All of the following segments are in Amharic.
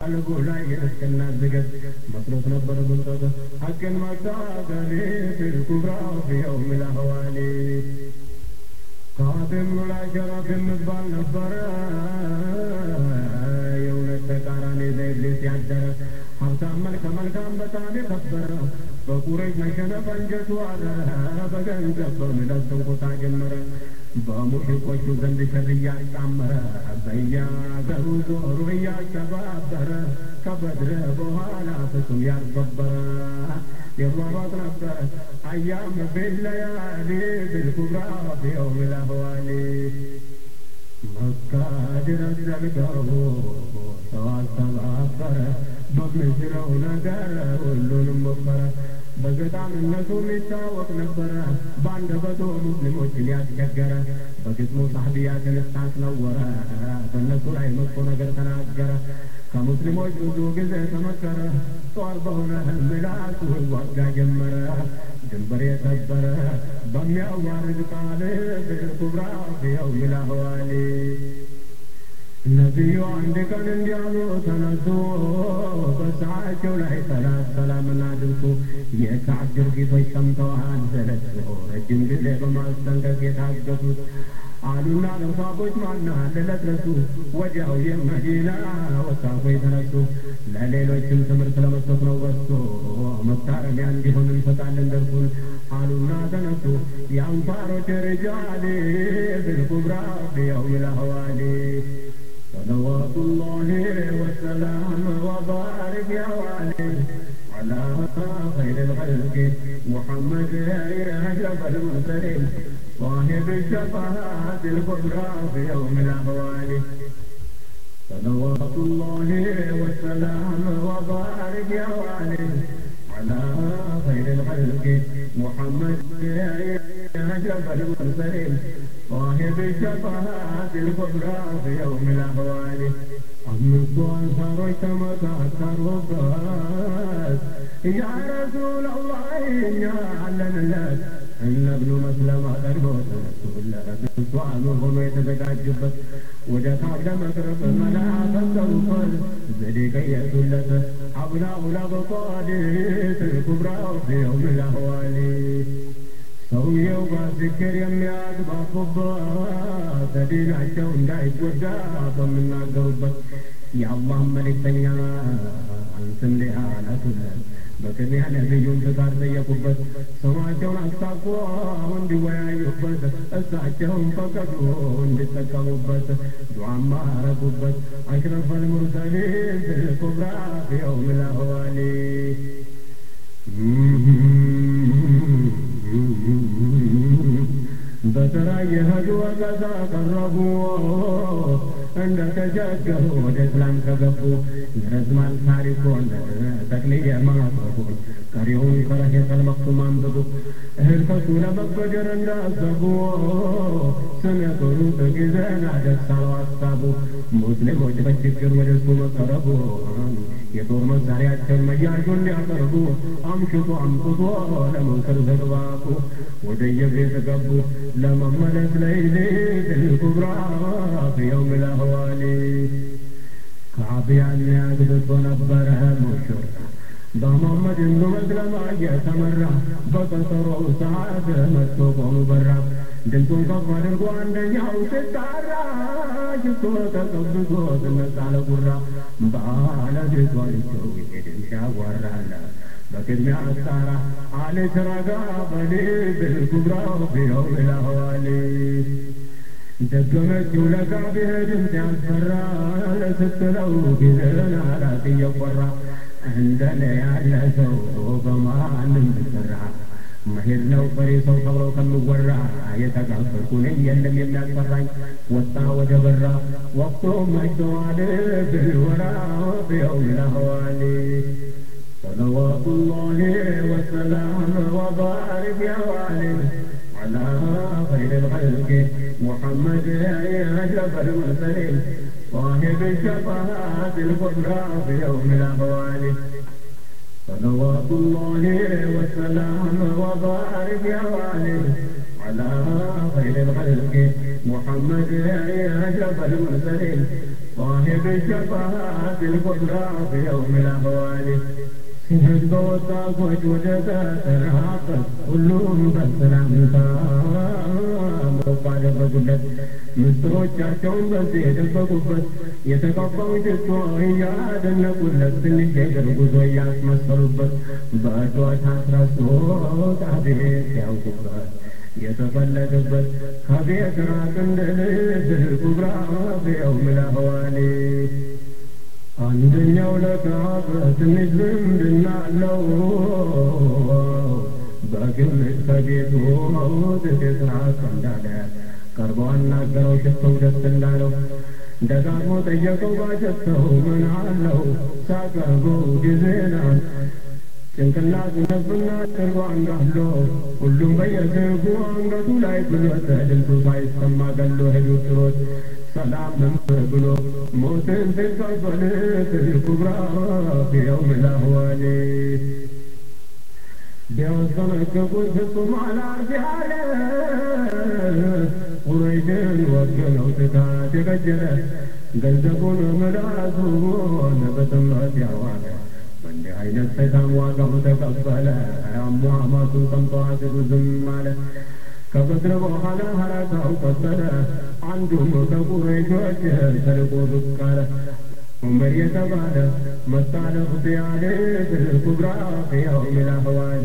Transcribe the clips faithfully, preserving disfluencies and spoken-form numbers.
قلبه لا يسكن الزقت مطلوب نبر بالقدر حق المتاقلي في الكبرى في يوم الأهوالي قادم لا شرف مقبال نبر يوم التكاراني زي إبليس يعدر حمتان ملك ملكان بتاني خبر بقوريش نشنف انجت وعلا بقن قبل من السنقطع جمر بمشرقوش زند شريا تعمر بيا قرو زور ويا شبابر كبدر بوهالا فسم يا الضبر يضربط نبر ايام بالليالي بالكبرى في يوم الاهوالي مكة درس القرب سوى السبابر بمسرو نقر ሁሉንም ሞከረ በገጣም እነሱ የሚታወቅ ነበረ ባንደበቱ ሙስሊሞችን ያስቸገረ በግጥሙ ሳህቢያትን አስነወረ በእነሱ ላይ መጥፎ ነገር ተናገረ ከሙስሊሞች ብዙ ጊዜ ተመከረ ጦር በሆነ ምላሱ ዋጋ ጀመረ ድንበር የሰበረ በሚያዋርድ ቃል ብልኩብራ ቢየውም ልአህዋሊ ነቢዩ አንድ ቀን እንዲያሉ ተነሱ በሰዓቸው ላይ ሰላት ሰላምና ድርሱ የካዕብ ድርጊቶች ሰምተዋል ዘለሱ ረጅም ጊዜ በማስጠንቀቅ የታገሱት አሉና ለሷቦች ማና ለለትረሱ ወዲያው የመዲና ወጣቶች ተነሱ ለሌሎችም ትምህርት ለመስጠት ነው በስቶ መታረሚያ እንዲሆን እንሰጣለን ደርሱን አሉና ተነሱ የአንሳሮች ርጃሌ ብልኩብራ ቢየውም ልአህዋሊ صلوات الله والسلام وبارك يا والي على خير الخلق محمد أشرف المرسلين صاحب الشفاعة الكبرى في يوم الأهوال صلوات الله والسلام وبارك يا والي على خير الخلق محمد أشرف المرسلين صاحب الشفاعة الكبرى في يوم الأهوال أمس أنصار تمتأثر وباس يا رسول الله يا علم الناس إن ابن مسلم قربوت رسول سؤال هم يتزكاجبت وجاء لمكرف ملا فانتوصل زديك يسلت أبناء الأبطال الكبرى في يوم الأهوال ሰውየው በዝክር የሚያግባቡበት ዲናቸው እንዳይጎዳ በሚናገሩበት የአላህ መልእክተኛ አንተም ሊያላቱለት በቅድሚያ ነቢዩን ፍቃድ ጠየቁበት ስማቸውን አስታኮ እንዲወያዩበት እሳቸውን ፈቀዱ እንዲጠቀሙበት ዱዓማ አረጉበት አሽረፈል ሙርሰሊን ብልኩብራ ፊ የውም ልአህዋሊ በተራ የሄዱ ወቀሳ ቀረቡ እንደ ተቸገሩ ወደ እስላም ከገቡ ይረዝማል ታሪኩን ተክልየ ማጥረፉን ቀሪውን ከረሄተል መክቱም አንብቡ እህል ከሱ ለመበደር እንዳሰቡ ስመቶኑ ጊዜና ደሳለው አሳቡ ሙስሊሞች በችግር ወደ እሱ መቀረቡ የጦር መሳሪያቸውን መያዡ እንዲያቀርቡ አምሽቶ አምጥቶ ለመንከር ተግባቡ ወደ የቤት ገቡ ለመመለስ ለይሌት ልኩብራ ፊ የውም ልአህዋሊ ከዓብያን ያግብቶ ነበረ ሙሽራ በመሐመድ ብኑ መስለማ እየተመራ በቀጠሮ ሰዓት መጥቶ ቆሙ በራ ድምፁን ከፍ አድርጎ አንደኛው ሲጣራ ሽቶ ተቀብቶ ስነሳ ለጉራ ባለቤቷ ልቸው ሄድም ሲያጓራላ በቅድሚያ አጣራ አለች ረጋ በሌ ብልኩብራ ፊ የውም ልአህዋሊ ደገመችው ለካ ቢሄድም ሲያስፈራ ለስትለው ጊዜን አላት እየቆራ እንደኔ ያለ ሰው በማንም ብሰራ መሄድ ነው ፈሪ ሰው ተብለው ከሚወራ የተጋፈርኩ ነኝ የለም የሚያስፈራኝ ወጣ ወደ በራ ወቅቱ መሽተዋል ብልወራ ፊ የውም ልአህዋሊ صلوات الله والسلام وبارك يا والي على خير الخلق محمد أشرف المرسلين صاحب الشفاعة الكبرى في يوم الأهوال صلوات الله والسلام وبارك يا والي على خير الخلق محمد أشرف المرسلين صاحب الشفاعة الكبرى في يوم الأهوال سهد بوطاقوች ወደ ተራቀቅ ሁሉም በሰላምታ ሞቅ አደረጉለት ምስጢሮቻቸውን በዚህ የደበቁበት የተቀባው ሽቶ እያደነቁለት ትንሽ የእግር ጉዞ እያስመሰሉበት በእጆች አስረስቶት አቤት ያውቁበት የተፈለገበት ከቤት ራቅ እንድልህ ኩብራ በየውም الأهوال አንደኛው ለካብ ትንሽ ዝምድና አለው በግምት ከቤቱ ጥቂት ራቅ እንዳለ ቀርቦ አናገረው ሽቶው ደስ እንዳለው ደጋግሞ ጠየቀው ባሸተው ምን አለው ሳቀርበው ጊዜና ጭንቅላት ነፍና ቅርቧ እንዳለው ሁሉም በየስጉ አንገቱ ላይ ብሎት ድምፁ ሳይሰማ ገሎ ሄዱ ጥሮት ሰላም ብሎ ሞትን ተቀበለ ኩብራ في يوم الأهوال ቢያስጠነቅቁት ፍጹም አላርፊያለ ቁረይሽን ወገነው ትካት የቀጀለ ገንዘቡን ምላሱን በትምህርት ያዋለ በእንዲህ አይነት ሰይጣን ዋጋው ተቀበለ አሟሟቱን ሰምቶ አስሩ ዝም አለ ከበድር በኋላ ሀረታው ቀጠለ አንዱም ከቁረይሾች ተልቆ ብቅ አለ ዑመር የተባለ መጣለፍ ያለ ኩብራ في يوم الأهوال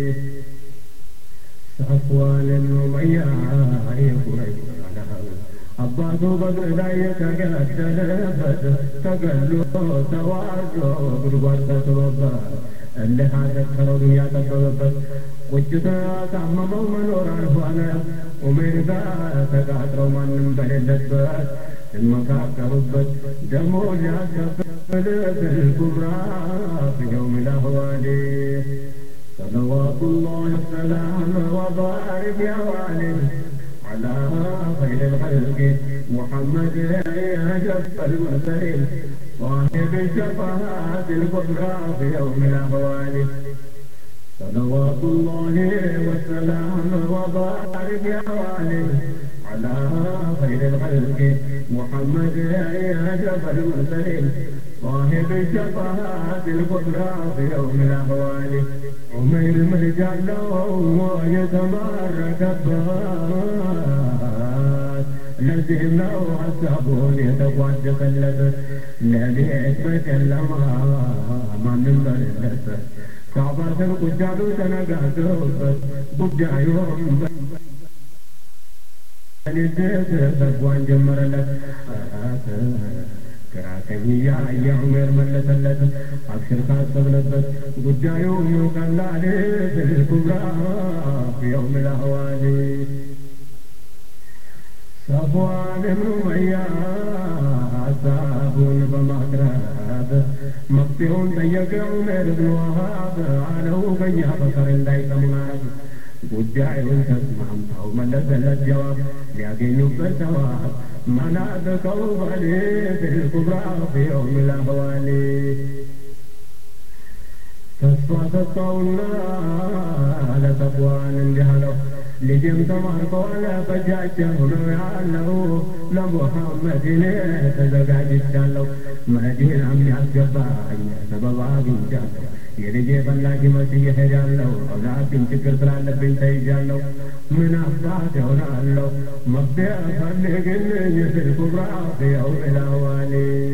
صفوان بن أمية የቁረይሽ አባቱ በድር ላይ የተገደለበት ተገሎ ተዋርዶ ጉድጓድ ተጥሎበት እልህ አዘከረው ዱንያ ጠበበበት ቁጭት ታመመው መኖር አልሆነ ዑመር ጋር ተቃጥረው ማንም በሌለበት ሲመካከሩበት ደሞ ሊያስከፍል ኩብራ في يوم الأهوال صلوات الله السلام وبارك يا والد على خير الخلق محمد أشرف المرسلين صاحب الشفاعة الكبرى في يوم الأهوال صلوات الله والسلام وبارك يا والد على خير الخلق محمد أشرف المرسلين صاحب الشفاعة الكبرى في يوم الأهوال ዑመይር ምልጃለው የተማረከበት ለዚህም ነው ሀሳቡን የተጓደፈለት ለሌት በጨለማ ማንም በሌለበት ካባትን ቁጫሉ ተነጋገሩበት ጉዳዩም በንዴት ተጓን ጀመረለት كراكم يا يا عمر ملتلت أكثر كاسبلت قدايوم وكان عليه الكبرى في يوم الأهوال صفوان بن أمية عذابون بمغرب مقتون ضيق عمر بن وهاب علو بيا بصر دايك مناب قدايوم تسمعهم أو ملتلت جواب لكن بثواب منابكوا عليه الكبرى في يوم الأهوال تصفى تطونا على صفوان اندهلو لجم تماركو على فجاجه نوعالو لمحمد تزقاج الشالو مدينة من الجباين سبب عاقم جالو يرجي بلاج مسيح جالو ولكن شكر سلال بنت جالو من أفضات ونالو مبدأ فلق النجس الكبرى في يوم الأهوال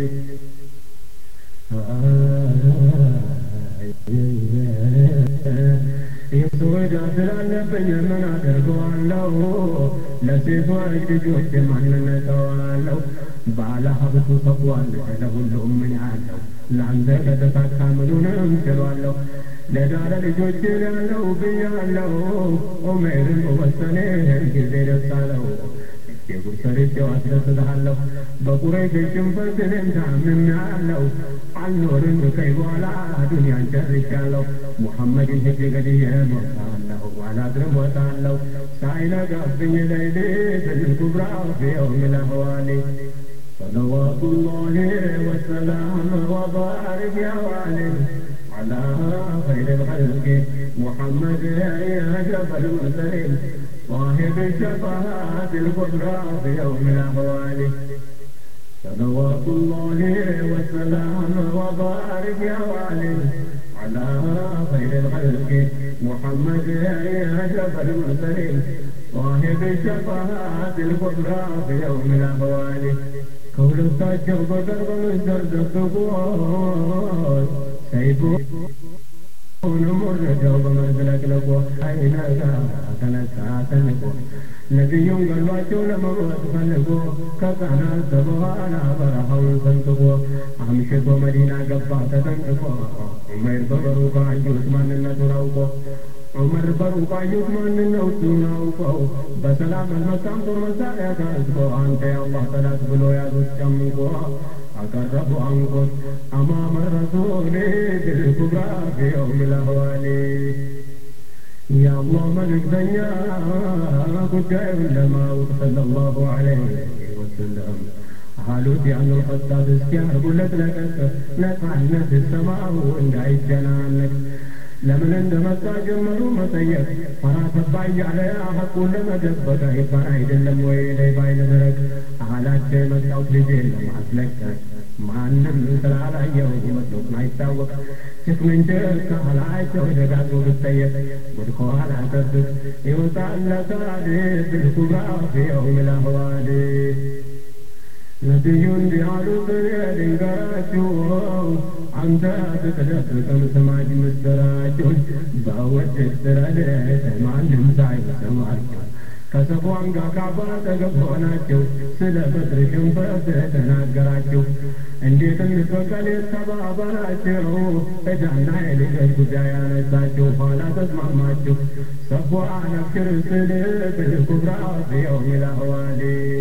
يسوي جاسلان بين من أدركوالو لسيسوا يجدوك من نتوالو بالا حبسو صفوان له اللهم يعالو لعندك تتكاملون امتلوالو لدار لجوجين ያለው ብያለው ዑመይርን ወሰኔ ጊዜ ደሳለው የጉርሰሪው አስደስታለሁ በቁረይሽ ሽንፈትን ታምናለው አልኖርም ከይበኋላ ዱንያን ጨርሻለሁ ሙሐመድን ሄጄ ገድዬ ሞታለሁ አላድርም ወጣለሁ ሳይነጋብኝ ሌሊት الكبرى في يوم الأهوال صلوات الله والسلام وبارك يا والد على خير الخلق محمد أشرف المرسلين صاحب الشفاعة الكبرى في يوم الأهوال صلوات الله والسلام وبارك يا والي على خير الخلق محمد أشرف المرسلين صاحب الشفاعة الكبرى في يوم الأهوال كون التاجر بدر ومزدر الثقول سيكون مرجو بمنزلك لكو أين تنسى تنكو نبي قلواتو لمروت فنكو ككنا سبوانا برحول سنتكو أمشكو مدينة قبعة تنكو عمر بروك عيوس من النتراوكو عمر بروك عيوس من النوتوناوكو بسلام المكام ترمسايا كاسكو أنت يا الله تلاك بلو يا دوس جمكو أقرب أنقذ أمام الرسول بالكبرى في يوم الأهوال يا الله ملك دنيا قد لما صلى الله عليه وسلم حالوت عن الخطاب اسكار قلت لك نفعلنا في السماء وندعي جنانك لمن عندما تجملوا مطيب فرات باي على حق لما دبك يفرعيد اللم ويلي باين درك على كلمة توفيد معسلك ما نم سلالة يوم مطلوب ما يتوق من جلك على عيشه وجداد بالطيب ودخوا على تدك يوصل لك عليه بالكبرى في يوم الأهوال نبي بعلو بريد قراتو أنت تتدفق مسماج مستراجون باوت استرالي ما نمسعي سمارك كسبوا عنك كعبات قبوناتو سلا بدر شنفت تناقراتو እንዴት እንድትበቀል የተባበራችሁ እጃና የልጆች ጉዳይ ያነሳችሁ ኋላ ተስማማችሁ ሰፏን አብሽር ስልት ልኩብራ ቢየውም ልአህዋል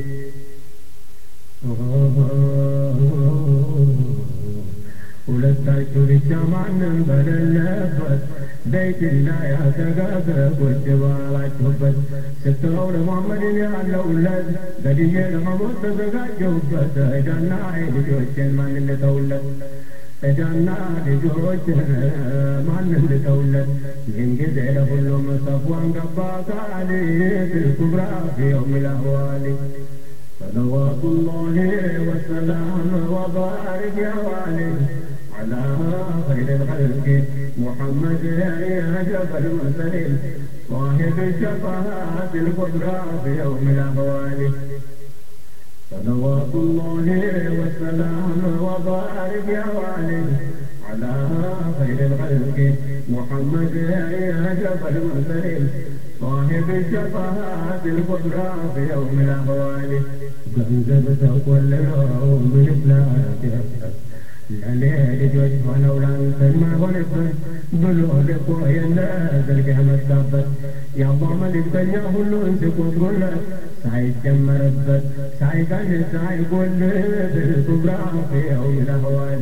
ሁለታችሁ ብቻ ማንም በሌለበት ቤትና ያተጋዘ ቁጭ ባላችሁበት ስትለው ለሙሐመድን ያለውለት በድዬ ለመሞት ተዘጋጀሁበት እዳና ልጆችን ማንን ልተውለት እዳና ልጆችን ማንን ልተውለት ይህን ጊዜ ለሁሉም ሰፏን ገባ ካሊት ልኩብራ ፊየውም ልአህዋል صلوات الله والسلام وبارك يا والي على خير الخلق محمد أشرف المرسلين صاحب الشفاعة الكبرى في يوم الأهوال صلوات الله والسلام وبارك يا والي على خير الخلق محمد أشرف المرسلين صاحب الشفاعة الكبرى في يوم الأهوال ገንዘብ ተቆልለው ምንስ ላድርግበት ለእኔ ልጆች ሆነው ላንተ የማይሆንበት ብሎ ልኮ የለ ዘርግ ያመጣበት የአላህ መልእክተኛ ሁሉን ሲቆጥሩለት ሳይጨመርበት ሳይቀንስ ሳይጎልት ኩብራ ፊ የውም ልአህዋል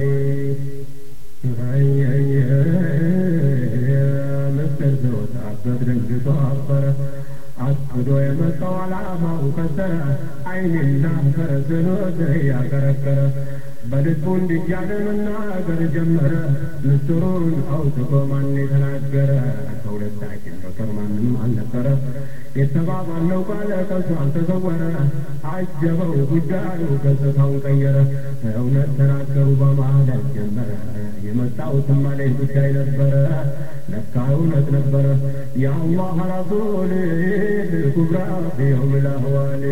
ምስጢር ሲወጣበት ደንግጦ አፈረ አቅዶ የመጣው ዓላማው ከሰረ አይንና ፈረስኖት ያከረከረ በልቡ እንዲያለ መናገር ጀመረ ምስጢሩን አውጥቶ ማን የተናገረ ከሁለታችን በቀር ማንም አልነበረ የተባባለው ቃል ከሱ አልተሰወረ አጀበው ጉዳዩ ገጽታውን ቀየረ እውነት ተናገሩ በማለት ጀመረ የመጣሁትም አለኝ ጉዳይ ነበረ ለካ እውነት ነበረ የአላህ ረሱል ልኩብራ ፊ የውም ልአህዋል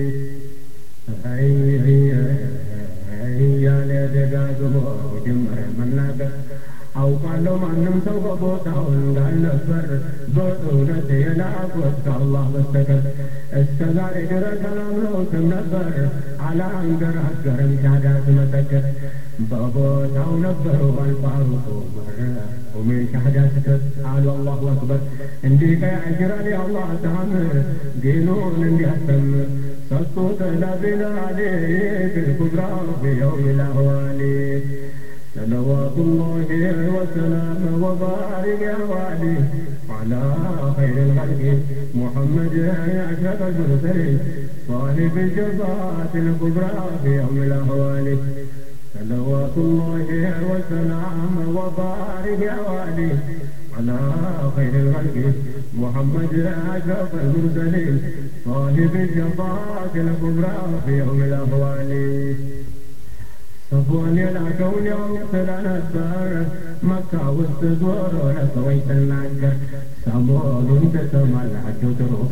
እያለ ደጋግሞ ጀመረ መናገር አውቃለሁ ማንም ሰው በቦታው እንዳልነበር በእውነት የላኩት ከአላህ በስተቀር እስከ ዛሬ ድረስ አላምነውትም ነበር አላንገራገርም ሻዳ ስመሰክር በቦታው ነበሩ አልፋሩቅ ዑመር ومن شهادتك قالوا الله أكبر انديك يا عجران يا الله تامر دينون اندي أستمر سطوت لبلاد الكبرى في يوم الأهوال صلوات الله وسلام وبارك يا والي على خير الخلق محمد أشرف المرسلين صاحب الجزاء الكبرى في يوم الأهوال صلوات الله وسلام وبارك يا والي على خير الخلق محمد أشرف المرسلين صاحب الجزاء الكبرى في يوم الأهوال رسول يلاكون يوم سلنبر مكة والسدور لسويت النجر سمود تسمى العجو تروق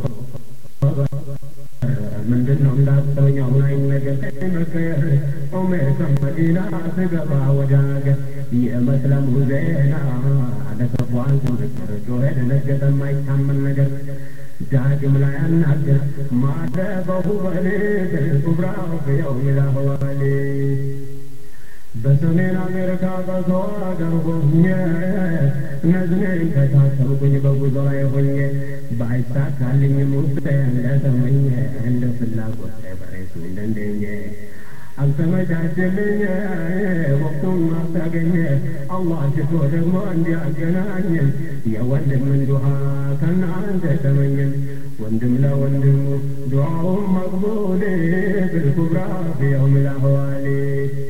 من دنهم لا تسوي عين نجر مكير وميكم مدينة تقبع وجاك يا مسلم وزينا على صفوان تذكر جوهر نجد ما يتحمل نجر داجم لا ينعجر ما تبه وليد الكبرى في يوم الأهوالي بسمين أمريكا قصوى قربهم نزلين كتاسم كني بقوزوا يخوني بعيساك علي موسين لسمين عند سلاق وطيبريس من دندين أنت مجاجلين وقتم ما ساقين الله شكوه دقمان دي أجنانين يا وندم من دعاء كان أنت تمين وندم لا وندم دعاهم مقبولي بالكبرى في يوم الأهوالي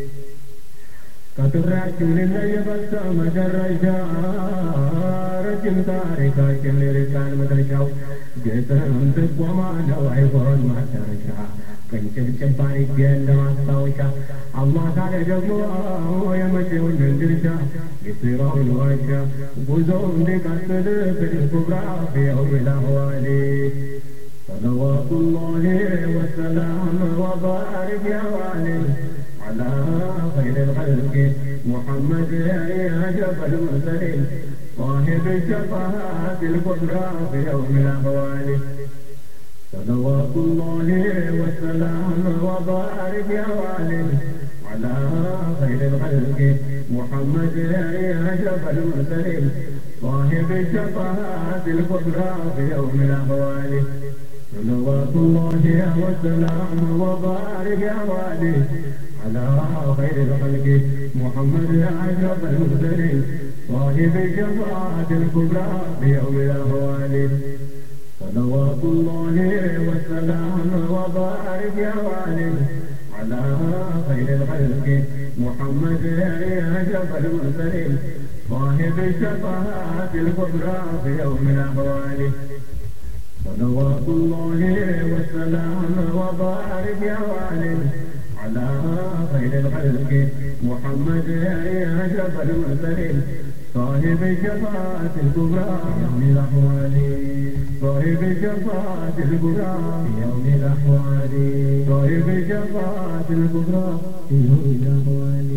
كتراكم لله يبسا مجرشا رجم تاريكا كم لركان مدرشاو جسرم تقوما نوعيفون ما ترشا كنشب شباري كيان لما استوشا الله تعالى جمعه يمشيون الجرشا يصيرون واشا قزون لكسد في الكبرى في يوم الأهوالي صلوات الله والسلام وبارك يا والي على خير الخلق محمد يا جبل المرسلين صاحب الشفاعة الكبرى في يوم الأهوال صلوات الله والسلام وبارك يا والي على خير الخلق محمد يا جبل المرسلين صاحب الشفاعة الكبرى في يوم الأهوال صلوات الله والسلام وبارك يا والي على خير الخلق محمد أشرف المرسلين صاحب الشفاعة الكبرى في يوم الأهوال صلوات الله والسلام وبارك يا والي على خير الخلق محمد أشرف المرسلين صاحب الشفاعة الكبرى في يوم الأهوال صلوات الله والسلام وبارك يا والي على خير الخلق محمد أشرف المرسلين صاحب الشفاعة الكبرى يوم الأحوال صاحب الشفاعة الكبرى يوم الأحوال صاحب الشفاعة الكبرى يوم الأحوال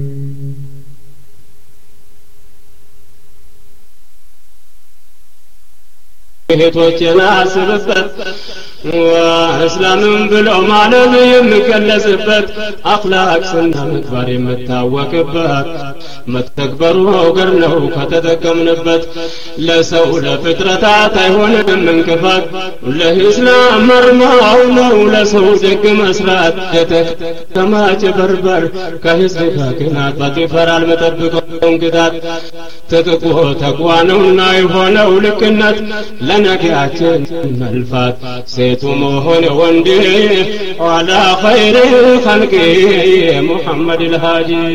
እህቶቼን አስብበት ወእስላምን ብሎ ማለት የሚከለስበት አኽላቅ ስና ምግባር የምታወቅበት መተግበሩ ገር ነው ከተጠቀምንበት ለሰው ለፍጥረታት አይሆንም እንቅፋት ለኢስላም መርማው ነው ለሰው ደግ መስራት የተከማቸ በርበር ከህዝብ ከክናት ባትፈራል መጠብቀው እንግዳት ተጥቆ ተቋ ነውና የሆነው ልክነት ለነገያችን መልፋት ሴቱ መሆን ወንድ على خير الخلق محمد الهادي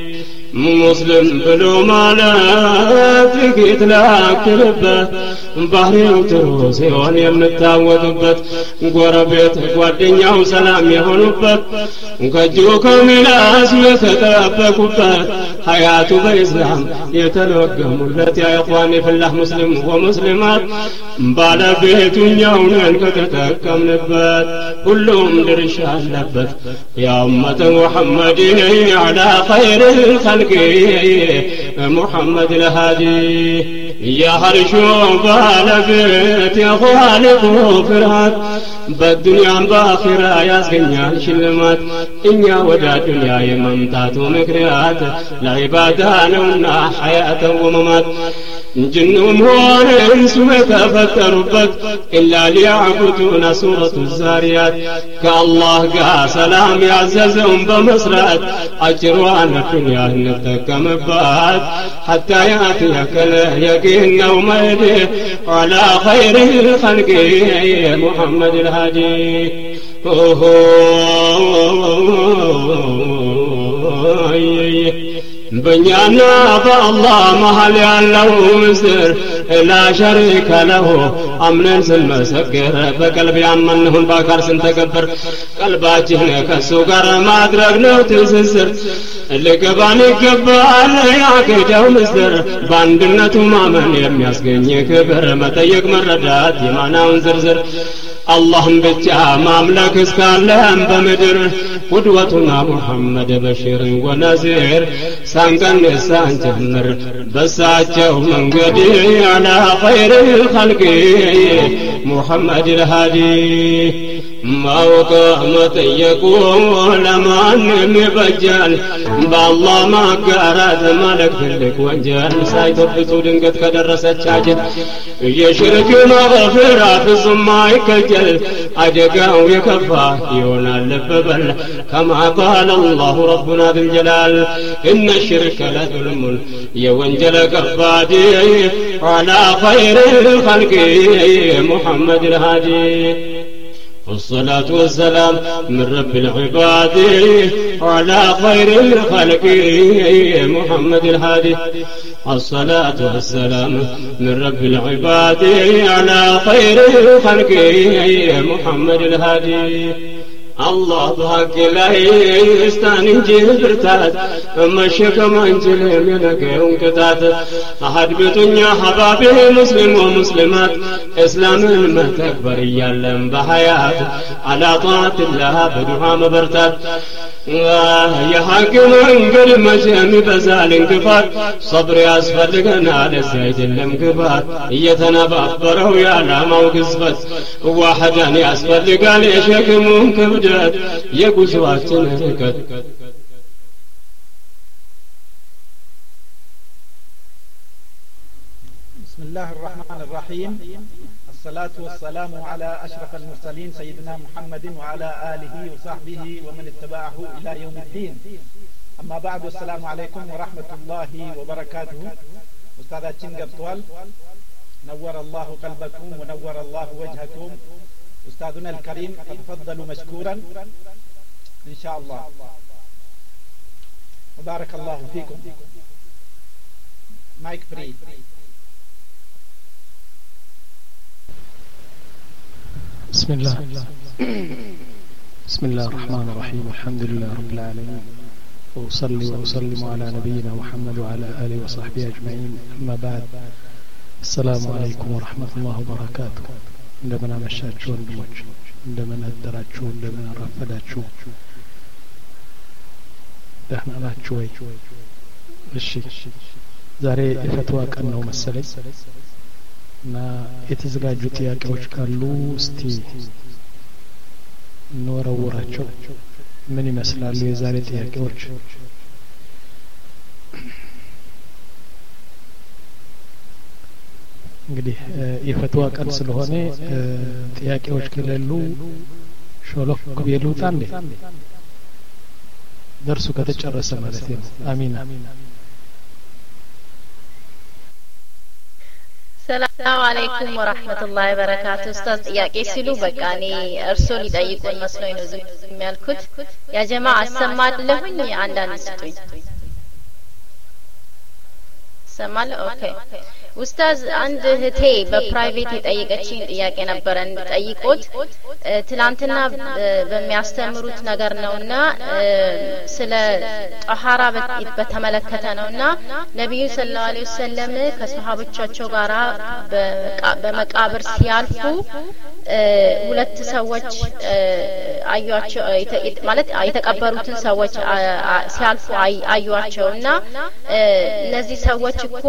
مسلم بلو مالات لقيت لاكلبه ባህሪው ጥሩ ሲሆን የምታወቅበት ጎረቤት ጓደኛው ሰላም የሆኑበት ከእጁ ከሚላስ የተጠበቁበት ሀያቱ በኢስላም የተለገሙለት ያ ኢኽዋኒ ፊላህ ሙስሊም ወሙስሊማት ባለቤቱኛው ነን ከተጠቀምንበት ሁሉም ድርሻ አለበት ያ ኡመተ ሙሐመድ على خير الخلق محمد الهادي يا هرشو بالبيت يا خالق فرات بالدنيا باخرة يا سكنيان شلمات إنيا ودا دنيا يممتاتو مكريات لعبادانونا حياة وممات جنهم هون انسوا يتفتروا إلا ليعبدون سورة الزاريات كالله قا سلام يعززهم بمصرات أجروانا الدنيا نتكم بات حتى يأتيك اليقين وميدي على خير الخلق محمد الهادي በእኛና በአላህ መሃል ያለው ምስጢር لا شريك له أمنن سنمسكر بقلب ያመንሁን በአካል ስንተገብር ቀልባችን ከሱ ጋር ማድረግ ነው ትስስር ለገባን ይገባል ያከዳው ምስጢር በአንድነቱ ማመን የሚያስገኝ ክብር መጠየቅ መረዳት የማናውን ዝርዝር اللهم بجا مملك اسكالهم بمدر قدوتنا محمد بشير ونذير سانكن سانجمر بساچو منغدي على خير الخلق محمد الهادي موقع متيقون لمن مبجال بالله ما قرات ملك فلك وانجال سايتبتو دنقت كدرسچاجت يشرك مغفرة في الزماء كجل أدقاو يكفى يونا لببل كما قال الله ربنا ذو الجلال إن الشرك لظلم يوانجل كفادي على خير الخلق محمد الهادي والصلاة والسلام من رب العباد على خير الخلق محمد الهادي الصلاة والسلام من رب العباد على خير الخلق محمد الهادي الله بحق لا يستانجي برتات مشكم انجل منك انكتات احد بتنيا حبابي مسلم ومسلمات اسلام المتكبر يالم بحياة على طاعة الله بدعاء مبرتات يا حاكم انقل مجامي بزال انكفار صبر ياسفلقنا لسيد الانكفار يتنبأبروا يا لامو قصفت واحدا ياسفلقا ليشكم انكبدات يقزواتنا ركت بسم الله الرحمن الرحيم الصلاة والسلام على أشرف المرسلين سيدنا محمد وعلى آله وصحبه ومن اتبعه إلى يوم الدين أما بعد السلام عليكم ورحمة الله وبركاته أستاذ تشنجر طوال نور الله قلبكم ونور الله وجهكم أستاذنا الكريم تفضلوا مشكورا إن شاء الله وبارك الله فيكم مايك فري بسم الله بسم الله الرحمن الرحيم الحمد لله رب العالمين وأصلي وأسلم على نبينا محمد وعلى آله وصحبه أجمعين أما بعد السلام عليكم ورحمة الله وبركاته عندما مشاችሁ ወንድሞች እንደምን አደራችሁ እንደምን አረፈዳችሁ ደህና ናችሁ ወይ እሺ ዛሬ የፈትዋ ቀን ነው መሰለኝ እና የተዘጋጁ ጥያቄዎች ካሉ እስቲ እንወረውራቸው ምን ይመስላሉ የዛሬ ጥያቄዎች እንግዲህ የፈትዋ ቀን ስለሆነ ጥያቄዎች ከሌሉ ሾሎክ ቢሉታ እንዴ ደርሱ ከተጨረሰ ማለት ነው አሚና ሰላም አለይኩም ወራህመቱላሂ ወበረካቱ ኡስታዝ ጥያቄ ሲሉ በቃ እኔ እርሶ ሊጠይቁን መስሎኝ ነው ዝም ያልኩት ያ ጀማ አሰማለሁኝ አንዳንድ ስጡኝ ሰማለ ኦኬ ኡስታዝ አንድ እህቴ በፕራይቬት የጠየቀችኝ ጥያቄ ነበር እንጠይቆት ትላንትና በሚያስተምሩት ነገር ነውና ስለ ጧሃራ በተመለከተ ነውና ነብዩ ሰለላሁ ዐለይሂ ወሰለም ከሷሃቦቻቸው ጋራ በመቃብር ሲያልፉ ሁለት ሰዎች አዩአቸው ማለት የተቀበሩትን ሰዎች ሲያልፉ አዩአቸውና እነዚህ ሰዎች እኮ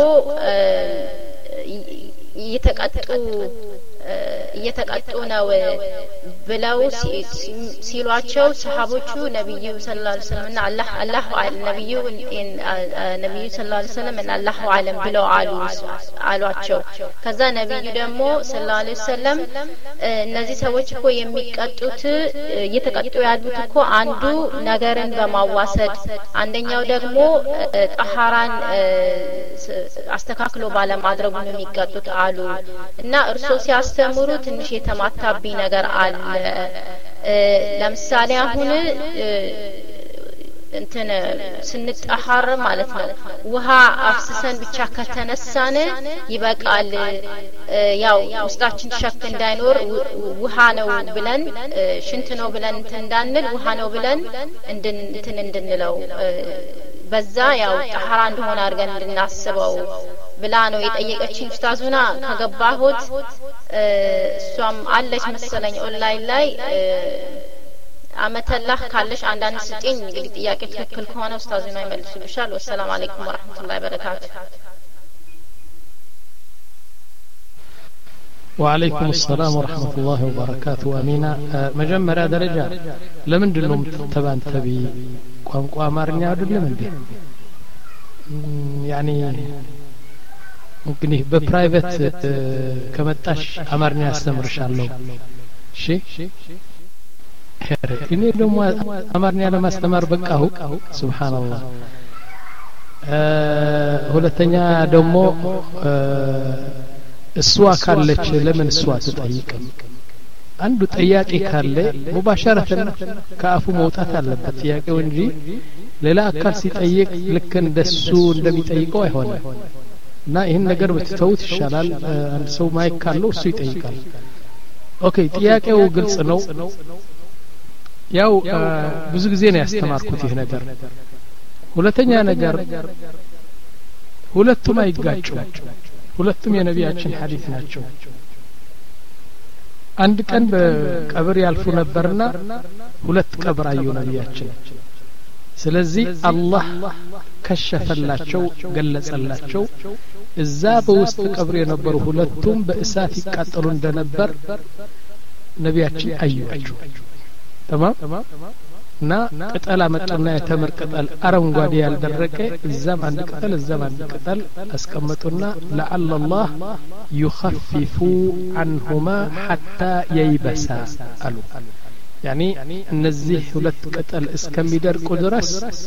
እየተቀጡ እየተቀጡ ነው ብለው ሲሏቸው ሰሃቦቹ ነብዩ ሰለላሁ ዐለይሂ ወሰለም አላህ አላህ ነብዩ ነብዩ ሰለላሁ ዐለይሂ ወሰለም አላህ አለም ብለው አሉ አሏቸው ከዛ ነብዩ ደግሞ ሰለላሁ ዐለይሂ ወሰለም እነዚህ ሰዎች እኮ የሚቀጡት እየተቀጡ ያሉት እኮ አንዱ ነገርን በማዋሰድ አንደኛው ደግሞ ጣሃራን አስተካክሎ ባለማድረጉ ነው የሚቀጡት አሉ እና እርሶ ሲያስተምሩ ትንሽ የተማታብኝ ነገር አለ ለምሳሌ አሁን እንትን ስንጣሐር ማለት ነው ውሃ አፍስሰን ብቻ ከተነሳነ ይበቃል ያው ውስጣችን ሸክ እንዳይኖር ውሃ ነው ብለን ሽንት ነው ብለን እንትን እንዳንል ውሃ ነው ብለን እንድን እንትን እንድንለው በዛ ያው ጣሐራ እንደሆነ አድርገን እንድናስበው ብላ ነው የጠየቀችኝ ኡስታዙና ከገባሁት እሷም አለች መሰለኝ ኦንላይን ላይ አመተላህ ካለሽ አንዳንድ ስጪኝ እንግዲህ ጥያቄ ትክክል ከሆነ ኡስታዙና ይመልሱልሻል ወሰላም አለይኩም ወራህመቱላሂ ወበረካቱ وعليكم السلام ورحمة الله وبركاته أمينة مجمرة درجة لمن دلهم تبان تبي ቋንቋ አማርኛ አይደለም እንዴ ያኒ እንግዲህ በፕራይቬት ከመጣሽ አማርኛ አስተምርሻለሁ እሺ እኔ ደግሞ አማርኛ ለማስተማር በቃሁ ሱብሃንአላህ ሁለተኛ ደግሞ እሷ ካለች ለምን እሷ ትጠይቅም አንዱ ጥያቄ ካለ ሙባሸረተን ከአፉ መውጣት አለበት ጥያቄው እንጂ ሌላ አካል ሲጠይቅ ልክ እንደሱ እንደሚጠይቀው አይሆንም እና ይሄን ነገር ብትተውት ይሻላል አንድ ሰው ማይክ ካለው እሱ ይጠይቃል ኦኬ ጥያቄው ግልጽ ነው ያው ብዙ ጊዜ ነው ያስተማርኩት ይሄ ነገር ሁለተኛ ነገር ሁለቱም አይጋጩ ሁለቱም የነቢያችን ሐዲስ ናቸው አንድ ቀን በቀብር ያልፉ ነበርና ሁለት ቀብር አዩ ነቢያችን ስለዚህ አላህ ከሸፈላቸው ገለጸላቸው እዛ በውስጥ ቀብር የነበሩ ሁለቱም በእሳት ይቃጠሉ እንደነበር ነቢያችን አዩአቸው تمام ና ቅጠል አመጡና የተምር ቅጠል አረንጓዴ ያልደረቀ እዛም አንድ ቅጠል እዛም አንድ ቅጠል አስቀመጡና لعل الله يخفف عنهما حتى ييبسا አሉ يعني እነዚህ ሁለት ቅጠል እስከሚደርቁ ድረስ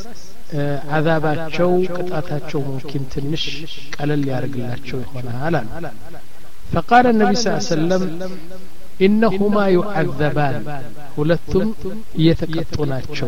አዛባቸው ቅጣታቸው ممكن ትንሽ ቀለል ያርግላቸው ይሆናል አሉ فقال النبي صلى الله عليه وسلم إنهما يعذبان ولتم يتقطناتشو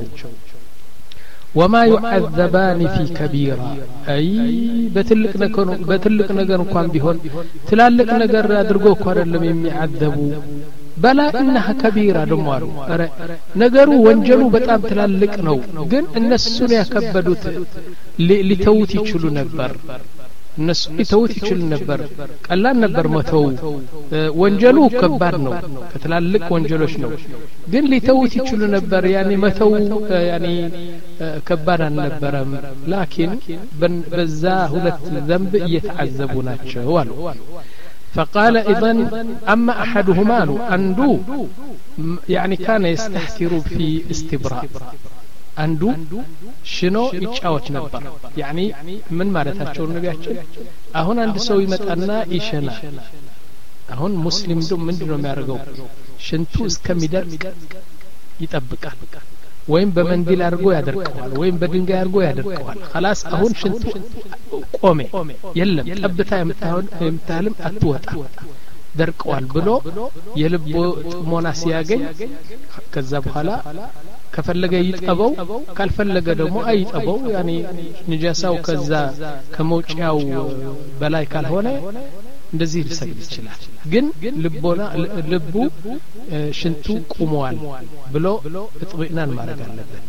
وما يعذبان في كبيرة أي بتلك نكون بتلك نجر كان بهون تلالك نجر أدرجو كان لم يعذبوا بلا إنها كبيرة دمارو نجروا وانجلوا بتأم تلالك نو جن الناس سنة كبدوت لتوتي شلو نبر الناس يتوت يشل نبر قال نبر متو ወንጀሉ ከባድ ነው ከተላልቅ ወንጀሎች ነው ግን ሊተውት ይችሉ ነበር ያኒ መተው ያኒ ከባድ አልነበረም ላኪን በዛ ሁለት ذنب እየተዓዘቡ ናቸው አሉ فقال اذن اما احدهما عنده يعني كان يستحسر في استبراء አንዱ ሽኖ ይጫወት ነበር يعني ምን ማለታቸው ነቢያችን አሁን አንድ ሰው ይመጣና ይሸና አሁን ሙስሊም ደም ምንድነው የሚያደርገው ሽንቱ እስከሚደርቅ ይጠብቃል ወይም በመንዲል አድርጎ ያደርቀዋል ወይም በድንጋይ አድርጎ ያደርቀዋል خلاص አሁን ሽንቱ ቆመ የለም ጠብታ የምታውን የምታልም አትወጣ ደርቀዋል ብሎ የልብ ጥሞና ሲያገኝ ከዛ በኋላ ከፈለገ ይጠበው ካልፈለገ ደግሞ አይጠበው ያኒ ንጃሳው ከዛ ከመውጫው በላይ ካልሆነ እንደዚህ ሊሰግድ ይችላል ግን ልቦና ልቡ ሽንቱ ቆሟል ብሎ እጥብናን ማድረግ አለበት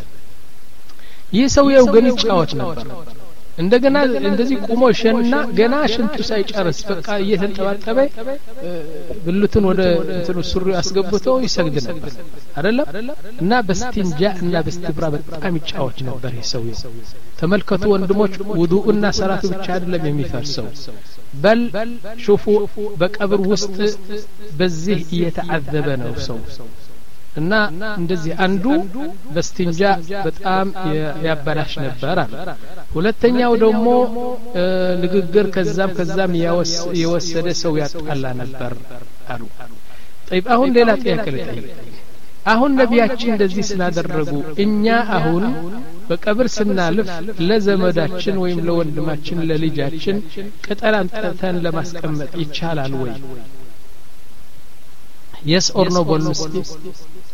ይህ ሰውየው ግን ይጫወት ነበር እንደገና እንደዚህ ቆሞ ሸና ገና ሽንቱ ሳይጨርስ በቃ እየተንጠባጠበ ብልቱን ወደ እንትኑ ሱሪ አስገብቶ ይሰግድ ነበር አይደለም እና በስቲንጃ እና በስቲብራ በጣም ይጫወት ነበር ይህ ሰውየው ተመልከቱ ወንድሞች ውዱእና ሰላቱ ብቻ አይደለም የሚፈርሰው በል ሹፉ በቀብር ውስጥ በዚህ እየተዓዘበ ነው ሰው እና እንደዚህ አንዱ በስቲንጃ በጣም ያበላሽ ነበር ሁለተኛው ደግሞ ንግግር ከዛም ከዛም የወሰደ ሰው ያጣላ ነበር አሉ طيب አሁን ሌላ ጥያቄ ልጠይቅ አሁን ነቢያችን እንደዚህ ስላደረጉ እኛ አሁን በቀብር ስናልፍ ለዘመዳችን ወይም ለወንድማችን ለልጃችን ቅጠል አንጠልተን ለማስቀመጥ ይቻላል ወይ yes or no በሉስ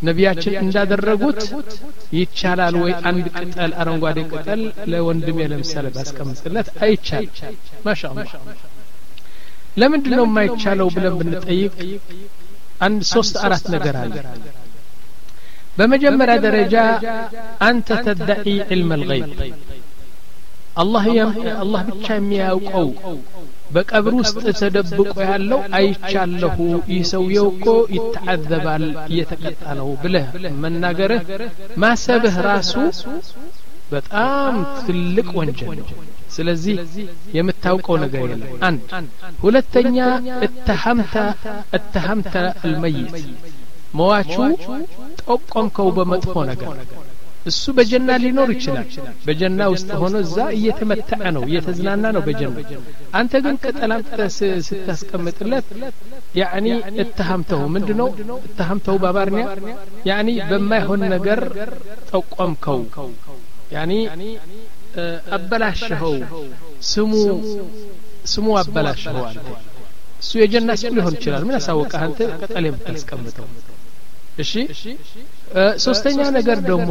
ነቢያችን እንዳደረጉት ይቻላል ወይ አንድ ቅጠል አረንጓዴ ቅጠል ለወንድሜ ለምሳሌ ባስቀምጥለት አይቻል ማሻአላህ ለምንድነው የማይቻለው ብለን ብንጠይቅ አንድ ሶስት አራት ነገር አለ በመጀመሪያ ደረጃ አንተ تدعي علم الغيب الله يم الله ብቻ የሚያውቀው በቀብር ውስጥ ተደብቆ ያለው አይቻለሁ ይሰውየው እኮ ይተዓዘባል እየተቀጣለው ብለህ መናገርህ ማሰብህ ራሱ በጣም ትልቅ ወንጀል ነው ስለዚህ የምታውቀው ነገር የለም አንድ ሁለተኛ اتهمت اتهمت الميت ሟቹ ጠቆምከው በመጥፎ ነገር እሱ በጀና ሊኖር ይችላል በጀና ውስጥ ሆኖ እዛ እየተመተዐ ነው እየተዝናና ነው በጀና አንተ ግን ቀጠላምጥተህ ስታስቀምጥለት ያኒ اتهمته ምንድነው اتهمته ባባርኛ ያኒ በማይሆን ነገር ጠቆምከው ያኒ አበላሽኸው ስሙ ስሙ አበላሽኸው አንተ እሱ የጀና ሰው ሊሆን ይችላል ምን አሳወቀህ አንተ ቀጠለ የምታስቀምጠው እሺ ሶስተኛ ነገር ደግሞ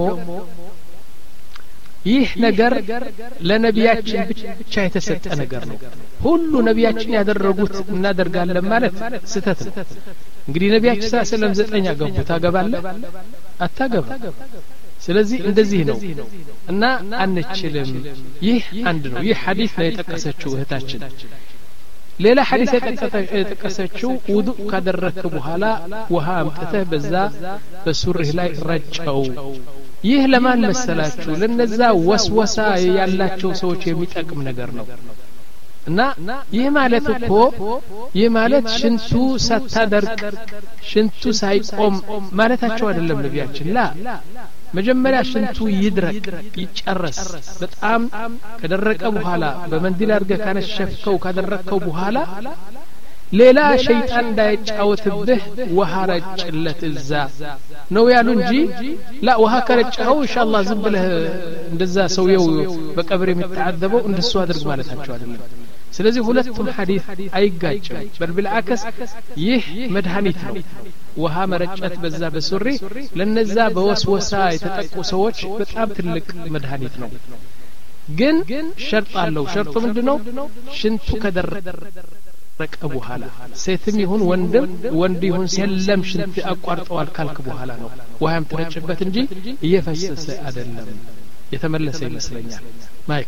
ይህ ነገር ለነቢያችን ብቻ የተሰጠ ነገር ነው ሁሉ ነቢያችን ያደረጉት እናደርጋለን ማለት ስተት ነው እንግዲህ ነቢያችን ሰለላሁ ዘጠኝ አገቡ ታገባለህ አታገባ ስለዚህ እንደዚህ ነው እና አንችልም ይህ አንድ ነው ይህ ሐዲስ ላይ ተጠቀሰችው እህታችን ሌላ ሐዲስ የተጠቀሰችው ውዱእ ካደረክ በኋላ ውሃ አምጥተህ በዛ በሱሪህ ላይ ረጨው ይህ ለማን መሰላችሁ ለነዛ ወስወሳ ያላቸው ሰዎች የሚጠቅም ነገር ነው እና ይህ ማለት እኮ ይህ ማለት ሽንቱ ሳታደርቅ ሽንቱ ሳይቆም ማለታቸው አይደለም ነቢያችን ላ መጀመሪያ ሽንቱ ይድረቅ ይጨረስ በጣም ከደረቀ በኋላ በመንዲል አድርገህ ካነሸፍከው ካደረከው በኋላ ሌላ ሸይጣን እንዳይጫወትብህ ውሃ ረጭለት እዛ ነው ያሉ እንጂ ላ ውሃ ከረጨኸው ኢንሻአላህ ዝም ብለህ እንደዛ ሰውየው በቀብር የሚተዓዘበው እንደሱ አድርግ ማለታቸው አይደለም ስለዚህ ሁለቱም ሐዲስ አይጋጭም በልብልአከስ ይህ መድኃኒት ነው ውሃ መረጨት በዛ በሱሪ ለነዛ በወስወሳ የተጠቁ ሰዎች በጣም ትልቅ መድኃኒት ነው ግን ሸርጥ አለው ሸርጡ ምንድነው ሽንቱ ከደረቀ በኋላ ሴትም ይሁን ወንድም ወንድ ይሁን ሰለም ሽንት አቋርጠዋል ካልክ በኋላ ነው ውሃም ተረጭበት እንጂ እየፈሰሰ አይደለም የተመለሰ ይመስለኛል ማይክ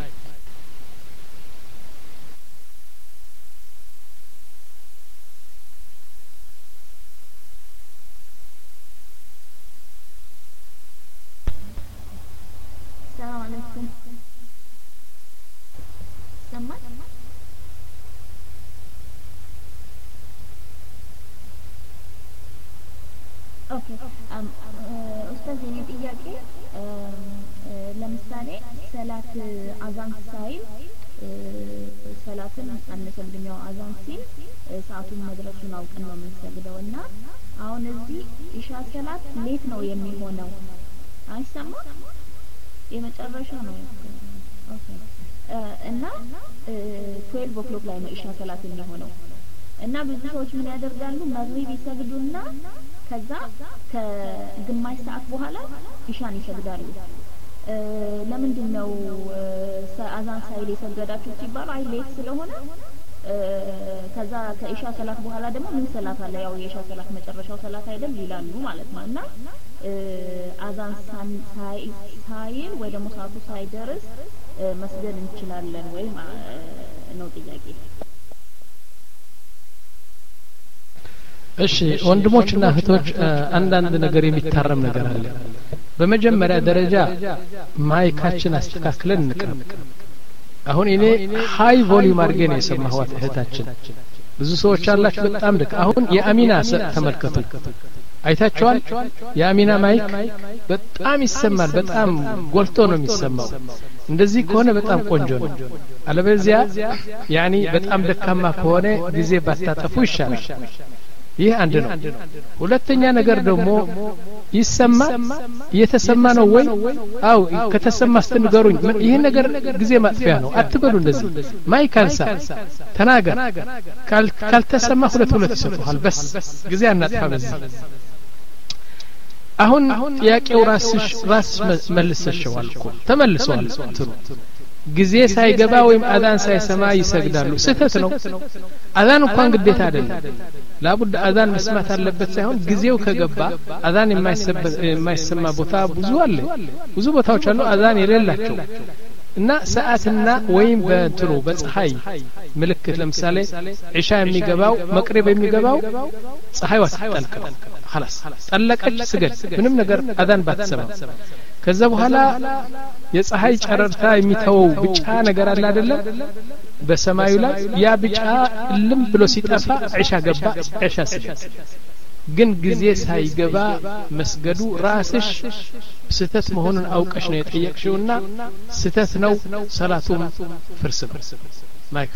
ኡስታዝ የኔ ጥያቄ ለምሳሌ ሰላት አዛን ሳይል ሰላትን አንሰግድኛው አዛን ሲል ሰዓቱን መድረሱን አውቀን ነው የምንሰግደውና አሁን እዚህ ኢሻ ሰላት ሌት ነው የሚሆነው አይሰማ የመጨረሻ ነው ኦኬ እና twelve o'clock ላይ ነው ኢሻ ሰላት የሚሆነው እና ብዙ ሰዎች ምን ያደርጋሉ መግሪብ ይሰግዱና ከዛ ከግማሽ ሰዓት በኋላ ኢሻን ይሰግዳሉ ለምንድን ነው አዛን ሳይል የሰገዳችሁ ሲባሉ አይ ሌት ስለሆነ ከዛ ከኢሻ ሰላት በኋላ ደግሞ ምን ሰላት አለ ያው የኢሻ ሰላት መጨረሻው ሰላት አይደል ይላሉ ማለት ነውና አዛን ሳይል ወይ ደግሞ ሰዓቱ ሳይደርስ መስገድ እንችላለን ወይ ነው ጥያቄ እሺ ወንድሞችና እህቶች አንዳንድ ነገር የሚታረም ነገር አለ በመጀመሪያ ደረጃ ማይካችን አስተካክለን እንቅረብ አሁን እኔ ሃይ ቮሊዩም አድርጌ ነው የሰማሁት እህታችን ብዙ ሰዎች አላችሁ በጣም ደክ አሁን የአሚና ተመልከቱ አይታችኋል የአሚና ማይክ በጣም ይሰማል በጣም ጎልቶ ነው የሚሰማው እንደዚህ ከሆነ በጣም ቆንጆ ነው አለበለዚያ ያኒ በጣም ደካማ ከሆነ ጊዜ ባታጠፉ ይሻላል ይህ አንድ ነው ሁለተኛ ነገር ደግሞ ይሰማ እየተሰማ ነው ወይ አው ከተሰማ ስትንገሩኝ ይሄ ነገር ጊዜ ማጥፊያ ነው አትበሉ እንደዚህ ማይካንሳ ተናገር ካልተሰማ ሁለት ሁለት ይሰጡሃል በስ ጊዜ አናጥፋ በዚህ አሁን ጥያቄው ራስሽ ራስ መልሰሽዋል እኮ ተመልሷል እንትኑ ጊዜ ሳይገባ ወይም አዛን ሳይሰማ ይሰግዳሉ ስህተት ነው አዛን እንኳን ግዴታ አይደለም ላቡድ አዛን መስማት አለበት ሳይሆን ጊዜው ከገባ አዛን የማይሰማ ቦታ ብዙ አለ ብዙ ቦታዎች አሉ አዛን የሌላቸው እና ሰዓትና ወይም በእንትኑ በፀሐይ ምልክት ለምሳሌ ኢሻ የሚገባው መቅሪብ የሚገባው ፀሐይዋ ስትጠልቅ خلاص ጠለቀች ስገድ ምንም ነገር አዛን ባትሰማ ከዛ በኋላ የፀሐይ ጨረርታ የሚተወው ብጫ ነገር አለ አይደለም በሰማዩ ላይ ያ ብጫ ልም ብሎ ሲጠፋ ኢሻ ገባ ኢሻ ስገድ ግን ጊዜ ሳይገባ መስገዱ ራስሽ ስተት መሆኑን አውቀሽ ነው የጠየቅሽውና ስተት ነው ሰላቱም ፍርስ ነው ማይክ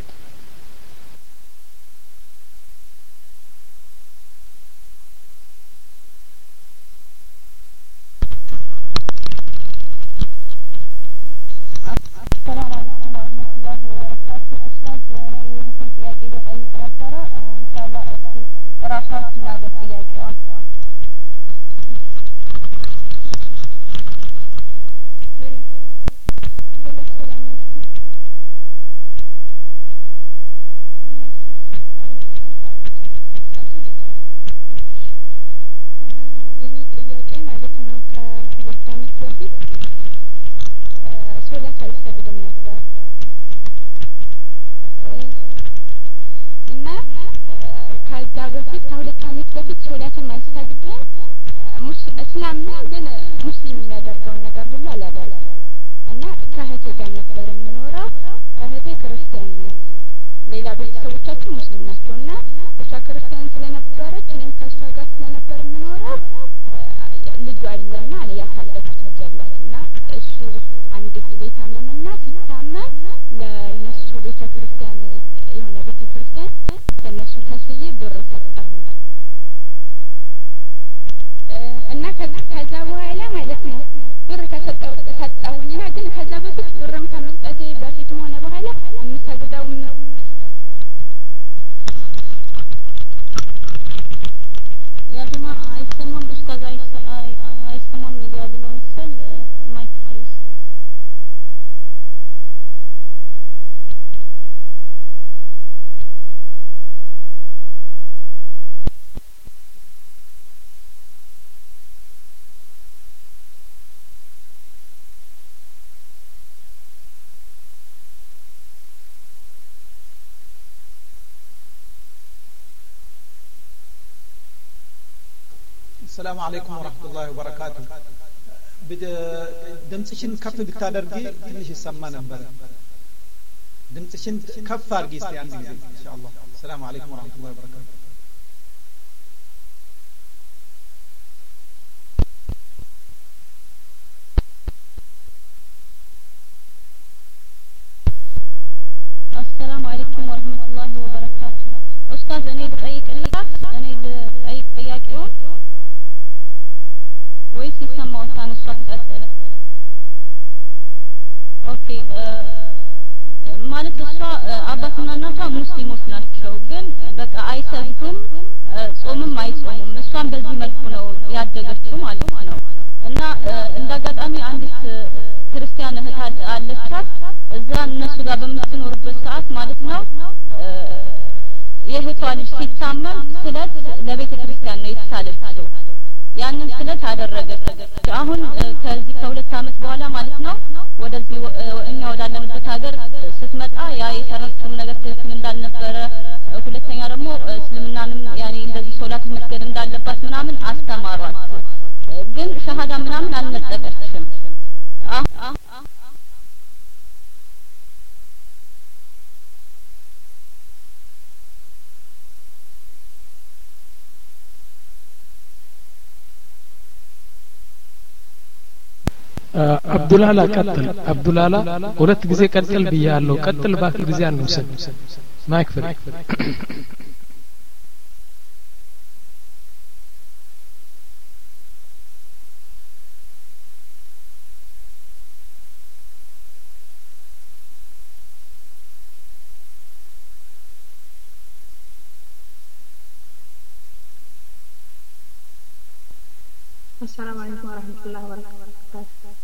السلام عليكم ورحمة الله وبركاته دمتشن كف بتادرجي تنيش السما نبر دمتشن كف فارجي استيان إن شاء الله السلام عليكم ورحمة الله وبركاته السلام عليكم ورحمة الله وبركاته أستاذ أنا دقيق الله أنا دقيق بياكيون ويس يسمى وثان الصوت أسأل أوكي ማለት እሷ አባትና እናቷ ሙስሊሞች ናቸው ግን በቃ አይሰግዱም ጾምም አይጾሙም እሷን በዚህ መልኩ ነው ያደገችው ማለት ነው እና እንዳጋጣሚ አንዲት ክርስቲያን እህት አለቻት እዛ እነሱ ጋር በምትኖርበት ሰዓት ማለት ነው የእህቷ ልጅ ሲታመም ስለት ለቤተ ክርስቲያን ነው የተሳለችው ያንን ስለት አደረገች አሁን ከዚህ ከሁለት አመት በኋላ ማለት ነው ወደዚህ እኛ ወዳለንበት ሀገር ስትመጣ ያ የሰራችው ነገር ትክክል እንዳልነበረ ሁለተኛ ደግሞ እስልምናንም ያኔ እንደዚህ ሶላት መስገድ እንዳለባት ምናምን አስተማሯት ግን ሸሃዳ ምናምን አልነጠቀችም አብዱላላ ቀጥል አብዱላላ ሁለት ጊዜ ቀጥል ብያለሁ ቀጥል ባክ ጊዜ አንውሰድ ማይክ ፍሪ السلام عليكم ورحمة الله وبركاته.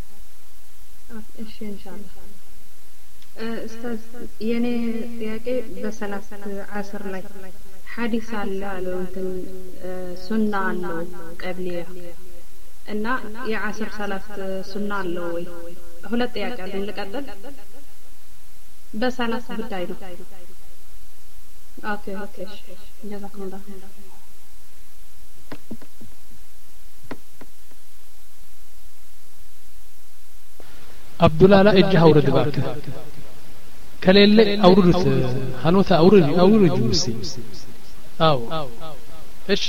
እሺ ኢንሻአላህ ኡስታዝ የኔ ጥያቄ በሰላት ዓስር ላይ ሐዲስ አለ አለው እንትን ሱና አለው ቀብሊያ እና የዓስር ሰላት ሱና አለው ወይ? ሁለት ጥያቄ አለኝ ልቀጥል። በሰላት ጉዳይ ነው። ኦኬ ኦኬ ጀዛኩሙላህ አብዱላላ እጅ አውርድ ባክህ ከሌለ አውርዱት ሀኖታ አውርድ አውርድ እስቲ አው እሺ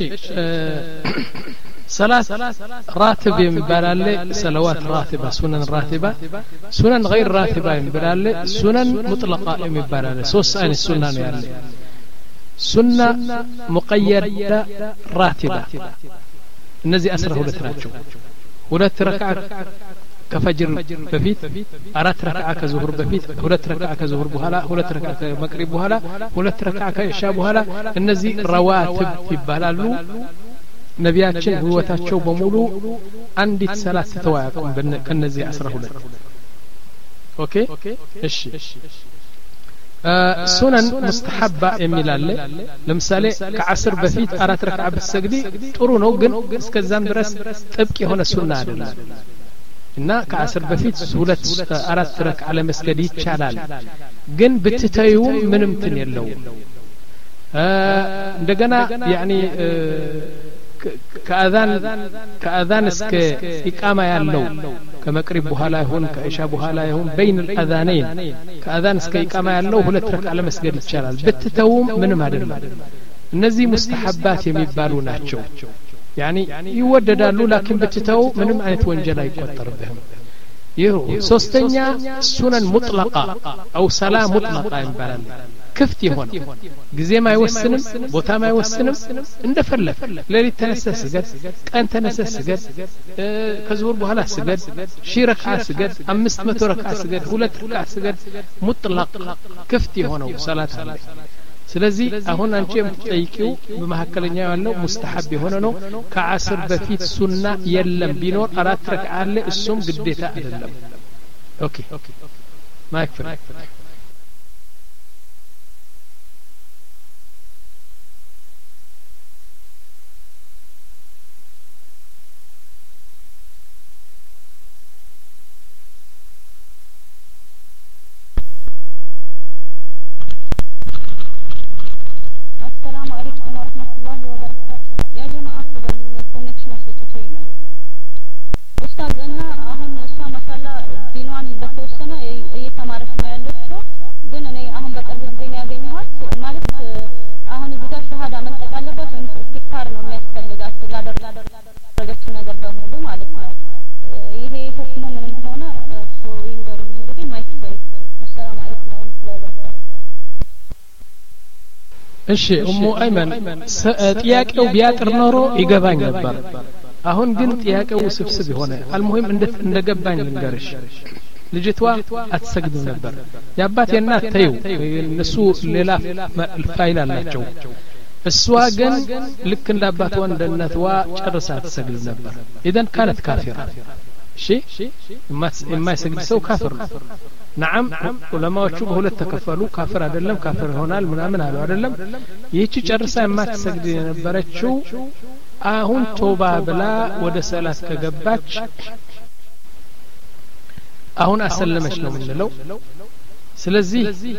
ሰላት ራትብ የሚባል አለ ሰለዋት ራትባ ሱነን ራትባ ሱነን غير ራትባ የሚባል አለ ሱነን ሙጥለቃ የሚባል አለ ሶስት አይነት ሱና ነው ያለ ሱና ሙቀየዳ ራትባ እነዚህ አስራ ሁለት ናቸው ሁለት ረክዓ ከፈጅር በፊት አራት ረክዓ ከዙሁር በፊት ሁለት ረክዓ ከዙሁር በኋላ ሁለት ረክዓ ከመግሪብ በኋላ ሁለት ረክዓ ከኢሻ በኋላ እነዚህ ረዋትብ ይባላሉ ነቢያችን ህይወታቸው በሙሉ አንዲት ሰላት ተዋያቁም ከነዚህ አስራ ሁለት ኦኬ እሺ ሱነን ሙስተሐባ የሚላለ ለምሳሌ ከዓስር በፊት አራት ረክዓ ብትሰግዲ ጥሩ ነው ግን እስከዛም ድረስ ጥብቅ የሆነ ሱና አይደለም እና ከዓስር በፊት ሁለት አራት ረክዓ ለመስገድ ይቻላል ግን ብትተዩም ምንም ትን የለው እንደገና ያኒ ከአዛን ከአዛን እስከ ኢቃማ ያለው ከመቅሪብ በኋላ ይሁን ከኢሻ በኋላ ይሁን بين الاذانين ከአዛን እስከ ኢቃማ ያለው ሁለት ረክዓ ለመስገድ ይቻላል ብትተውም ምንም አይደለም እነዚህ ሙስተሐባት የሚባሉ ናቸው يعني ይወደዳሉ ላኪን ብትተው ምንም አይነት ወንጀል አይቆጠርብህም ይሁ ሶስተኛ ሱነን ሙጥለቃ አው ሰላ ሙጥለቃ ይባላል ክፍት ይሆን ጊዜም አይወስንም ቦታም አይወስንም እንደፈለክ ለሊት ተነስተህ ስገድ ቀን ተነስተህ ስገድ ከዙሁር በኋላ ስገድ ሺህ ረክዓ ስገድ አምስት መቶ ረክዓ ስገድ ሁለት ረክዓ ስገድ ሙጥለቅ ክፍት የሆነው ሰላት አለ ስለዚህ አሁን አንቺ የምትጠይቂው በመሐከለኛ ያለው ሙስተሐብ የሆነ ነው ከዓስር በፊት ሱና የለም ቢኖር አራት ረክዓ አለ እሱም ግዴታ አይደለም ኦኬ ማይክፍር እሺ ኡሙ አይመን ጥያቄው ቢያጥር ኖሮ ይገባኝ ነበር አሁን ግን ጥያቄው ስብስብ ሆነ አልሙሂም እንደገባኝ ልንገርሽ ልጅቷ አትሰግድም ነበር ያባት የናት ተዩ እነሱ ሌላ ፋይል አላቸው እሷ ግን ልክ እንደ አባቷ እንደ እናትዋ ጨርሳ አትሰግድ ነበር ኢደን ካለት ካፊራ እሺ የማይሰግድ ሰው ካፍር ነው نعم ዑለማዎቹ በሁለት ተከፈሉ ካፍር አይደለም ካፍር ይሆናል ምናምን አሉ አይደለም ይህቺ ጨርሳ የማትሰግድ የነበረችው አሁን ቶባ ብላ ወደ ሰላት ከገባች አሁን አሰለመች ነው የምንለው ስለዚህ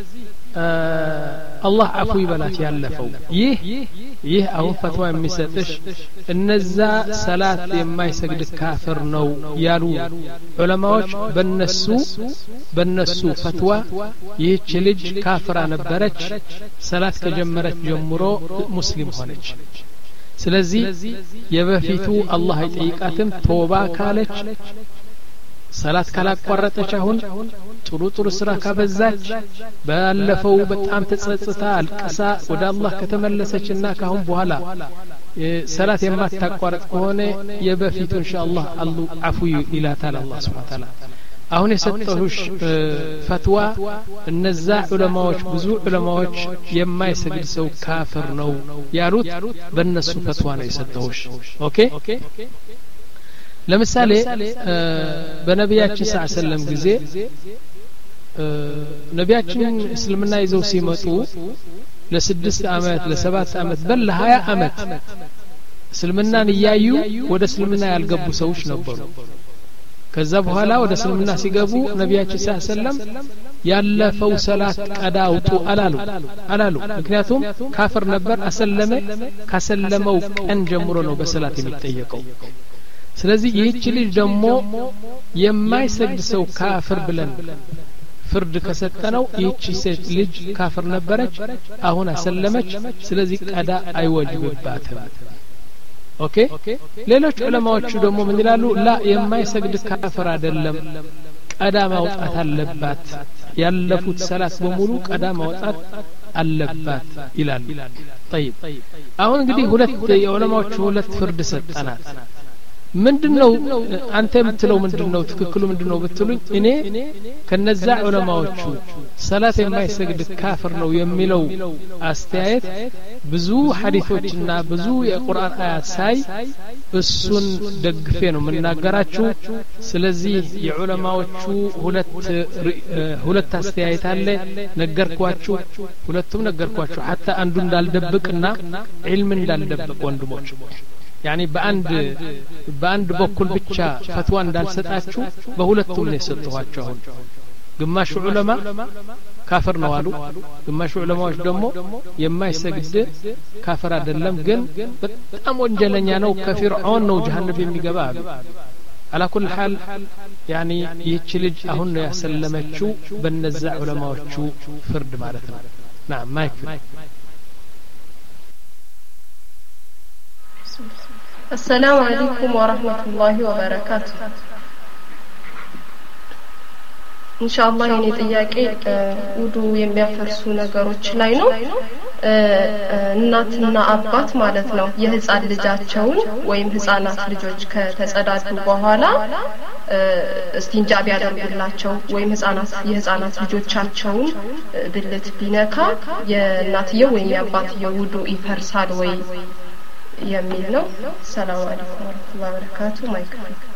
አላህ አፉ ይበላት ያለፈው ይህ ይህ አሁን ፈትዋ የሚሰጥሽ እነዛ ሰላት የማይሰግድ ካፍር ነው ያሉ ዑለማዎች በነሱ በነሱ ፈትዋ ይህች ልጅ ካፍራ ነበረች ሰላት ከጀመረች ጀምሮ ሙስሊም ሆነች ስለዚህ የበፊቱ አላህ አይጠይቃትም ቶባ ካለች ሰላት ካላቋረጠች አሁን ጥሩ ጥሩ ስራ ካበዛች ባለፈው በጣም ተጸጽታ አልቅሳ ወደ አላህ ከተመለሰችና ካሁን በኋላ ሰላት የማታቋርጥ ከሆነ የበፊቱ ኢንሻአላህ አላህ አፉ ይላታል አላህ Subhanahu Wa Ta'ala አሁን የሰጠሁሽ ፈትዋ እነዛ ዑለማዎች ብዙ ዑለማዎች የማይሰግድ ሰው ካፍር ነው ያሉት በእነሱ ፈትዋ ነው የሰጠሁሽ ኦኬ ለምሳሌ በነቢያችን ሰለላሁ ዐለይሂ ወሰለም ጊዜ ነቢያችን እስልምና ይዘው ሲመጡ ለስድስት አመት ለሰባት አመት በል ለሀያ አመት እስልምናን እያዩ ወደ እስልምና ያልገቡ ሰዎች ነበሩ። ከዛ በኋላ ወደ እስልምና ሲገቡ ነቢያችን ሰለላሁ ዐለይሂ ወሰለም ያለፈው ሰላት ቀዳ አውጡ አላሉ አላሉ ምክንያቱም ካፍር ነበር አሰለመ ካሰለመው ቀን ጀምሮ ነው በሰላት የሚጠየቀው። ስለዚህ ይህች ልጅ ደግሞ የማይሰግድ ሰው ካፍር ብለን ፍርድ ከሰጠነው ይህች ሴት ልጅ ካፍር ነበረች አሁን አሰለመች ስለዚህ ቀዳ አይወጅብባትም። ኦኬ ሌሎች ዑለማዎቹ ደግሞ ምን ይላሉ ላ የማይሰግድ ካፍር አይደለም ቀዳ ማውጣት አለባት ያለፉት ሰላት በሙሉ ቀዳ ማውጣት አለባት ይላሉ። طيب አሁን እንግዲህ ሁለት የዑለማዎቹ ሁለት ፍርድ ሰጠናት። ምንድነው አንተ የምትለው ምንድነው ትክክሉ ምንድነው ብትሉኝ እኔ ከነዛ ዑለማዎቹ ሰላት የማይሰግድ ካፍር ነው የሚለው አስተያየት ብዙ ሐዲሶችና ብዙ የቁርአን አያት ሳይ እሱን ደግፌ ነው የምናገራችሁ። ስለዚህ የዑለማዎቹ ሁለት ሁለት አስተያየት አለ ነገርኳችሁ ሁለቱም ነገርኳችሁ حتى አንዱ እንዳልደብቅና ዒልም እንዳልደብቅ ወንድሞች يعني በአንድ በአንድ በኩል ብቻ ፈትዋ እንዳልሰጣችሁ በሁለቱም ነው የሰጠኋችሁ። አሁን ግማሽ ዑለማ ካፍር ነው አሉ ግማሽ ዑለማዎች ደግሞ የማይሰግድ ካፍር አይደለም ግን በጣም ወንጀለኛ ነው ከፊርዓውን ነው ጀሃነም የሚገባ አሉ። على كل حال يعني ይህች ልጅ አሁን ነው ያሰለመችው በነዛ ዑለማዎቹ ፍርድ ማለት ነው። نعم ማይክ السلام عليكم ورحمة الله وبركاته إن شاء الله يعني ጥያቄ ውዱ የሚያፈርሱ ነገሮች ላይ ነው። እናትና አባት ማለት ነው የህፃን ልጃቸውን ወይም ህፃናት ልጆች ከተጸዳዱ በኋላ እስቲንጃ ቢያደርጉላቸው ወይም ህፃናት የህፃናት ልጆቻቸውን ብልት ቢነካ የእናትየው ወይም የአባትየው ውዱ ይፈርሳል ወይ የሚል ነው። ሰላም አለይኩም ወራህመቱላሂ ወበረካቱ ማይክ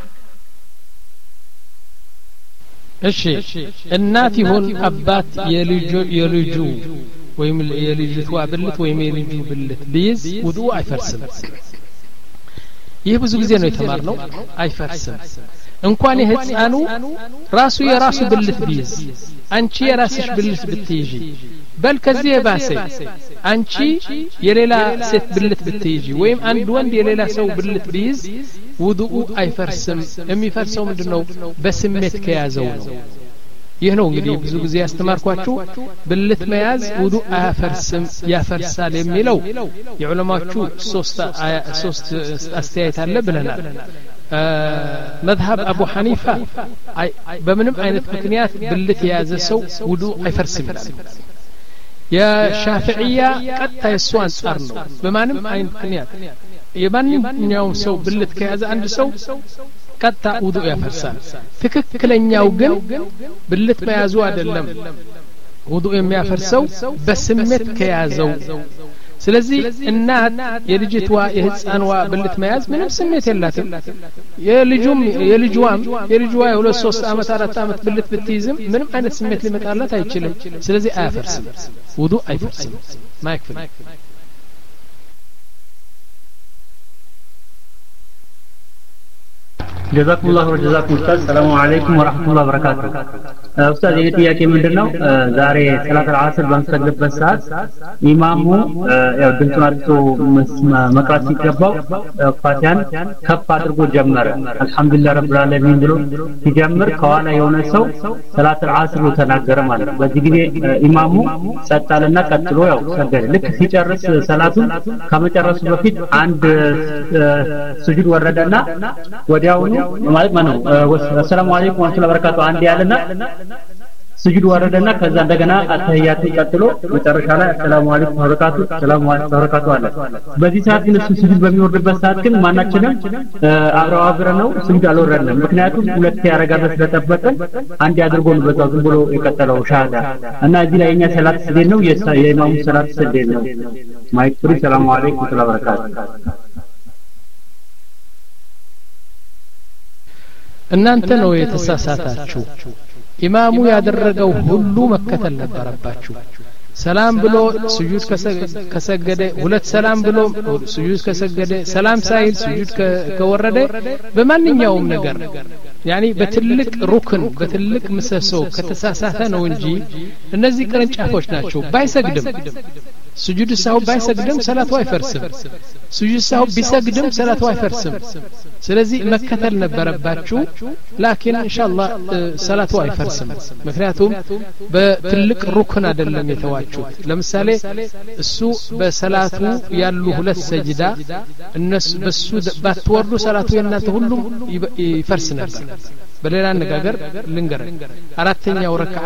እሺ እናት ይሁን አባት የልጁ የልጁ ወይም የልጅቷ ብልት ወይም የልጁ ብልት ቢይዝ ውዱ አይፈርስም። ይህ ብዙ ጊዜ ነው የተማርነው አይፈርስም። እንኳን የህፃኑ ራሱ የራሱ ብልት ቢይዝ አንቺ የራስሽ ብልት ብትይጂ በል ከዚህ የባሰ አንቺ የሌላ ሴት ብልት ብትይጂ ወይም አንድ ወንድ የሌላ ሰው ብልት ቢይዝ ውዱኡ አይፈርስም። የሚፈርሰው ምንድነው በስሜት ከያዘው ነው። ይህ ነው እንግዲህ ብዙ ጊዜ ያስተማርኳችሁ ብልት መያዝ ውዱ አያፈርስም ያፈርሳል የሚለው የዑለማዎቹ ሶስት ሶስት አስተያየት አለ ብለናል። مذهب أبو حنيفة بمنم أينت مكنيات بلت يا زسو ودو أيفرسم. يا شافعية قد تيسوان صارنو بمنم أين مكنيات يبنم يوم سو بلت كيازا عند سو قد تعودو يفرسان تككلن يوجن بلت ما يزوا دلم وضو يفرسو بسمت كيازو ስለዚህ እናት የልጅቷ የህፃንዋ ብልት መያዝ ምንም ስሜት የላትም። የልጁም የልጅዋም የልጅዋ የሁለት ሶስት አመት አራት አመት ብልት ብትይዝም ምንም አይነት ስሜት ሊመጣላት አይችልም። ስለዚህ አያፈርስም ውዱ አይፈርስም። ማይክል جزاكم الله وجزاكم استاذ السلام عليكم ورحمه الله وبركاته استاذ የኔ ጥያቄ ምንድነው ዛሬ ሰላት العصر በምሰግድበት ሰዓት ኢማሙ ያው ድምፁን አጥቶ መቅራት ሲገባው ፋቲሃን ከፍ አድርጎ ጀመረ አልহামዱሊላህ ረብል ዓለሚን ብሎ ሲጀምር ከኋላ የሆነ ሰው ሰላት العصر ነው ተናገረ ማለት ነው። በዚህ ጊዜ ኢማሙ ጸጣልና ቀጥሎ ያው ሰገደ። ልክ ሲጨርስ ሰላቱን ከመጨረሱ በፊት አንድ ስጁድ ወረደና ወዲያው ማለት ማነው ሰላም አለይኩም ወራህመቱላሂ ወበረካቱ አንድ ያለና ስጁድ ወረደና ከዛ እንደገና አተህያቱ ቀጥሎ መጨረሻ ላይ ሰላም አለይኩም ወበረካቱ ሰላም አለይኩም ወበረካቱ አለ። በዚህ ሰዓት ግን ስጁድ በሚወርድበት ሰዓት ግን ማናችንም አብረው አብረን ነው ስጁድ አልወረደም። ምክንያቱም ሁለት ያረጋለ ስለተጠበቀን አንድ ያድርጎ ነው በዛው ዝም ብሎ የቀጠለው ሻሃዳ እና እዚህ ላይ የኛ ሰላት ስግደት ነው የኢማሙ ሰላት ስግደት ነው። ማይክ ፍሪ ሰላም አለይኩም ወበረካቱ እናንተ ነው የተሳሳታችሁ ኢማሙ ያደረገው ሁሉ መከተል ነበረባችሁ ሰላም ብሎ ስጁድ ከሰገደ ሁለት ሰላም ብሎ ስጁድ ከሰገደ ሰላም ሳይል ስጁድ ከወረደ በማንኛውም ነገር ያኒ በትልቅ ሩክን በትልቅ ምሰሶ ከተሳሳተ ነው እንጂ እነዚህ ቅርንጫፎች ናቸው ባይሰግድም ስጁድ ሳው ባይሰግድም ሰላቱ አይፈርስም ስጁድ ሳው ቢሰግድም ሰላቱ አይፈርስም ስለዚህ መከተል ነበረባችሁ ላኪን ኢንሻአላህ ሰላቱ አይፈርስም ምክንያቱም በትልቅ ሩክን አይደለም የተዋችሁት ለምሳሌ እሱ በሰላቱ ያሉ ሁለት ሰጅዳ እነሱ በሱ ባትወርዱ ሰላቱ የናንተ ሁሉም ይፈርስ ነበር በሌላ አነጋገር ልንገር አራተኛው ረክዓ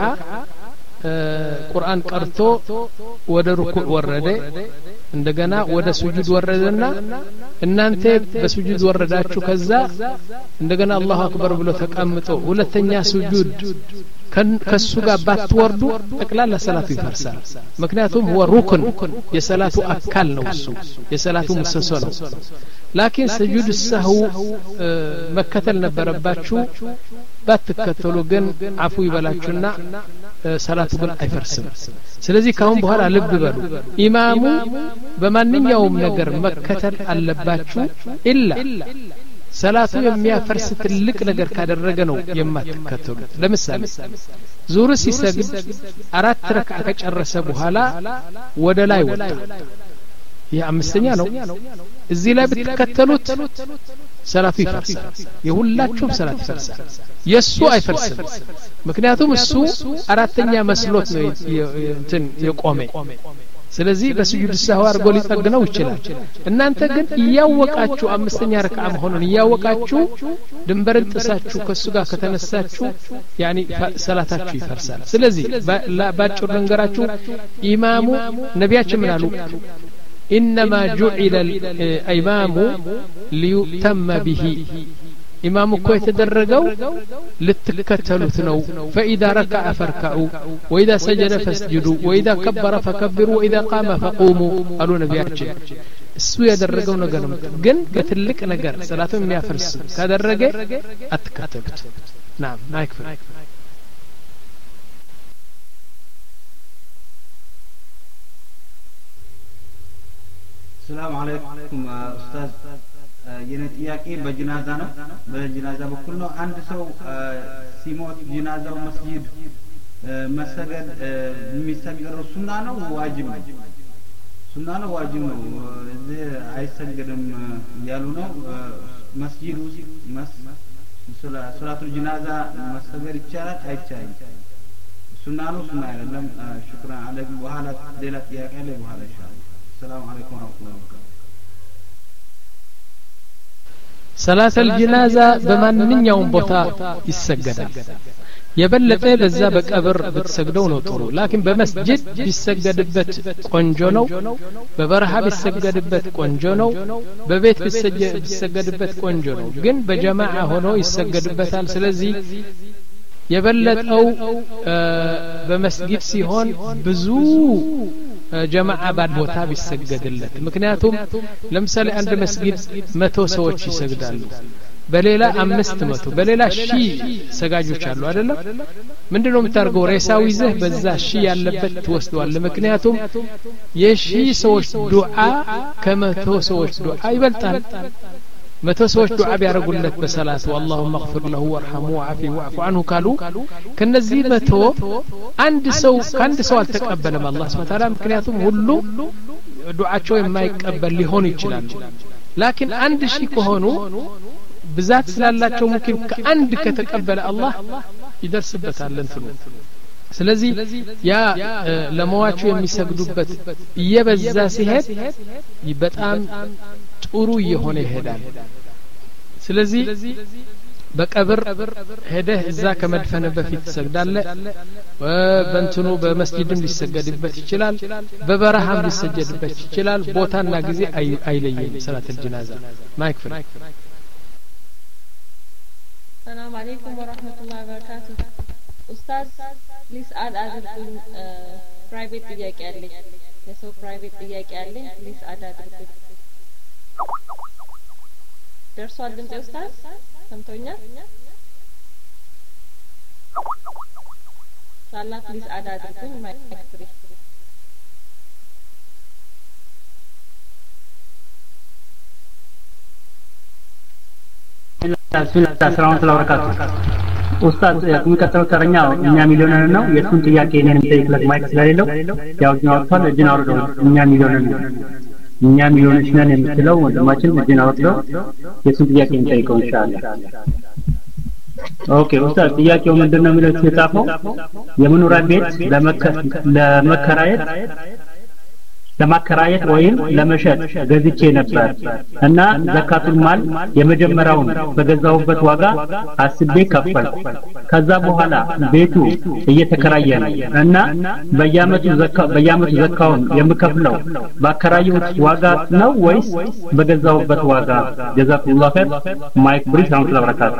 ቁርአን ቀርቶ ወደ ሩኩዕ ወረደ እንደገና ወደ ሱጁድ ወረደና እናንተ በሱጁድ ወረዳችሁ ከዛ እንደገና አላሁ አክበር ብሎ ተቀምጦ ሁለተኛ ሱጁድ ከሱ ጋር ባትወርዱ ጠቅላላ ሰላቱ ይፈርሳል ምክንያቱም هو ሩክን የሰላቱ አካል ነው እሱ የሰላቱ ምሰሶ ነው ላኪን ስጁድ ሰህው መከተል ነበረባችሁ ባትከተሉ ግን አፉ ይበላችሁና ሰላቱ ግን አይፈርስም ስለዚህ ካሁን በኋላ ልብ በሉ ኢማሙ በማንኛውም ነገር መከተል አለባችሁ ኢላ ሰላቱ የሚያፈርስ ትልቅ ነገር ካደረገ ነው የማትከተሉ ለምሳሌ ዙር ሲሰግድ አራት ረክዓ ከጨረሰ በኋላ ወደ ላይ ወጣ የአምስተኛ ነው እዚህ ላይ ብትከተሉት ሰላቱ ይፈርሳል የሁላችሁም ሰላት ይፈርሳል የሱ አይፈርስም ምክንያቱም እሱ አራተኛ መስሎት ነው እንትን የቆመ ስለዚህ በስጁድ ሰህው አርጎ ሊጠግነው ይችላል እናንተ ግን ያወቃችሁ አምስተኛ ረክዓ መሆኑን ያወቃችሁ ድንበርን ጥሳችሁ ከሱ ጋር ከተነሳችሁ ያኒ ሰላታችሁ ይፈርሳል ስለዚህ ባጭሩ ነገራችሁ ኢማሙ ነቢያችን ምን አሉ إنما جعل الإمام ليتم به إمام كو يتدرجوا لتكتلوا نو فإذا ركع فاركعوا وإذا سجد فاسجدوا وإذا كبر فكبروا وإذا قام فقوموا قالوا نبياتنا እሱ ያደረገው ነገር ነው ግን በትልቅ ነገር ሰላቱን የሚያፈርስ ካደረገ አትከተሉት ናም ማይክፈል السلام عليكم استاذ የኔ ጥያቄ በጅናዛ ነው በጅናዛ በኩል ነው አንድ ሰው ሲሞት ጅናዛው መስጂድ መሰገድ የሚሰገደው ሱና ነው ዋጅብ ነው ሱና ነው ዋጅብ ነው እዚህ አይሰገድም ያሉ ነው መስጂድ ውስጥ ሶላቱል ጅናዛ መሰገድ ይቻላል አይቻልም ሱና ነው ሱና አይደለም ሽክራን አለኝ በኋላ ሌላ ጥያቄ አለ በኋላ ኢንሻአላህ السلام عليكم ورحمة الله وبركاته صلاة الجنازة በማንኛውም ቦታ ይሰገዳል የበለጠ በዛ በቀብር ብትሰግደው ነው ጥሩ ላኪን በመስጂድ ቢሰገድበት ቆንጆ ነው በበረሃ ቢሰገድበት ቆንጆ ነው በቤት ቢሰገድበት ቆንጆ ነው ግን በጀማዓ ሆኖ ይሰገድበታል ስለዚህ የበለጠው በመስጊድ ሲሆን ብዙ ጀማዓ ባድ ቦታ ቢሰገድለት ምክንያቱም ለምሳሌ አንድ መስጊድ መቶ ሰዎች ይሰግዳሉ በሌላ አምስት መቶ በሌላ ሺህ ሰጋጆች አሉ አይደለም ምንድነው የምታርገው ሬሳው ይዘህ በዛ ሺህ ያለበት ትወስደዋል ምክንያቱም የሺህ ሰዎች ዱዓ ከመቶ ሰዎች ዱዓ ይበልጣል መቶ ሰዎች ዱዓ ቢያረጉለት በሰላት واللهم اغفر له وارحمه وعافه واعف عنه ካሉ ከነዚህ መቶ አንድ ሰው ከአንድ ሰው አልተቀበለም አላህ Subhanahu Ta'ala ምክንያቱም ሁሉ ዱዓቸው የማይቀበል ሊሆን ይችላል ላኪን አንድ ሺህ ከሆኑ ብዛት ስላላቸው ሙምኪን ከአንድ ከተቀበለ አላህ ይደርስበታል እንትኑ ስለዚህ ያ ለመዋቹ የሚሰግዱበት እየበዛ ሲሄድ በጣም ጥሩ የሆነ ይሄዳል ስለዚህ በቀብር ሄደህ እዛ ከመድፈነ በፊት ትሰግዳለህ በእንትኑ በመስጂድም ሊሰገድበት ይችላል በበረሃም ሊሰገድበት ይችላል ቦታና ጊዜ አይለይም ሰላት الجنازة ማይክ ፍሪ ሰላም አለይኩም ወራህመቱላሂ ወበረካቱ ኡስታዝ ፕሊዝ አድ አድርጉኝ ፕራይቬት ጥያቄ አለኝ የሰው ፕራይቬት ጥያቄ አለኝ ፕሊዝ አድ አድርጉኝ ደርሷል ድምጼ ኡስታዝ ሰምቶኛል ኢንሻአላህ ፕሊዝ አድ አድርጉኝ ማይክ ፍሪ ቢስሚላህ ሰላም ተላወራካቱ ኡስታዝ የሚቀጥለው ተረኛ እኛ ሚሊዮነር ነው የሱን ጥያቄ እኔን ጠይቅለት ማይክ ስለሌለው ያው ጅናውታል እጅን አውርደው እኛ ሚሊዮነር ነው እኛ ሚሊዮነር ነን የምትለው ወንድማችን እጅን አውርደው የሱን ጥያቄ እንጠይቀው ኢንሻአላህ ኦኬ ኡስታዝ ጥያቄው ምንድነው የሚለው የተጻፈው የመኖሪያ ቤት ለመከራየት ለማከራየት ወይም ለመሸጥ ገዝቼ ነበር እና ዘካቱል ማል የመጀመሪያውን በገዛውበት ዋጋ አስቤ ከፈልኩ ከዛ በኋላ ቤቱ እየተከራየ ነው እና በየአመቱ ዘካ በየአመቱ ዘካውን የምከፍለው ባከራየሁት ዋጋ ነው ወይስ በገዛውበት ዋጋ ጀዛኩላህ ኸይር ማይክ ብሪስ አሁን ተባረካቱ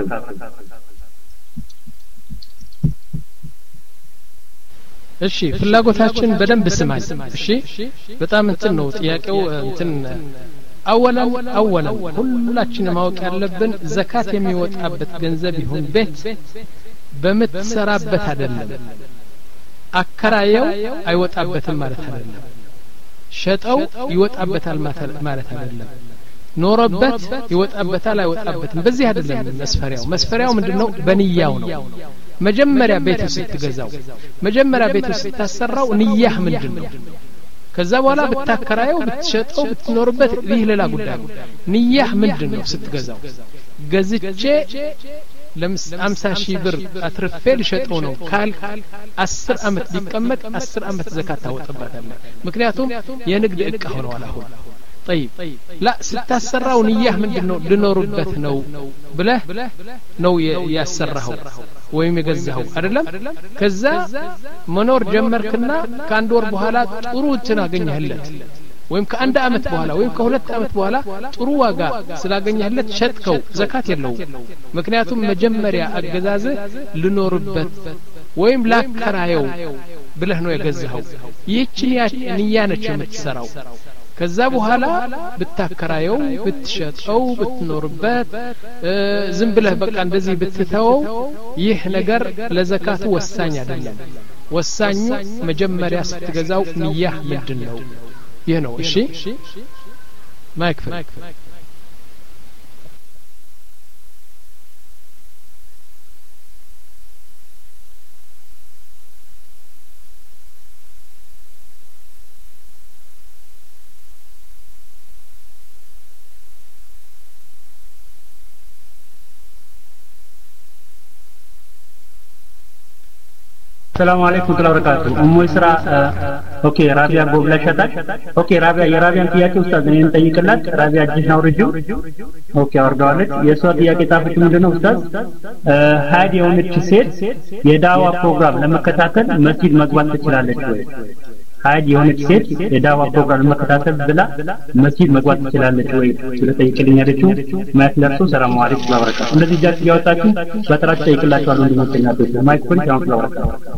እሺ ፍላጎታችን በደንብ ስማኝ እሺ በጣም እንትን ነው ጥያቄው እንትን አወላን አወላን ሁላችን ማወቅ ያለብን ዘካት የሚወጣበት ገንዘብ ይሁን ቤት በመትሰራበት አይደለም አከራየው አይወጣበትም ማለት አይደለም ሸጠው ይወጣበታል ማለት አይደለም ኖረበት ይወጣበታል አይወጣበትም በዚህ አይደለም መስፈሪያው መስፈሪያው ምንድነው በንያው ነው መጀመሪያ ቤቱ ስትገዛው መጀመሪያ ቤቱ ስታሰራው ንያህ ምንድነው ከዛ በኋላ ብታከራየው ብትሸጠው ብትኖርበት ይህ ሌላ ጉዳይ ነው ንያህ ምንድነው ስትገዛው ገዝቼ ለምስ አምሳ ሺህ ብር አትርፌ ልሸጠው ነው ካል አስር አመት ቢቀመጥ አስር አመት ዘካት ታወጣበታለህ ምክንያቱም የንግድ እቃ ሆነዋል አሁን طيب لا ስታሰራው ንያህ ምንድነው ልኖርበት ነው ብለህ ነው ያሰራው ወይም የገዛው አይደለም ከዛ መኖር ጀመርክና ከአንድ ወር በኋላ ጥሩ እንትን አገኘህለት ወይም ከአንድ አመት በኋላ ወይም ከሁለት አመት በኋላ ጥሩ ዋጋ ስላገኘህለት ሸጥከው ዘካት የለው ምክንያቱም መጀመሪያ አገዛዝ ልኖርበት ወይም ላከራየው ብለህ ነው የገዛው ይህችን ንያ ነች የምትሰራው ከዛ በኋላ ብታከራየው ብትሸጠው ብትኖርበት ዝም ብለህ በቃ እንደዚህ ብትተወው ይህ ነገር ለዘካቱ ወሳኝ አይደለም ወሳኙ መጀመሪያ ስትገዛው ንያህ ምንድነው ይህ ነው እሺ ማይክ السلام عليكم ورحمة الله وبركاته أم إسراء أوكي رابعة بوبلا شتاك أوكي رابعة يا رابعة تياكي أستاذ نين تيجي لك رابعة جيشنا ورجو أوكي أردوالك يسوع تياكي تافك مدنا أستاذ هاي يوم التسير يدعوا بروجرام لما كتاتل مسجد مقبل تشلالك هاي يوم التسير يدعوا بروجرام لما كتاتل بلا مسجد مقبل تشلالك شوي شو تيجي لنا رجو ما يخلصو السلام عليكم ورحمة الله وبركاته الذي جالس يوتاكي بتراك تيجي لك وارد ممكن أبدا ما يكون جام الله وبركاته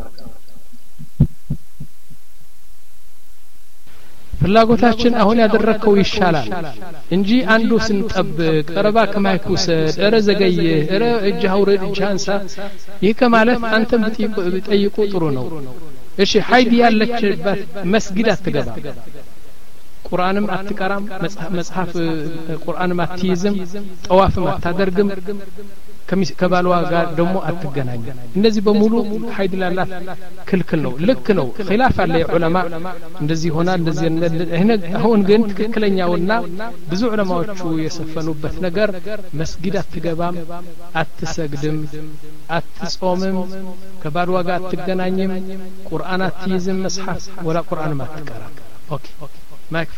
ፍላጎታችን አሁን ያደረከው ይሻላል እንጂ አንዱ ስንጠብቅ ረባ ከማይኩስ እረ ዘገየ እረ እጅ አውረድ እጅ አንሳ ይህ ከማለት አንተም ብትጠይቁ ጥሩ ነው እሺ ሀይድ ያለችበት መስጊድ አትገባ ቁርአንም አትቀራም መጽሐፍ ቁርአንም አትይዝም ጠዋፍም አታደርግም ከባልዋ ጋር ደሞ አትገናኝ እንደዚህ በሙሉ ሀይድ ላላት ክልክል ነው ልክ ነው ኺላፍ አለ ዑለማ እንደዚህ ሆና እንደዚህ አሁን ግን ትክክለኛውና ብዙ ዑለማዎቹ የሰፈኑበት ነገር መስጊድ አትገባም አትሰግድም አትጾምም ከባልዋ ጋር አትገናኝም ቁርአን አትይዝም መጽሐፍ ወላ ቁርአንም አትቀራም ኦኬ ማይክ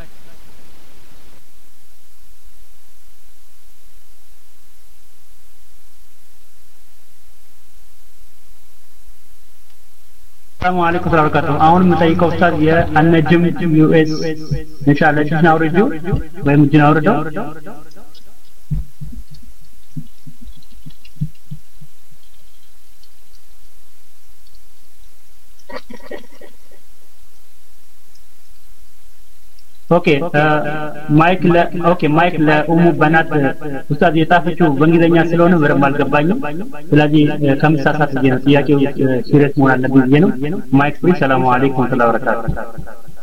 السلام عليكم ورحمة الله وبركاته أهون متأيك أستاذ يا النجم يو إس إن شاء الله جينا ورجو ويم جينا ورجو ኦኬ ማይክ ለ ኦኬ ማይክ ለኡሙ በናት ኡስታዝ የጻፈችው በእንግሊዘኛ ስለሆነ ምንም አልገባኝም። ስለዚህ ከምሳሳት ጊዜ ነው ጥያቄው ሲሪየስ መሆን አለብኝ ጊዜ ነው። ማይክ ፍሪ። ሰላም አለይኩም ወራህመቱላሂ ወበረካቱ።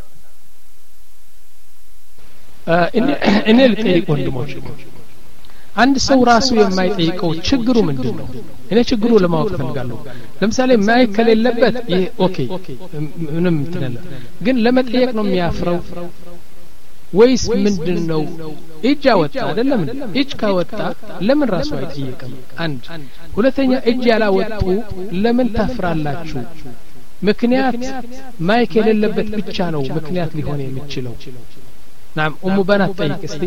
እኔ ልጠይቅ ወንድሞች፣ አንድ ሰው ራሱ የማይጠይቀው ችግሩ ምንድነው? እኔ ችግሩ ለማወቅ ፈልጋለሁ። ለምሳሌ ማይክ ከሌለበት ይሄ ኦኬ ምንም ትነለ፣ ግን ለመጠየቅ ነው የሚያፍረው ወይስ ምንድነው? እጅ አወጣ አይደለም? እጅ ካወጣ ለምን ራሱ አይጠይቅም? አንድ ሁለተኛ፣ እጅ ያላወጡ ለምን ታፍራላችሁ? ምክንያት ማይክ የሌለበት ብቻ ነው ምክንያት ሊሆን የሚችለው። ናም ኡሙ በናት ጠይቅ እስቲ።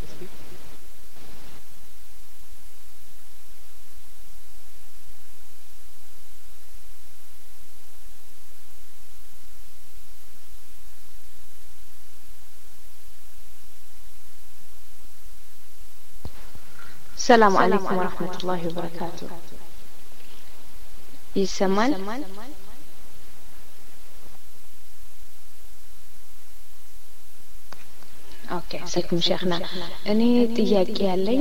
السلام عليكم ورحمة الله وبركاته. يسمال اوكي سلكم شيخنا اني ጥያቄ ያለኝ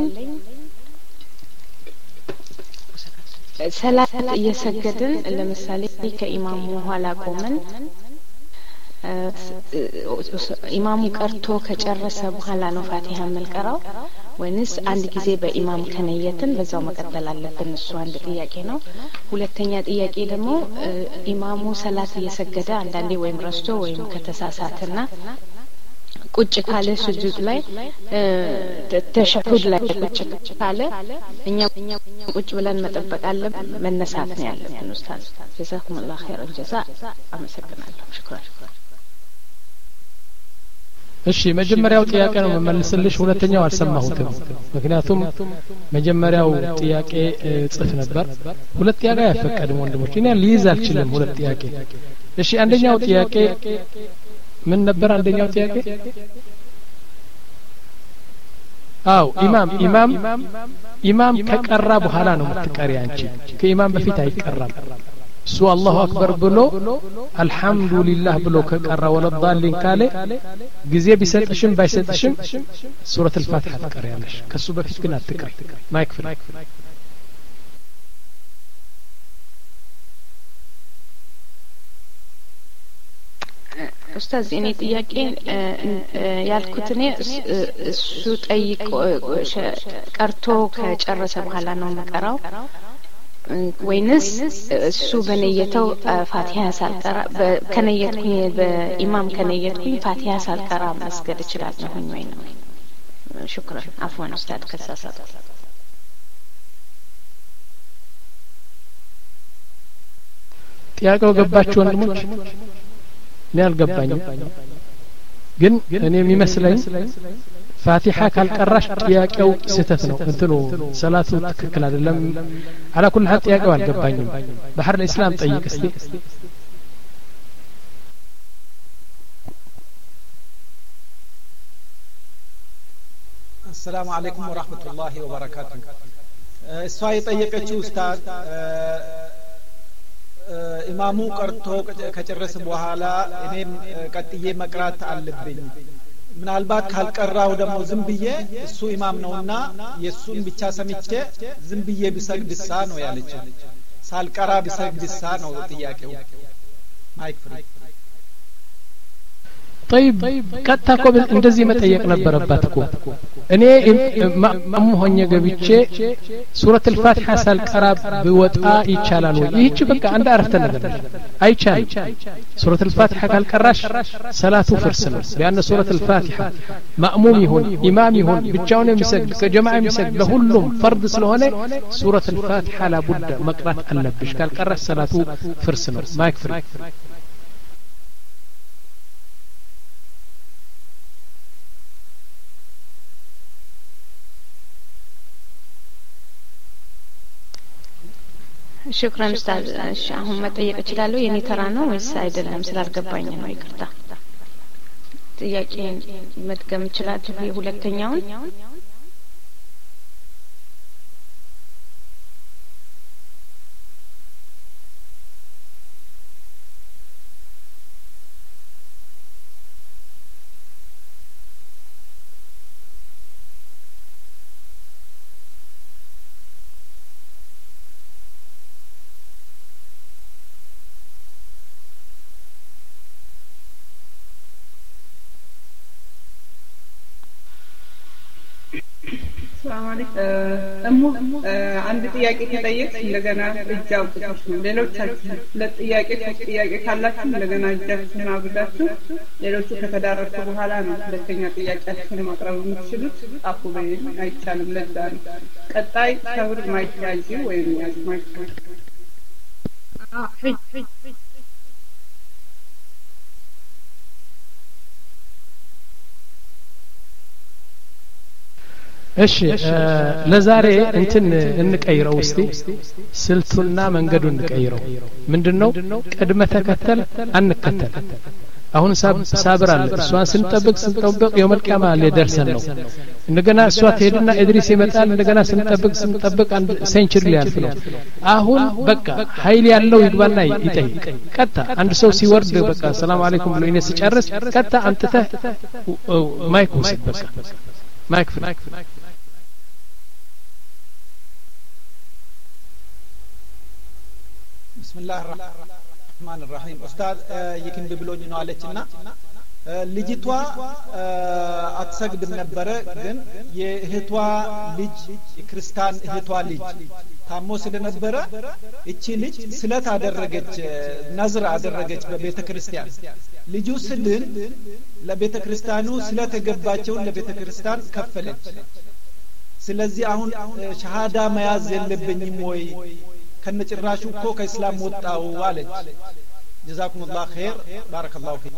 ሰላት እየሰገድን ለምሳሌ ከኢማሙ ኋላ ቆመን ኢማሙ ቀርቶ ከጨረሰ በኋላ ነው ፋቲሃ መልቀራው ወይንስ አንድ ጊዜ በኢማም ከነየትን በዛው መቀጠል አለብን? እሱ አንድ ጥያቄ ነው። ሁለተኛ ጥያቄ ደግሞ ኢማሙ ሰላት እየሰገደ አንዳንዴ ወይም ረስቶ ወይም ከተሳሳተና ቁጭ ካለ ስጁድ ላይ ተሸሁድ ላይ ቁጭ ካለ እኛ ቁጭ ብለን መጠበቅ አለብን? መነሳት ነው ያለብን? ኡስታዝ ጀዛኩሙላህ ኸይረን ጀዛ። አመሰግናለሁ። ሽክራን። እሺ መጀመሪያው ጥያቄ ነው መመልስልሽ፣ ሁለተኛው አልሰማሁትም። ምክንያቱም መጀመሪያው ጥያቄ ጽፍ ነበር። ሁለት ጥያቄ አይፈቀድም ወንድሞች፣ እኔ ሊይዝ አልችልም ሁለት ጥያቄ። እሺ አንደኛው ጥያቄ ምን ነበር? አንደኛው ጥያቄ አው ኢማም ኢማም ኢማም ከቀራ በኋላ ነው የምትቀሪ አንቺ። ከኢማም በፊት አይቀራም። እሱ አላሁ አክበር ብሎ አልহামዱሊላህ ብሎ ከቀራ ወለዳሊን ካለ ጊዜ ቢሰጥሽም ባይሰጥሽም ሱረት አልፋቲሃ ትቀሪያለሽ። ከሱ በፊት ግን አትቀሪ። ማይክ ፍሪ። ኡስታዝ እኔ ጥያቄ ያልኩት እኔ እሱ ጠይቆ ቀርቶ ከጨረሰ በኋላ ነው መቀራው ወይንስ እሱ በነየተው ፋቲሃ ሳልቀራ ከነየትኩኝ በኢማም ከነየትኩኝ ፋቲሃ ሳልቀራ መስገድ እችላለሁ ወይ ነው? ሽክራን። አፍዋን ኡስታዝ ከሳሳት ጥያቄው ገባችሁ ወንድሞች? እኔ አልገባኝም፣ ግን እኔ የሚመስለኝ ፋቲሃ ካልቀራሽ ጥያቄው ስህተት ነው። እንትኑ ሰላቱ ትክክል አይደለም። على كل حال ጥያቄው አልገባኝም። ባህር الاسلام ጠይቅ እስቲ። السلام عليكم ورحمة الله وبركاته. እሷ የጠየቀችው ኡስታዝ ኢማሙ ቀርቶ ከጨረሰ በኋላ እኔም ቀጥዬ መቅራት አለብኝ፣ ምናልባት ካልቀራው ደግሞ ዝም ብዬ እሱ ኢማም ነውና የሱን ብቻ ሰምቼ ዝም ብዬ ቢሰግድሳ ነው ያለችው። ሳልቀራ ቢሰግድሳ ነው ጥያቄው። ማይክ ፍሪ። طيب ቀጥታ እኮ እንደዚህ መጠየቅ ነበረባት እኮ። እኔ ማሙ ሆኜ ገብቼ ሱረት አልፋቲሃ ሳልቀራ ብወጣ ይቻላል ወይ? ይህች በቃ አንድ አረፍተ ነገር አይቻልም። ሱረት አልፋቲሃ ካልቀራሽ ሰላቱ ፍርስ ነው። ያን ሱረት አልፋቲሃ ማእሙም ይሁን ኢማም ይሁን ብቻውን የሚሰግድ ከጀማዓ የሚሰግድ ለሁሉም ፈርድ ስለሆነ ሱረት አልፋቲሃ ላቡድ መቅራት አለብሽ። ካልቀራሽ ሰላቱ ፍርስ ነው። ማይክ ፍሪ። ሽክራን ኡስታዝ። እሺ አሁን መጠየቅ እችላለሁ? የኔ ተራ ነው ወይስ አይደለም? ስላልገባኝ ነው፣ ይቅርታ። ጥያቄን መድገም እችላለሁ? የሁለተኛውን ሰላም አለይኩም እሙ አንድ ጥያቄ ተጠየቅሽ እንደገና እጅ አውጥተሽ ነው ሌሎቻችሁ ለጥያቄ ጥያቄ ካላችሁ እንደገና እጃችሁን አብዳችሁ ሌሎቹ ከተዳረሱ በኋላ ነው ሁለተኛ ጥያቄያችሁን ማቅረብ የምትችሉት አፉ በይኝ አይቻልም ለዛ ነው ቀጣይ ሰብር ማይታጂ ወይም ያዝ ማይታጂ አ ሂጅ እሺ ለዛሬ እንትን እንቀይረው እስቲ ስልቱና መንገዱን እንቀይረው ምንድነው ቅድመ ተከተል አንከተል አሁን ሳብር አለ እሷን ስንጠብቅ ስንጠብቅ የውመል ቂያማ ሊደርሰን ነው እንደገና እሷ ትሄድና ኢድሪስ ይመጣል እንደገና ስንጠብቅ ስንጠብቅ አንድ ሴንቸሪ ሊያልፍ ነው አሁን በቃ ኃይል ያለው ይግባና ይጠይቅ ቀጣ አንድ ሰው ሲወርድ በቃ ሰላም አለይኩም ብሎ ይነስ ሲጨርስ ቀጣ አንጥተህ ማይክ ውሰድ በቃ ማይክ بسم الله الرحمن الرحيم ኡስታዝ ይክን ብሎኝ ነው አለችና ልጅቷ አትሰግድም ነበረ ግን የእህቷ ልጅ የክርስቲያን እህቷ ልጅ ታሞ ስለነበረ እቺ ልጅ ስለት አደረገች ነዝር አደረገች በቤተ ክርስቲያን ልጁ ስልን ለቤተ ክርስቲያኑ ስለተገባቸው ለቤተ ክርስቲያን ከፈለች ስለዚህ አሁን ሸሃዳ መያዝ የለብኝም ወይ ከነጭራሹ እኮ ከእስላም ወጣው አለች ጀዛኩሙላህ ኸይር ባረከላሁ ፊክ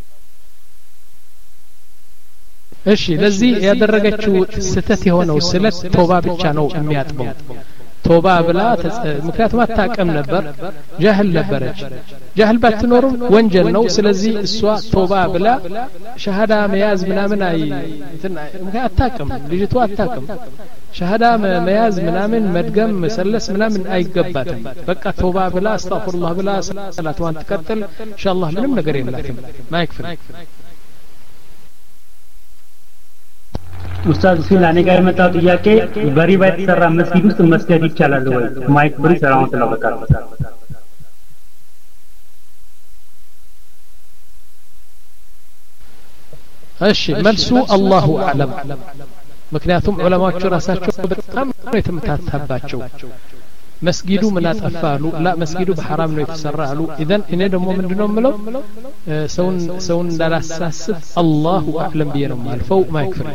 እሺ ለዚህ ያደረገችው ስተት የሆነው ስለት ቶባ ብቻ ነው የሚያጥበው ቶባ ብላ ምክንያቱም አታቀም ነበር ጃህል ነበረች ጃህል ባትኖርም ወንጀል ነው ስለዚህ እሷ ቶባ ብላ ሸሃዳ መያዝ ምናምን አይ ምክንያቱም አታቀም ልጅቷ አታቀም ሸሃዳ መያዝ ምናምን መድገም መሰለስ ምናምን አይገባትም በቃ ቶባ ብላ አስተግፊሩላህ ብላ ሰላቷን ትቀጥል ኢንሻአላህ ምንም ነገር የላትም ማይክፍል ኡስታዝ ሲላ እኔ ጋር የመጣው ጥያቄ በሪባ የተሰራ መስጊድ ውስጥ መስገድ ይቻላል ወይ ማይክ ብሪ ሰላም ተላበቃ እሺ መልሱ አላሁ አዕለም ምክንያቱም ዑለማዎቹ ራሳቸው በጣም ነው የተመታታባቸው መስጊዱ ምን አጠፋሉ ላ መስጊዱ በሐራም ነው የተሰራ አሉ ኢዘን እኔ ደግሞ ምንድነው የምለው ሰውን ሰውን እንዳላሳስት አላሁ አዕለም ብዬ ነው ማልፈው ማይክፍል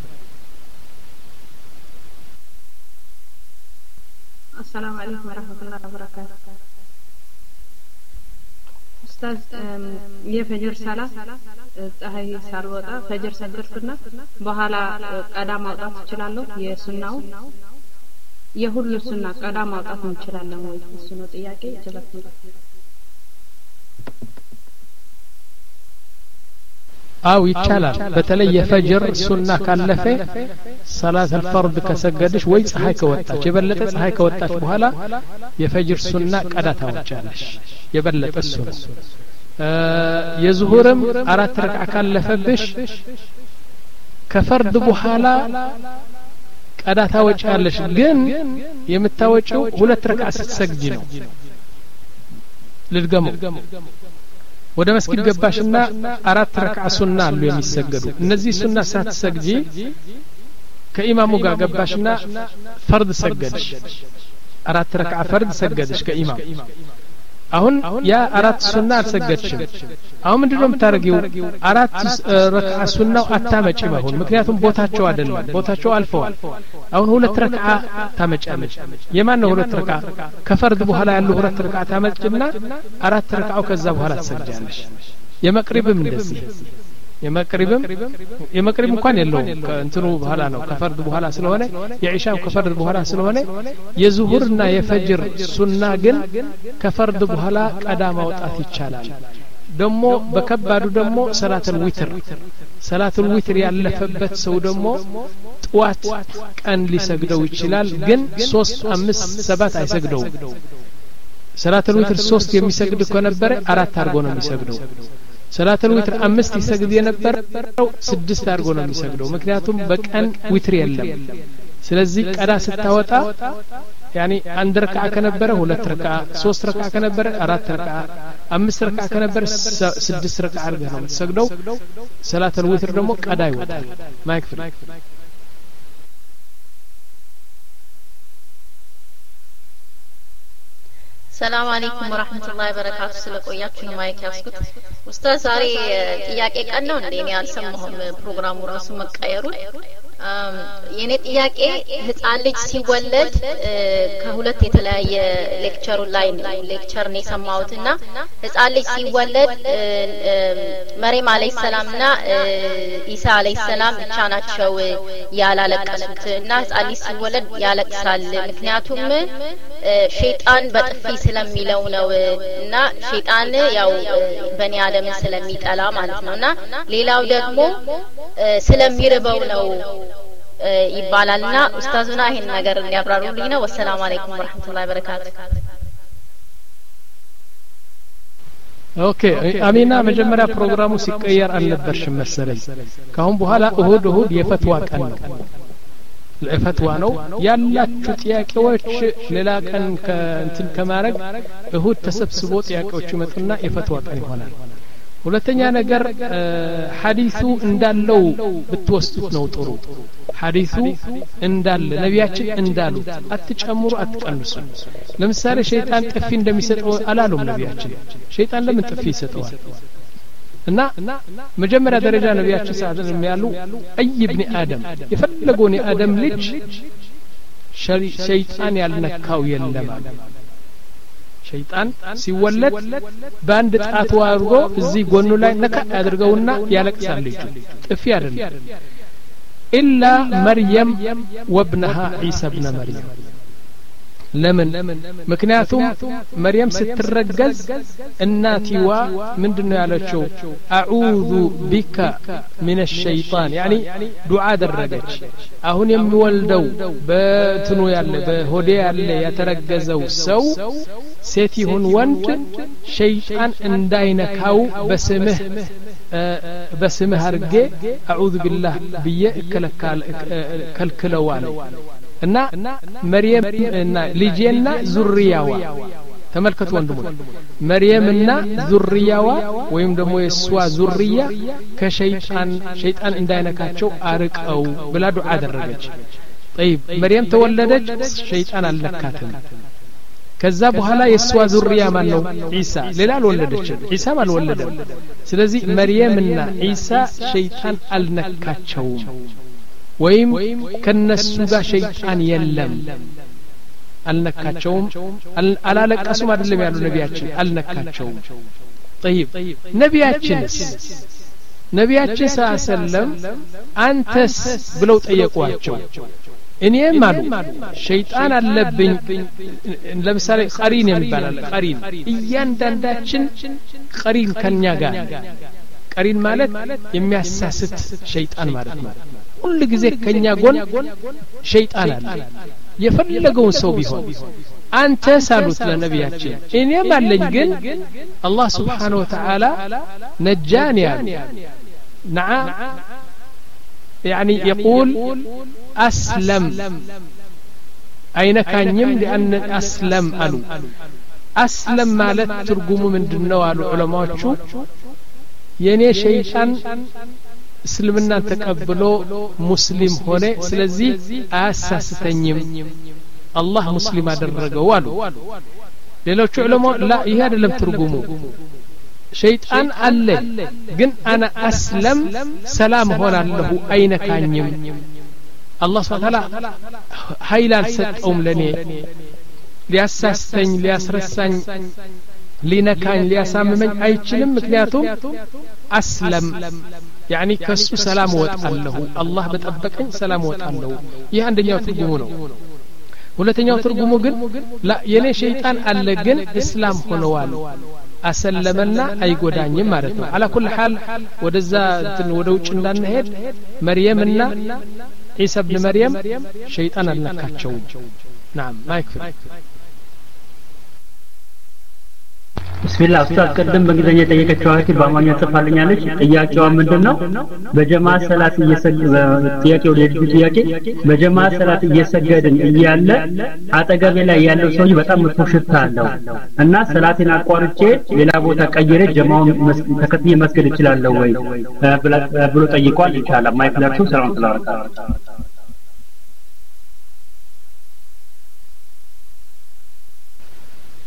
السلام عليكم ورحمة الله وبركاته أستاذ የፈጅር ሰላት ፀሐይ ሳልወጣ ፈጅር ሰገድኩና በኋላ ቀዳ ማውጣት እችላለሁ የሱናው የሁሉ ሱና ቀዳ ማውጣት እንችላለን ወይ እሱ ነው ጥያቄ ጀዛኩሙ አው ይቻላል በተለይ የፈጅር ሱና ካለፈ ሰላት الفرض ከሰገድሽ ወይ ፀሐይ ከወጣች የበለጠ ፀሐይ ከወጣች በኋላ የፈጅር ሱና ቀዳ ታወጫለሽ የበለጠ ሱና የዙሁርም አራት ረክዓ ካለፈብሽ ከፈርድ በኋላ ቀዳ ታወጫለሽ ግን የምታወጪው ሁለት ረክዓ ስትሰግጂ ነው ልድገመው ወደ መስጊድ ገባሽና አራት ረክዓ ሱና አሉ የሚሰገዱ እነዚህ ሱና ሳትሰግጂ ከኢማሙ ጋር ገባሽና ፈርድ ሰገድሽ አራት ረክዓ ፈርድ ሰገድሽ ከኢማም አሁን ያ አራት ሱና አልሰገድሽም አሁን ምንድነው የምታረጊው አራት ረክዓ ሱናው አታመጪ ማሁን ምክንያቱም ቦታቸው አይደለም ቦታቸው አልፈዋል አሁን ሁለት ረክዓ ታመጫለሽ የማን ነው ሁለት ረክዓ ከፈርድ በኋላ ያለው ሁለት ረክዓ ታመጭና አራት ረክዓው ከዛ በኋላ ትሰግጃለሽ የመቅሪብም እንደዚህ የመቅሪብም የመቅሪብ እንኳን የለውም ከእንትኑ በኋላ ነው ከፈርድ በኋላ ስለሆነ የኢሻም ከፈርድ በኋላ ስለሆነ የዙሁርና የፈጅር ሱና ግን ከፈርድ በኋላ ቀዳ ማውጣት ይቻላል ደሞ በከባዱ ደሞ ሰላተል ዊትር ሰላተል ዊትር ያለፈበት ሰው ደሞ ጥዋት ቀን ሊሰግደው ይችላል ግን ሶስት አምስት ሰባት አይሰግደው ሰላተል ዊትር ሶስት የሚሰግድ ከነበረ አራት አድርጎ ነው የሚሰግደው ሰላተል ዊትር አምስት ይሰግድ የነበረው ስድስት አድርጎ ነው የሚሰግደው ምክንያቱም በቀን ዊትር የለም ስለዚህ ቀዳ ስታወጣ ያኒ አንድ ረክዓ ከነበረ ሁለት ረክዓ ሶስት ረክዓ ከነበረ አራት ረክዓ አምስት ረክዓ ከነበረ ስድስት ረክዓ አድርገህ ነው የምትሰግደው ሰላተል ዊትር ደግሞ ቀዳ ይወጣል ማይክፍል ሰላም አለይኩም ወራህመቱላሂ ወበረካቱ። ስለቆያችሁ ነው ማይክ ያስኩት። ኡስታዝ ዛሬ ጥያቄ ቀን ነው እንዴ? እኔ አልሰማሁም ፕሮግራሙ ራሱ መቀየሩ። የኔ ጥያቄ ህፃን ልጅ ሲወለድ ከሁለት የተለያየ ሌክቸሩ ላይ ሌክቸር ነው የሰማሁትና ህፃን ልጅ ሲወለድ መርየም አለይሂ ሰላምና ኢሳ አለይሂ ሰላም ብቻ ናቸው ያላለቀሱት እና ህፃን ልጅ ሲወለድ ያለቅሳል። ምክንያቱም ሸይጣን በጥፊ ስለሚለው ነው እና ሸይጣን ያው በኒ አደም ስለሚጠላ ማለት ነውና ሌላው ደግሞ ስለሚርበው ነው ይባላልና ኡስታዙና ይሄን ነገር እንዲያብራሩልኝ ነው። ወሰላሙ አለይኩም ወራህመቱላሂ ወበረካቱ። ኦኬ አሚና መጀመሪያ ፕሮግራሙ ሲቀየር አልነበርሽም መሰለኝ። ካሁን በኋላ እሁድ እሁድ የፈትዋ ቀን ነው ለፈትዋ ነው ያላችሁ ጥያቄዎች ሌላ ቀን ከእንትን ከማረግ እሁድ ተሰብስቦ ጥያቄዎች ይመጡና የፈትዋ ቀን ይሆናል። ሁለተኛ ነገር ሐዲሱ እንዳለው ብትወስዱት ነው ጥሩ። ሐዲሱ እንዳለ ነቢያችን እንዳሉት አትጨምሩ አትቀንሱ። ለምሳሌ ሸይጣን ጥፊ እንደሚሰጠው አላሉም ነቢያችን። ሸይጣን ለምን ጥፊ ይሰጠዋል? እና መጀመሪያ ደረጃ ነቢያችን ሰለላሁ ዐለይሂ ያሉ አይ ኢብኒ አደም የፈለገውን የአደም ልጅ ሸይጣን ያልነካው የለም። ሸይጣን ሲወለድ በአንድ ጣቱ አድርጎ እዚህ ጎኑ ላይ ነካ ያድርገውና ያለቅሳል ልጁ። ጥፊ አይደለም። ኢላ መርየም ወብነሃ ዒሳ ኢብነ መርየም። ለምን? ምክንያቱም መርየም ስትረገዝ እናቲዋ ምንድነው ያለችው? አዑዙ ቢካ ሚነ ሸይጣን ያኒ ዱዓ አደረገች። አሁን የሚወልደው በትኑ ያለ በሆዴ ያለ የተረገዘው ሰው ሴት ይሁን ወንድ ሸይጣን እንዳይነካው በስምህ በስምህ አርጌ አዑዙ ቢላህ ብዬ ከልክለዋል። እና መርየም እና ልጄና ዙርያዋ ተመልከቱ ወንድሞች፣ መርየምና ዙርያዋ ወይም ደግሞ የሷ ዙርያ ከሸይጣን ሸይጣን እንዳይነካቸው አርቀው ብላ ዱዓ አደረገች። طيب መርየም ተወለደች፣ ሸይጣን አልነካትም። ከዛ በኋላ የሷ ዙርያ ማን ነው? ኢሳ። ሌላ አልወለደችም፣ ኢሳም አልወለደም። ስለዚህ መርየምና ኢሳ ሸይጣን አልነካቸውም ወይም ከነሱ ጋር ሸይጣን የለም፣ አልነካቸውም። አላለቀሱም አይደለም ያሉ ነቢያችን፣ አልነካቸውም። طيب ነቢያችንስ ነቢያችን ሰለላሁ አንተስ ብለው ጠየቋቸው። እኔም አሉ ሸይጣን አለብኝ። ለምሳሌ ቀሪን የሚባል ቀሪን እያንዳንዳችን ቀሪን ከኛ ጋር ቀሪን ማለት የሚያሳስት ሸይጣን ማለት ነው። ሁሉ ጊዜ ከኛ ጎን ሸይጣን አለ የፈለገውን ሰው ቢሆን። አንተ ሳሉት ለነቢያችን እኔም አለኝ፣ ግን አላህ Subhanahu Wa Ta'ala ነጃኒ ያለ نعم يعني يقول أسلم أين كان يم لأن أسلم ألو أسلم مالت ترجمه من دنوا على علماء شو يعني شيطان እስልምና ተቀብሎ ሙስሊም ሆነ። ስለዚህ አያሳስተኝም አላህ ሙስሊም አደረገው አሉ። ሌሎች ዑለማ ላ ይሄ አይደለም ትርጉሙ። ሸይጣን አለ ግን አና አስለም ሰላም ሆናለሁ አይነካኝም። አላህ Subhanahu Wa Ta'ala ኃይል አልሰጠውም ለኔ ሊያሳስተኝ ሊያስረሳኝ ሊነካኝ ሊያሳምመኝ አይችልም። ምክንያቱም አስለም يعني كسو سلام وطالله الله بطبقኝ ሰላም ወጣለሁ። ይህ አንደኛው ትርጉሙ ነው። ሁለተኛው ትርጉሙ ግን ላ የኔ ሸይጣን አለ ግን እስላም ሆነዋል አሰለመና አይጎዳኝም ማለት ነው። على كل حال ወደዛ ወደ ውጭ እንዳንሄድ መርየምና ኢሳ ኢብኑ መርየም ሸይጣን አልነካቸው። نعم ማይክ ቢስሚላህ ኡስታዝ ቀደም በእንግሊዝኛ የጠየቀችው አህቲ በአማርኛ ጽፋልኛለች። ጥያቄዋ ምንድነው? በጀማ ሰላት እየሰገደ ጥያቄው ለልጁ ጥያቄ በጀማ ሰላት እየሰገድን እያለ አጠገቤ ላይ ያለው ሰውዬ በጣም መጥፎ ሽታ አለው እና ሰላቴን አቋርጬ ሌላ ቦታ ቀይሬ ጀማውን ተከትዬ መስገድ እችላለሁ ወይ ብሎ ጠይቋል። ኢንሻአላህ ማይክ ለርሱ ሰላም ተላልካ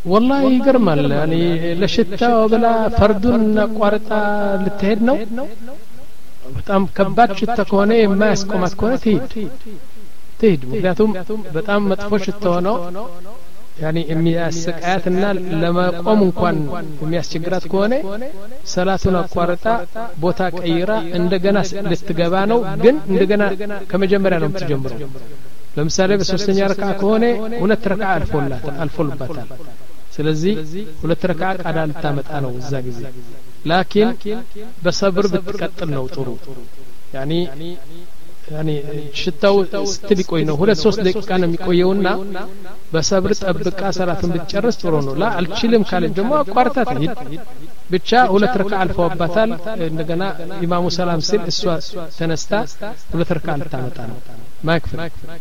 والله ይገርማል يعني ለሽታው ብላ ፈርዱን አቋርጣ ልትሄድ ነው በጣም ከባድ ሽታ ከሆነ የማያስቆማት ከሆነ ትሄድ ትሄድ ምክንያቱም በጣም መጥፎ ሽታ ነው يعني የሚያስቃያትና ለማቆም እንኳን የሚያስቸግራት ከሆነ ሰላቱን አቋርጣ ቦታ ቀይራ እንደገና ልትገባ ነው ግን እንደገና ከመጀመሪያ ነው የምትጀምረው ለምሳሌ በሶስተኛ ረካዓ ከሆነ ሁለት ረካዓ አልፎላት አልፎልባታል ስለዚህ ሁለት ረካዓ ቀዳ ልታመጣ ነው እዛ ጊዜ ላኪን በሰብር ብትቀጥል ነው ጥሩ يعني يعني ሽታው ስትልቆይ ነው ሁለት ሶስት ደቂቃ ነው የሚቆየውና በሰብር ጠብቃ ሰላቱን ብትጨርስ ጥሩ ነው ላ አልችልም ካለ ደግሞ አቋርጣ ትሄድ ብቻ ሁለት ረካዓ አልፎባታል እንደገና ኢማሙ ሰላም ሲል እሷ ተነስታ ሁለት ረካዓ ልታመጣ ነው ማክፈል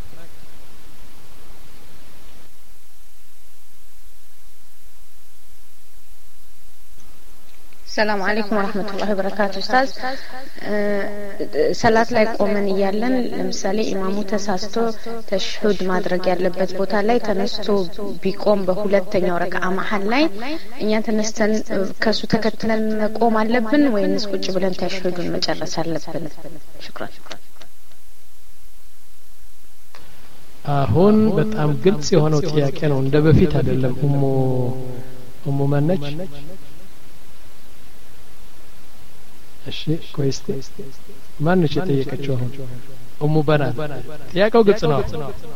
السلام عليكم ورحمة الله وبركاته أستاذ ሰላት ላይ ቆመን እያለን ለምሳሌ ኢማሙ ተሳስቶ ተሽሁድ ማድረግ ያለበት ቦታ ላይ ተነስቶ ቢቆም በሁለተኛው ረካዓ መሃል ላይ እኛ ተነስተን ከሱ ተከትለን መቆም አለብን ወይንስ ቁጭ ብለን ተሽሁዱን መጨረስ አለብን? شكرا አሁን በጣም ግልጽ የሆነው ጥያቄ ነው እንደ በፊት አይደለም ኡሙ ኡሙ ማነች እሺ ኮይስቲ ማንሽ የጠየቀችው አሁን ኡሙ በናት ጥያቄው ግልጽ ነው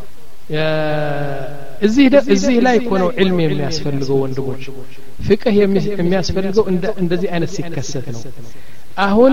እዚህ እዚህ ላይ እኮ ነው ዒልም የሚያስፈልገው ወንድሞች ፍቅህ የሚያስፈልገው እንደዚህ አይነት ሲከሰት ነው አሁን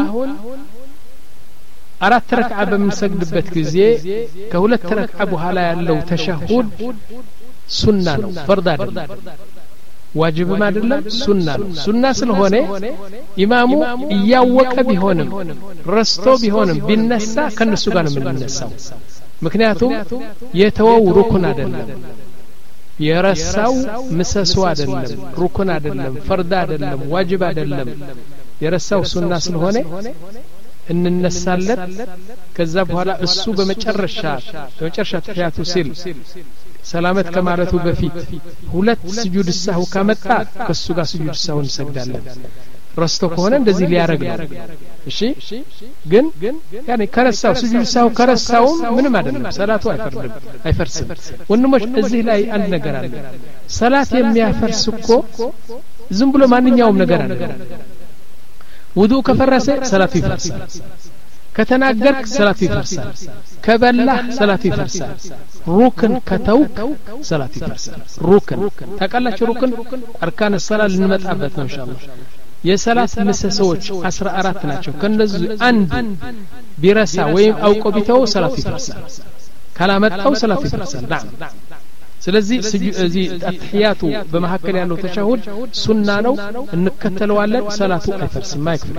አራት ረክዓ በምንሰግድበት ጊዜ ከሁለት ረክዓ በኋላ ያለው ተሸሁድ ሱና ነው ፈርድ አይደለም ዋጅብ አይደለም ሱና ነው ሱና ስለሆነ ኢማሙ እያወቀ ቢሆንም ረስቶ ቢሆንም ቢነሳ ከነሱ ጋር ነው የምንነሳው ምክንያቱም የተወው ሩኩን አይደለም የረሳው ምሰሶ አይደለም ሩኩን አይደለም ፈርድ አይደለም ዋጅብ አይደለም የረሳው ሱና ስለሆነ እንነሳለን ከዛ በኋላ እሱ በመጨረሻ በመጨረሻ ተህያቱ ሲል ሰላመት ከማለቱ በፊት ሁለት ስጁድ ሰሁ ከመጣ ከሱ ጋር ስጁድ ሰሁ እንሰግዳለን ረስቶ ከሆነ እንደዚህ ሊያረግ ነው እሺ ግን ያኔ ከረሳው ስጁድ ሰሁ ከረሳው ምንም አይደለም ሰላቱ አይፈርድም አይፈርስም ወንድሞች እዚህ ላይ አንድ ነገር አለ ሰላት የሚያፈርስ እኮ ዝም ብሎ ማንኛውም ነገር አለ ውዱእ ከፈረሰ ሰላቱ ይፈርሳል ከተናገርክ ሰላቱ ይፈርሳል ከበላህ ሰላቱ ይፈርሳል ሩክን ከተውክ ሰላቱ ይፈርሳል ሩክን ታውቃላችሁ ሩክን አርካን ሰላት ልንመጣበት ነው ኢንሻአላህ የሰላት ምሰሶች አስራ አራት ናቸው ከነዚህ አንድ ቢረሳ ወይም አውቆ ቢተው ሰላቱ ይፈርሳል ካላመጣው ሰላቱ ይፈርሳል ናም ስለዚህ እዚህ አትህያቱ በመሐከል ያለው ተሸሁድ ሱና ነው እንከተለዋለን ሰላቱ አይፈርስም ማይክፈል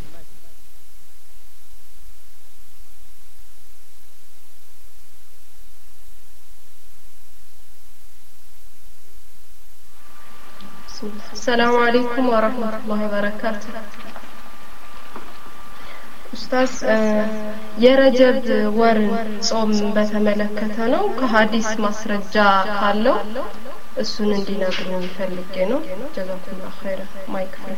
السلام عليكم ورحمة الله وبركاته ኡስታዝ የረጀብ ወርን ጾም በተመለከተ ነው ከሐዲስ ማስረጃ ካለው እሱን እንዲነግሩኝ ፈልጌ ነው ጀዛኩላህ ኸይራ ማይክ ፍሪ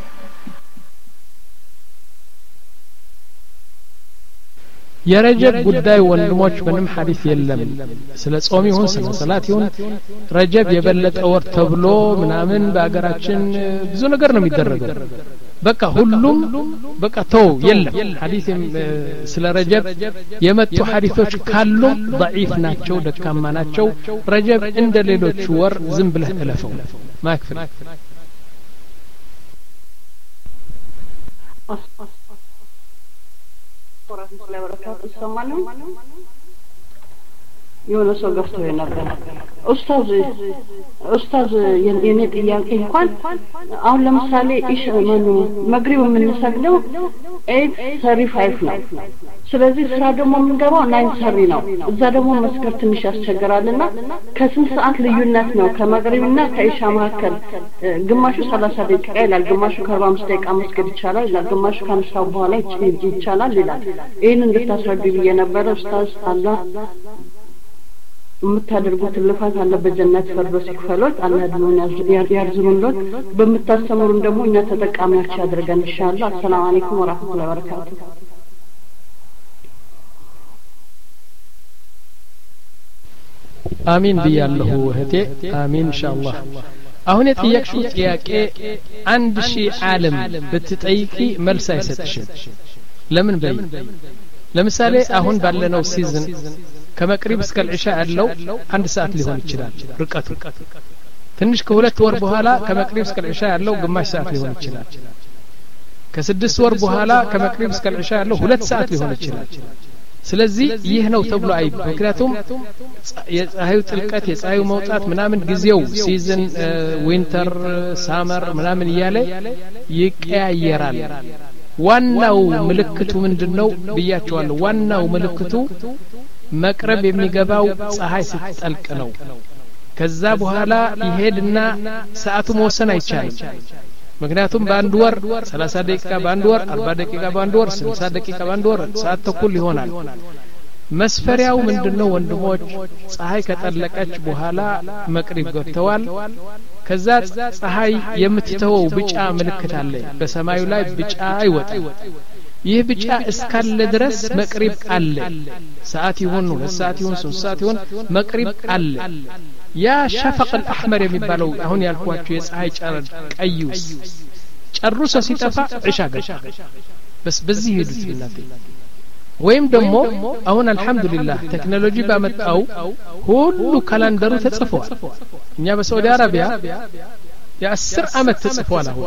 የረጀብ ጉዳይ ወንድሞች ምንም ሐዲስ የለም ስለ ጾም ይሁን ስለ ሰላት ይሁን ረጀብ የበለጠ ወር ተብሎ ምናምን በአገራችን ብዙ ነገር ነው የሚደረገው በቃ ሁሉም በቃ ተው የለም ሐዲስ ስለ ረጀብ የመጡ ሐዲሶች ካሉ ضعيف ናቸው ደካማ ናቸው ረጀብ እንደ ሌሎች ወር ዝም ብለህ እለፈው ማክፈል ወራህመቱላሂ ወበረካቱ ሰማኑ የሆነ ሰው ገፍቶ ነበር ኡስታዝ ኡስታዝ የኔ ጥያቄ እንኳን አሁን ለምሳሌ ኢሽ ማኑ መግሪብ የምንሰግደው ኤይት ሰሪ ፋይቭ ነው ስለዚህ ስራ ደግሞ የምንገባው ናይን ሰሪ ነው እዛ ደግሞ መስከር ትንሽ ያስቸግራልና ከስንት ሰዓት ልዩነት ነው ከመግሪብና ከኢሻ መካከል ግማሹ ሰላሳ ደቂቃ ይላል ግማሹ ከአርባ አምስት ደቂቃ መስገድ ይቻላል ይላል ግማሹ ከአንሳው በኋላ ይቻላል ይላል ይሄን እንድታስረዱ ብዬ ነበር ኡስታዝ አላህ የምታደርጉት ልፋት አለ በጀነት ፈርዶስ ይክፈሎት አላህ ደግሞ ያርዝሙሎት በምታስተምሩን ደግሞ እኛ ተጠቃሚዎች ያድርገን ኢንሻአላህ አሰላሙ አለይኩም ወራህመቱላሂ ወበረካቱ አሚን ብያለሁ እህቴ አሚን ኢንሻአላህ አሁን የጠየቅሽው ጥያቄ አንድ ሺህ ዓለም ብትጠይቂ መልስ አይሰጥሽም ለምን በይ ለምሳሌ አሁን ባለነው ሲዝን ከመቅሪብ እስከ العشاء ያለው አንድ ሰዓት ሊሆን ይችላል ርቀቱ ትንሽ ከሁለት ወር በኋላ ከመቅሪብ እስከ العشاء ያለው ግማሽ ሰዓት ሊሆን ይችላል ከስድስት ወር በኋላ ከመቅሪብ እስከ العشاء ያለው ሁለት ሰዓት ሊሆን ይችላል ስለዚህ ይህ ነው ተብሎ አይ ምክንያቱም የፀሐዩ ጥልቀት የፀሐዩ መውጣት ምናምን ጊዜው ሲዝን ዊንተር ሳመር ምናምን እያለ ይቀያየራል ዋናው ምልክቱ ምንድነው ብያቸዋለሁ ዋናው ምልክቱ መቅረብ የሚገባው ፀሐይ ስትጠልቅ ነው ከዛ በኋላ ይሄድና ሰዓቱ መወሰን አይቻልም ምክንያቱም በአንድ ወር ሰላሳ ደቂቃ በአንድ ወር አርባ ደቂቃ በአንድ ወር ስልሳ ደቂቃ በአንድ ወር ሰዓት ተኩል ይሆናል መስፈሪያው ምንድነው ወንድሞች ፀሐይ ከጠለቀች በኋላ መቅሪብ ገብተዋል ከዛ ፀሐይ የምትተወው ብጫ ምልክት አለ በሰማዩ ላይ ብጫ ይወጣል ይህ ብጫ እስካለ ድረስ መቅሪብ አለ ሰዓት ይሁን ሁለት ሰዓት ይሁን ሶስት ሰዓት ይሁን መቅሪብ አለ ያ ሸፈቅ الأحمر የሚባለው አሁን ያልኳችሁ የፀሐይ ጨረር ቀዩስ ጨርሶ ሲጠፋ ዒሻ ገባ በስ በዚህ ሄዱት እናቴ ወይም ደግሞ አሁን አልহামዱሊላህ ቴክኖሎጂ ባመጣው ሁሉ ካላንደሩ ተጽፏል እኛ በሳዑዲ አረቢያ የአስር አመት ተጽፏል አሁን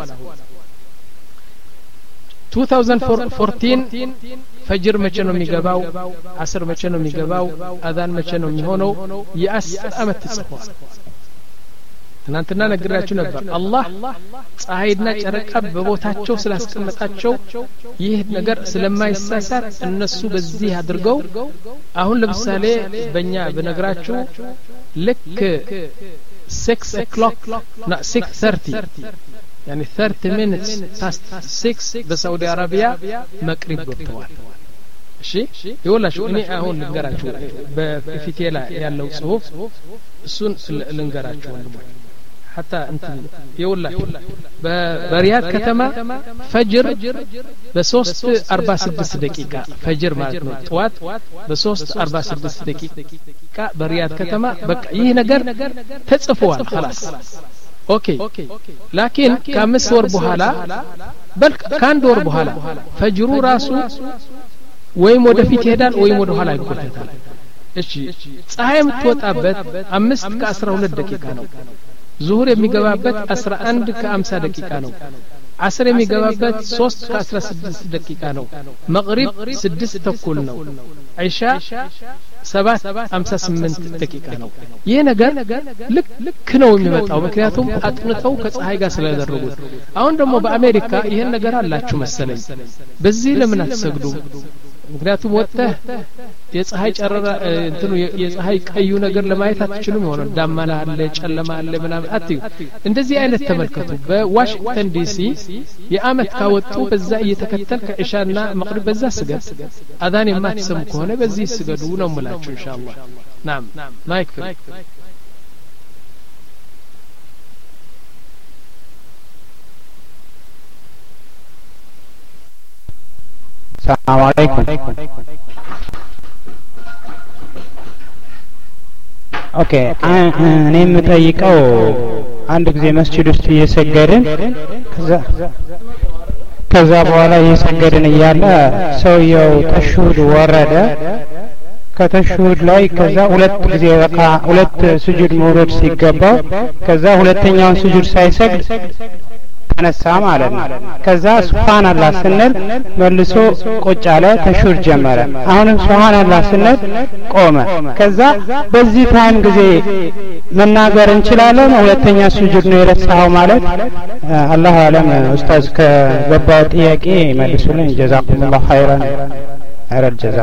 twenty fourteen ፈጅር መቼ ነው የሚገባው አስር መቼ ነው የሚገባው አዛን መቼ ነው የሚሆነው የአስር አመት ተጽፏል ትናንትና ነግራችሁ ነበር አላህ ፀሐይና ጨረቃ በቦታቸው ስላስቀመጣቸው ይህ ነገር ስለማይሳሳት እነሱ በዚህ አድርገው አሁን ለምሳሌ በእኛ በነግራችሁ ልክ six o'clock not six thirty يعني thirty minutes past six በሳዑዲ አረቢያ መቅሪብ ገብተዋል እሺ ይወላችሁ እኔ አሁን ልንገራችሁ በፊቴ ላይ ያለው ጽሁፍ እሱን ልንገራችሁ ወንድሞች حتى انت يولاችሁ በሪያድ ከተማ ፈጅር በ3 አርባ ስድስት ደቂቃ ፈጅር ማለት ነው ጧት በ3 አርባ ስድስት ደቂቃ በሪያድ ከተማ በቃ ይህ ነገር ተጽፏል خلاص ኦኬ ላኪን ከአምስት ወር በኋላ በል ከአንድ ወር በኋላ ፈጅሩ ራሱ ወይም ወደፊት ይሄዳል ወይም ወደ ኋላ ይጎተታል እሺ ፀሐይ የምትወጣበት አምስት ከአስራ ሁለት ደቂቃ ነው ዙሁር የሚገባበት አስራ አንድ ከሀምሳ ደቂቃ ነው አስር የሚገባበት ሶስት ከአስራ ስድስት ደቂቃ ነው መግሪብ ስድስት ተኩል ነው ዒሻ ሰባት ሀምሳ ስምንት ደቂቃ ነው ይሄ ነገር ልክ ልክ ነው የሚመጣው ምክንያቱም አጥንተው ከፀሐይ ጋር ስለደረጉት አሁን ደግሞ በአሜሪካ ይሄን ነገር አላችሁ መሰለኝ በዚህ ለምን አትሰግዱም ምክንያቱም ወጥተህ የፀሐይ ጨረራ እንትኑ የፀሐይ ቀዩ ነገር ለማየት አትችሉም ይሆናል ዳመና አለ ጨለማ አለ ምናምን አትዩ እንደዚህ አይነት ተመልከቱ በዋሽንግተን ዲሲ የአመት ካወጡ በዛ እየተከተል ከኢሻና መግሪብ በዛ ስገድ አዛን የማትሰሙ ከሆነ በዚህ ስገዱ ነው የምላችሁ ኢንሻአላህ ናም ማይክ السلام عليكم ኦኬ እኔ የምጠይቀው አንድ ጊዜ መስጂድ ውስጥ እየሰገድን ከዛ ከዛ በኋላ እየሰገድን እያለ ሰውየው ተሽሁድ ወረደ ከተሽሁድ ላይ ከዛ ሁለት ጊዜ በቃ ሁለት ስጁድ መውረድ ሲገባው ከዛ ሁለተኛውን ስጁድ ሳይሰግድ ተነሳ ማለት ነው ከዛ ሱብሃንአላህ ስንል መልሶ ቁጭ አለ ተሽሁድ ጀመረ አሁንም ሱብሃንአላህ ስንል ቆመ ከዛ በዚህ ታይም ጊዜ መናገር እንችላለን ሁለተኛ ስጁድ ነው የረሳው ማለት አላሁ አለም ኡስታዝ ከገባው ጥያቄ መልሱልኝ ጀዛኩሙላሁ ኸይራን ኸይረል ጀዛ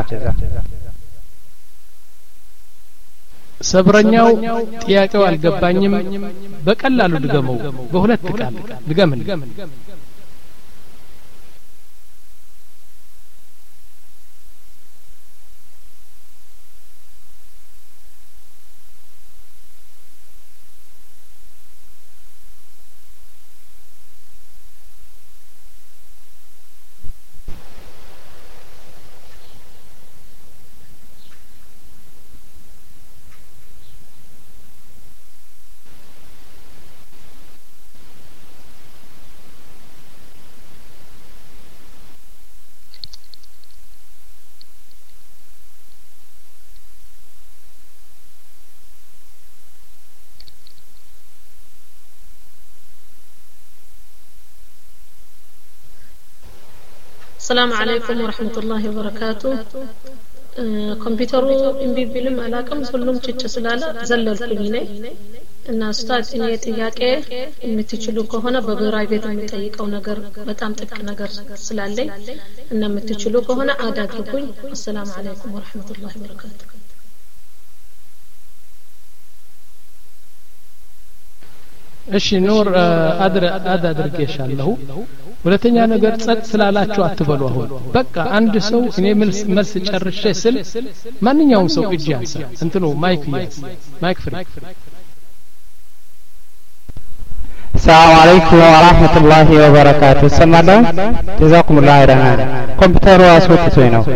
ሰብረኛው ጥያቄው አልገባኝም በቀላሉ ድገመው በሁለት ቃል ድገምን السلام عليكم ورحمة الله وبركاته ኮምፒውተሩ እምቢ ቢልም አላቅም ሁሉም ጭጭ ስላለ ዘለልኩኝ ነኝ እና ስታርት እኔ ጥያቄ የምትችሉ ከሆነ በብራይ ቤት የምጠይቀው ነገር በጣም ጥቅ ነገር ስላለኝ እና የምትችሉ ከሆነ አዳግሩኝ السلام عليكم ورحمة الله وبركاته እሺ ኑር አድር አድርጌሻለሁ ሁለተኛ ነገር ጸጥ ስላላችሁ አትበሉ አሁን በቃ አንድ ሰው እኔ መልስ መልስ ጨርሼ ስል ማንኛውም ሰው እጅ ያንሳ እንትኑ ማይክ ያንሳ ማይክ ፍሪ السلام عليكم ورحمة الله وبركاته سمعنا جزاكم الله خيرا كمبيوتر واسوتي ነው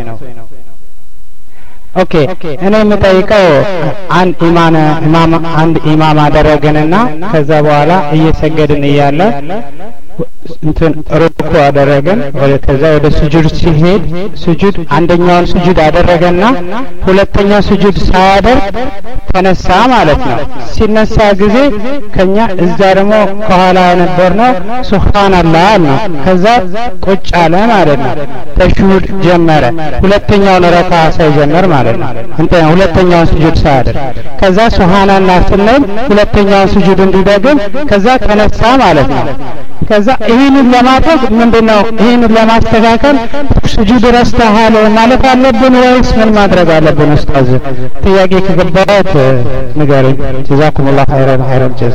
ኦኬ እኔ የምጠይቀው አንድ ኢማም ኢማም አንድ ኢማም አደረገንና ከዛ በኋላ እየሰገድን እያለ እንትን ሩኩ አደረገን ወደ ከዛ ወደ ስጁድ ሲሄድ ስጁድ አንደኛውን ስጁድ አደረገና ሁለተኛ ስጁድ ሳያደርግ ተነሳ ማለት ነው ሲነሳ ጊዜ ከኛ እዛ ደግሞ ከኋላ የነበርነው ሱብሃንአላህ አለ ከዛ ቁጭ አለ ማለት ነው ተሽሁድ ጀመረ ሁለተኛውን ረካ ሳይጀምር ማለት ነው እንተ ሁለተኛውን ስጁድ ሳያደርግ ከዛ ሱብሃንአላህ ስንል ሁለተኛውን ስጁድ እንዲደግም ከዛ ተነሳ ማለት ነው ከዛ ይሄንን ለማድረግ ምንድነው ይሄንን ለማስተካከል ስጁድ ረስተሃል ማለት አለብን ወይስ ምን ማድረግ አለብን ኡስታዝ ጥያቄ ከገባበት ንገረኝ ጀዛኩሙላህ ኸይራን ኸይራን ጀዛ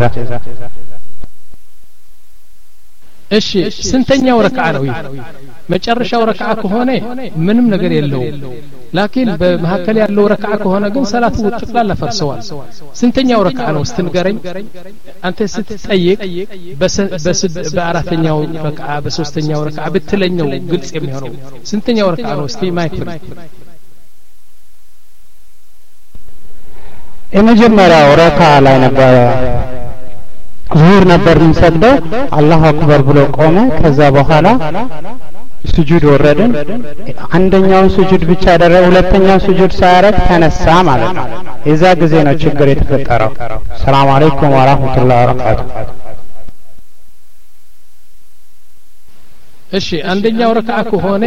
እሺ ስንተኛው ረክዓ ነው መጨረሻው ረክዓ ከሆነ ምንም ነገር የለውም ላኪን በመሐከል ያለው ረክዓ ከሆነ ግን ሰላቱ ጥቅላላ ፈርሰዋል ስንተኛው ረክዓ ነው ስትንገረኝ አንተ ስትጠይቅ በአራተኛው ረክዓ በሶስተኛው ረክዓ ብትለኛው ግልጽ የሚሆነው ስንተኛው ረክዓ ነው እስቲ ማይክ የመጀመሪያው ረክዓ ላይ ነበር ዙሁር ነበር የሚሰግደው አላሁ አክበር ብሎ ቆመ ከዛ በኋላ ስጁድ ወረደን አንደኛውን ስጁድ ብቻ አደረገ ሁለተኛው ስጁድ ሳያረግ ተነሳ ማለት ነው የዛ ጊዜ ነው ችግር የተፈጠረው ሰላም አለይኩም ወራህመቱላሂ ወበረካቱ እሺ አንደኛው ረክዓ ከሆነ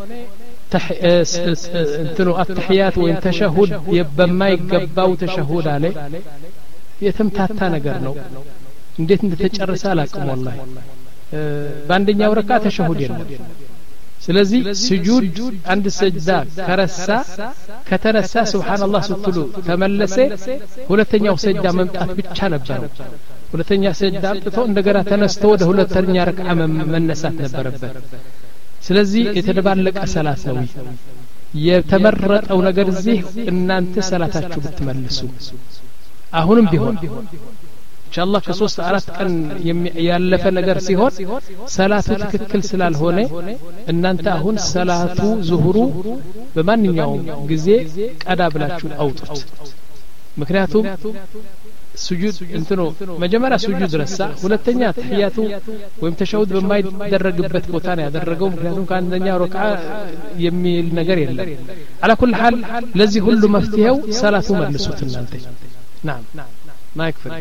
እንትኑ አትህያት ወይ ተሸሁድ በማይገባው ተሸሁድ አለ የተምታታ ነገር ነው እንዴት እንደተጨረሰ አላቅም والله በአንደኛው ረክዓ ተሸሁድ የለም ስለዚህ ስጁድ አንድ ሰጅዳ ከረሳ ከተነሳ ሱብሃንአላህ ስትሉ ተመለሰ ሁለተኛው ሰጅዳ መምጣት ብቻ ነበር ሁለተኛ ሰጅዳ አጥቶ እንደገና ተነስቶ ወደ ሁለተኛ ረክዓ መነሳት ነበረበት ስለዚህ የተደባለቀ ሰላት ነው የተመረጠው ነገር እዚህ እናንተ ሰላታችሁ ብትመልሱ አሁንም ቢሆን ኢንሻአላህ ከሶስት አራት ቀን ያለፈ ነገር ሲሆን ሰላቱ ትክክል ስላልሆነ እናንተ አሁን ሰላቱ ዙሁሩ በማንኛውም ጊዜ ቀዳ ብላችሁ አውጡት ምክንያቱም ስጁድ እንትኖ መጀመሪያ ስጁድ ረሳ ሁለተኛ ተህያቱ ወይም ተሸሁድ በማይደረግበት ቦታ ነው ያደረገው ምክንያቱም ከአንደኛ ረክዓ የሚል ነገር የለም على كل حال ለዚህ ሁሉ መፍትሄው ሰላቱ መልሱት እናንተ نعم ማይክ ፍሪ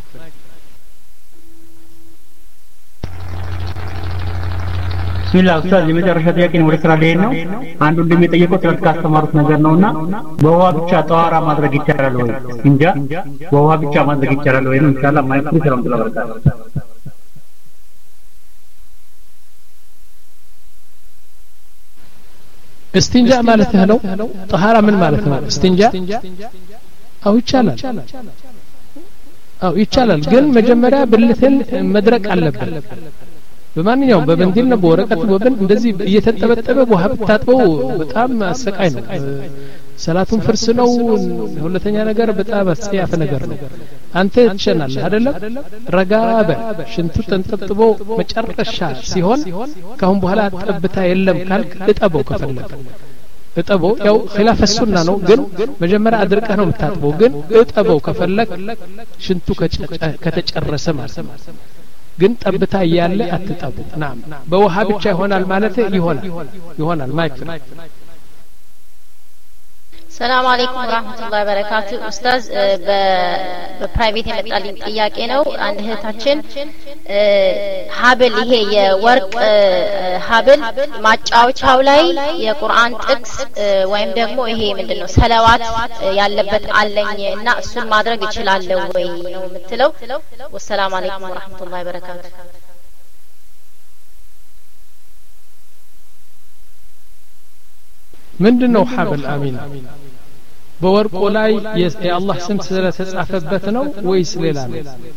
ቢስሚላህ ኡስታዝ የመጨረሻ ጥያቄ ነው ወደ ስራ ላይ ነው አንዱ እንደሚጠየቀው ትላንት ካስተማሩት ነገር ነውና በውሃ ብቻ ጠዋራ ማድረግ ይቻላል ወይ እንጃ በውሃ ብቻ ማድረግ ይቻላል ወይ ነው ኢንሻአላህ ማይክሩ ሰላም ተለበረካቱ استنجاء ማለት ነው ጠሃራ ምን ማለት ነው استنجاء አው ይቻላል አው ይቻላል ግን መጀመሪያ ብልትን መድረቅ አለበት በማንኛውም በመንዲል ነው በወረቀት ወብን እንደዚህ እየተጠበጠበ ውሃ ብታጥበው በጣም አሰቃይ ነው ሰላቱን ፍርስ ነው ሁለተኛ ነገር በጣም አስያፈ ነገር ነው አንተ ትሸናለህ አይደለም ረጋበ ሽንቱ ተንጠጥቦ መጨረሻ ሲሆን ካሁን በኋላ ጠብታ የለም ካልክ እጠበው ከፈለክ እጠበው ያው ኺላፍ ሱና ነው ግን መጀመሪያ አድርቀህ ነው የምታጥበው ግን እጠበው ከፈለክ ሽንቱ ከተጨረሰ ማለት ነው ግን ጠብታ ያለ አትጠቡ ናም በውሃ ብቻ ይሆናል ማለት ይሆናል ይሆናል ማይክ ሰላም አለይኩም ወራህመቱላሂ ወበረካቱ ኡስታዝ በፕራይቬት የመጣልኝ ጥያቄ ነው አንድ እህታችን ሀብል ይሄ የወርቅ ሀብል ማጫወቻው ላይ የቁርአን ጥቅስ ወይም ደግሞ ይሄ ምንድነው ሰለዋት ያለበት አለኝ እና እሱን ማድረግ እችላለሁ ወይ ነው የምትለው ወሰላም አለይኩም ወራህመቱላሂ ወበረካቱ ምንድነው ሀብል አሚን በወርቁ ላይ የአላህ ስም ስለተጻፈበት ነው ወይስ ሌላ ነው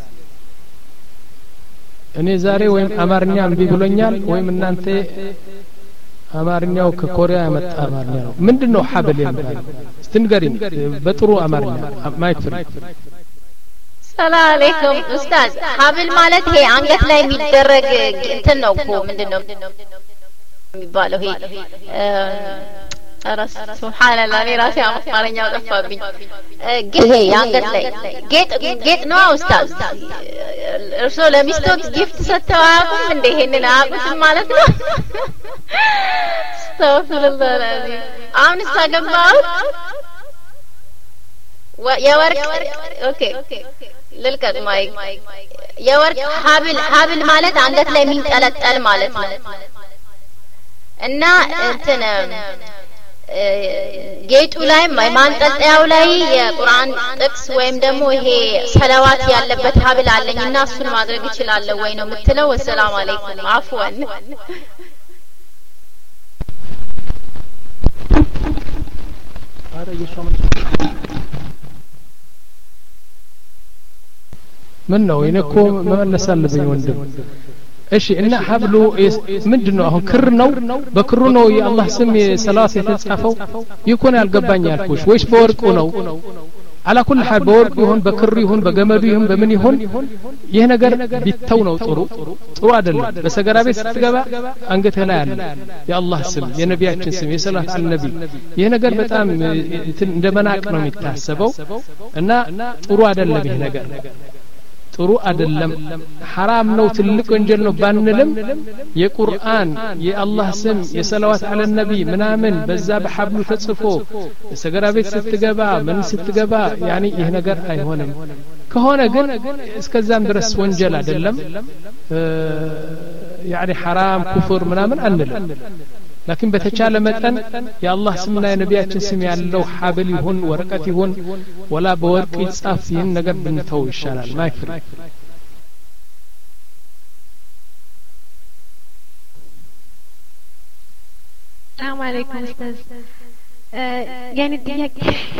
እኔ ዛሬ ወይም አማርኛ እምቢ ብሎኛል ወይም እናንተ አማርኛው ከኮሪያ ያመጣ አማርኛ ነው ምንድነው ሀብል የሚባለው ስትንገሪኝ በጥሩ አማርኛ ማይክ ፍሪ ሰላም አለይኩም ኡስታዝ ሀብል ማለት ይሄ አንገት ላይ የሚደረግ እንትን ነው እኮ ምንድነው የሚባለው ይሄ አራስ ሱብሃንአላህ እኔ ራሴ አማርኛው ጠፋብኝ ይሄ ያንገት ላይ ጌጥ ጌጥ ነው ኡስታዝ እርሶ ለሚስቶት ጊፍት ሰጥተው አያውቁም እንደ ይሄንን አያውቁትም ማለት ነው አስተግፊሩላህ አልዓዚም አሁን ሳገባው የወርቅ ኦኬ ልልቀቅ ማይክ የወርቅ ሀብል ሀብል ማለት አንገት ላይ የሚንጠለጠል ማለት ነው እና እንትን ጌጡ ላይ ማንጠልጠያው ላይ የቁርአን ጥቅስ ወይም ደግሞ ይሄ ሰለዋት ያለበት ሀብል አለኝና እሱን ማድረግ እችላለሁ ወይ ነው የምትለው ወሰላም አለይኩም አፍዋን አረ የሻም ምን ነው እኔኮ መመለስ አለብኝ ወንድም እሺ እና ሀብሉ ምንድነው አሁን ክር ነው በክሩ ነው የአላህ ስም ሰላዋት የተጻፈው ይኮን ያልገባኝ ያልኩሽ ወይስ በወርቁ ነው على كل حال بورق يهون بكر يهون بجمد يهون بمن يهون يهنجر بيتونا وطرو طرو عدل بس جرابي ستجابا أنجت هلا يا الله سم يا نبي عشان سم يا صلاة على النبي يهنجر بتأم عندما نأكل متحسبه أن طرو عدل بيهنجر ጥሩ አይደለም حرام ነው ትልቅ ወንጀል ነው ባንልም የቁርአን የአላህ ስም የሰላዋት አለ ነቢ ምናምን በዛ በሐብሉ ተጽፎ ሰገራ ቤት ስትገባ ምን ስትገባ ያኒ ይሄ ነገር አይሆንም ከሆነ ግን እስከዛም ድረስ ወንጀል አይደለም ያኒ حرام ኩፍር ምናምን አንልም لكن بتشال متن يا الله سمنا يا نبياتنا سم ያለው ሐብል ይሁን ወረቀት ይሁን ወላ በወርቅ ይጻፍ ይህን ነገር ብንተው ይሻላል ማይክሪ السلام عليكم استاذ يعني ጥያቄ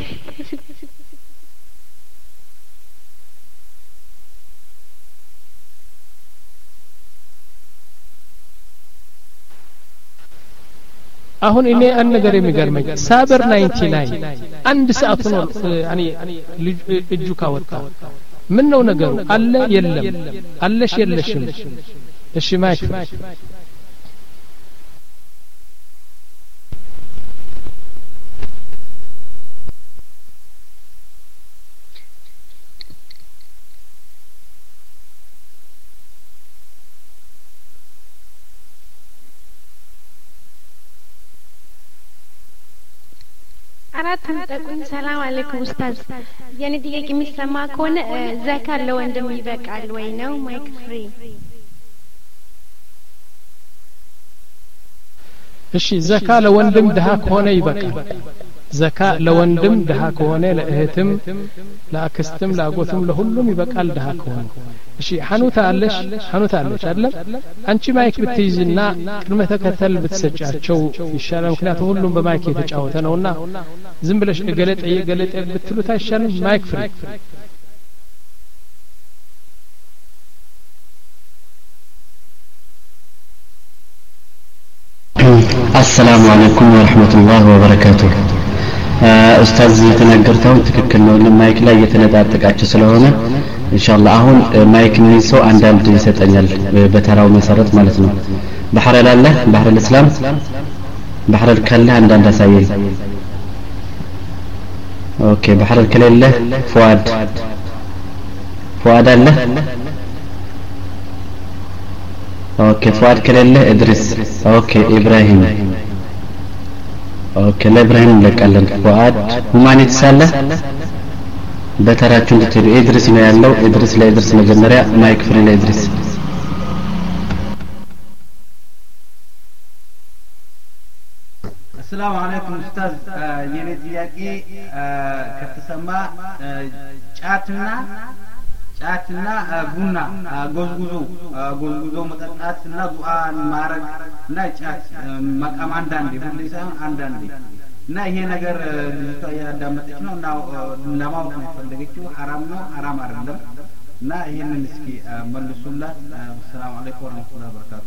አሁን እኔ አንድ ነገር የሚገርመኝ ሳበር ናይንቲ ናይን አንድ ሰዓት ነው ያኒ እጁ ካወጣ ምን ነው ነገሩ አለ የለም አለሽ የለሽም እሺ ማይክ አራት ተጠቁኝ ሰላም አለይኩም ኡስታዝ የኔ ጥያቄ የሚሰማ ከሆነ ዘካ ለወንድም ይበቃል ወይ ነው ማይክ ፍሪ እሺ ዘካ ለወንድም ደሃ ከሆነ ይበቃል ዘካ ለወንድም ደሃ ከሆነ ለእህትም ለአክስትም ለአጎትም ለሁሉም ይበቃል ደሃ ከሆነ እሺ ሐኑታ አለሽ ሐኑታ አለሽ አይደል አንቺ ማይክ ብትይዝና ቅድመ ተከተል ብትሰጫቸው ይሻላል ምክንያቱም ሁሉም በማይክ የተጫወተ ነውና ዝም ብለሽ ገለጠ ገለጠ ብትሉት አይሻልም ማይክ ፍሪ السلام عليكم ورحمة الله وبركاته ኡስታዝ የተናገርተው ትክክል ነው ለማይክ ላይ የተነጣጠቃቸው ስለሆነ ኢንሻአላህ አሁን ማይክ ምን ሰው አንዳንድ ይሰጠኛል በተራው መሰረት ማለት ነው ባህር አለ ባህር الاسلام ባህር ካለ አንዳንድ አሳየኝ ኦኬ ባህር ከሌለ ፉአድ ፉአድ አለ ኦኬ ፉአድ ከሌለ እድሪስ ኦኬ ኢብራሂም ኦኬ ለኢብራሂም እንለቃለን ፉአድ ሁማኒቲስ አለ በተራችሁ እንድትሄዱ ኢድሪስ ነው ያለው ኢድሪስ ለኢድሪስ መጀመሪያ ማይክ ፍሪ ለኢድሪስ السلام عليكم استاذ የኔ ጥያቄ ከተሰማ ጫትና ጫትና ቡና ጎዝጉዞ ጎዝጉዞ መጠጣትና ዱዓን ማረግ እና ጫት መቃም አንዳንዴ ሁሌ ሳይሆን አንዳንዴ እና ይሄ ነገር ልጅቷ ያዳመጠች ነው እና ለማወቅ ነው የፈለገችው ሐራም ነው ሐራም አይደለም እና ይሄንን እስኪ መልሱላት ሰላም አለይኩም ወራህመቱላሂ ወበረካቱ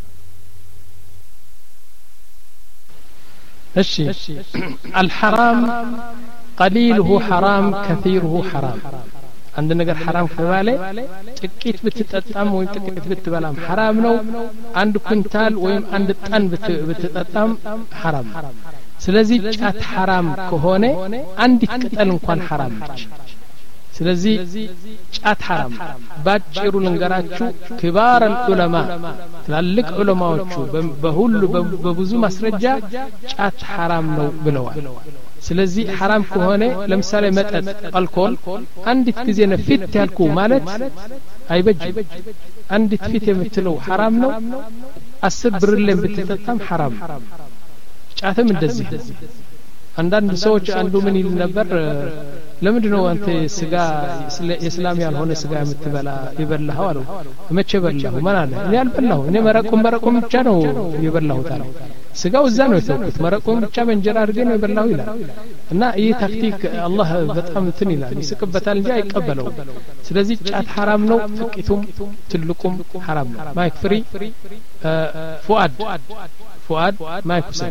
እሺ الحرام قليله حرام كثيره حرام አንድ ነገር حرام ከተባለ ጥቂት ብትጠጣም ወይም ጥቂት ብትበላም حرام ነው አንድ ኩንታል ወይም አንድ ጣን ብትጠጣም حرام ስለዚህ ጫት حرام ከሆነ አንዲት ቅጠል እንኳን حرام ነች ስለዚህ ጫት حرام ባጭሩ ልንገራችሁ ክባር العلماء ትላልቅ ዑለማዎቹ በሁሉ በብዙ ማስረጃ ጫት حرام ነው ብለዋል ስለዚህ حرام ከሆነ ለምሳሌ መጠጥ አልኮል አንዲት ጊዜ ነፍት ያልኩ ማለት አይበጅም አንዲት ፊት የምትለው حرام ነው አስር ብርሌ ብትጠጣም حرام ጫትም እንደዚህ አንዳንድ ሰዎች አንዱ ምን ይል ነበር ለምንድነው አንተ ስጋ እስላም ያልሆነ ስጋ የምትበላ ይበላው አለው መቼ በላው ማን አለ እኔ አልበላው እኔ መረቁም መረቁም ብቻ ነው የበላው ታለው ስጋው እዛ ነው የተውኩት መረቁም ብቻ በእንጀራ አድርጌ ነው የበላው ይላል እና ይህ ታክቲክ አላህ በጣም እንትን ይላል ይስቅበታል እንጂ አይቀበለው ስለዚህ ጫት حرام ነው ጥቂቱም ትልቁም حرام ነው ማይክ ፍሪ ፉአድ ፉአድ ማይክ ፍሪ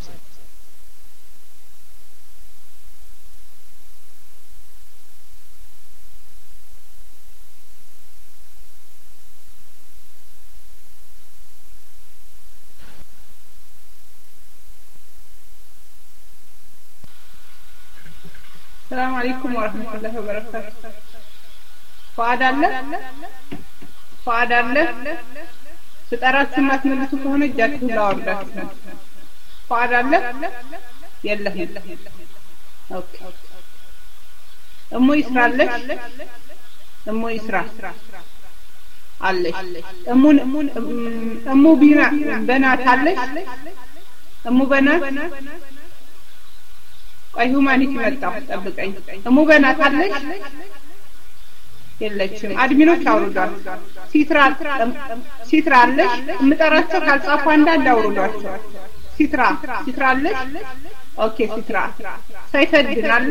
السلام عليكم ورحمة الله وبركاته فؤاد አለ فؤاد አለ ስጠራችሁ ማትመልሱ ከሆነ እጃችሁን ላወርዳችሁ فؤاد አለ የለም ኦኬ እሙ ይስራለሽ እሙ ይስራ አለሽ እሙ እሙ ቢና በናት አለሽ እሙ በናት ቆይ ሁማኒቲ መጣው ጠብቀኝ እሙ በናት አለሽ የለችም አድሚኖች አውርዷል ሲትራ ሲትራ አለሽ ምጠራቸው ካልጻፉ አንዳንድ አውርዷቸው ሲትራ ሲትራ አለሽ ኦኬ ሲትራ ሰይፈድን አለ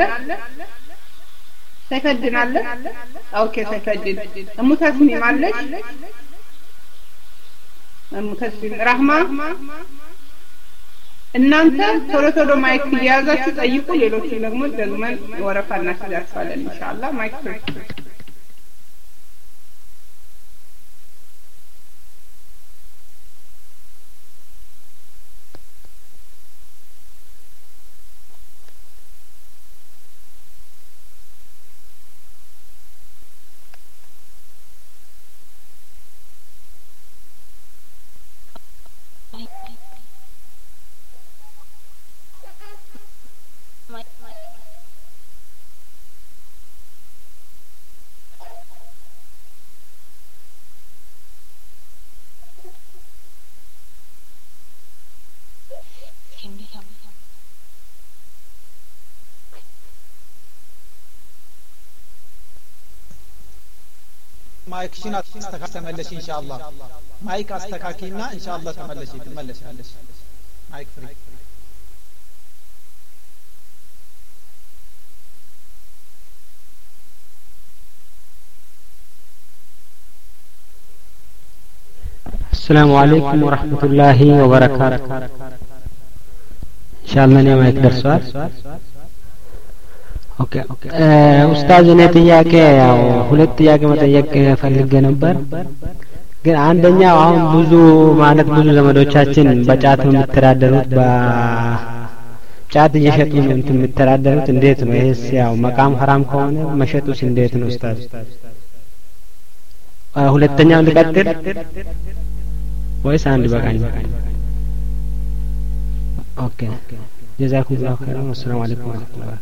ሰይፈድን አለ ኦኬ ሰይፈድን እሙ ተስኒም አለሽ እሙ ተስኒም ራህማ እናንተ ቶሎ ቶሎ ማይክ ያዛችሁ ጠይቁ ሌሎች ደግሞ ደግመን ወረፋ እናስይዛችኋለን ኢንሻአላህ ማይክ ማይክሽን አስተካክለሽ ኢንሻአላህ ማይክ አስተካኪና ኢንሻአላህ ተመለሽ ተመለሻለሽ ማይክ ፍሪ السلام عليكم ورحمة الله وبركاته إن شاء الله نعم يتدرسوات ኦኬ ኡስታዝ እኔ ጥያቄ ያው ሁለት ጥያቄ መጠየቅ ፈልጌ ነበር ግን አንደኛው አሁን ብዙ ማለት ብዙ ዘመዶቻችን በጫት ነው የሚተዳደሩት በጫት እየሸጡ ነው እንትን የሚተዳደሩት እንዴት ነው ይሄስ ያው መቃም حرام ከሆነ መሸጡስ እንዴት ነው ኡስታዝ ሁለተኛው ልቀጥል ወይስ አንድ በቃኝ ኦኬ ጀዛኩም ላሁ ኸይራን ወሰላሙ አለይኩም ወራህመቱላሂ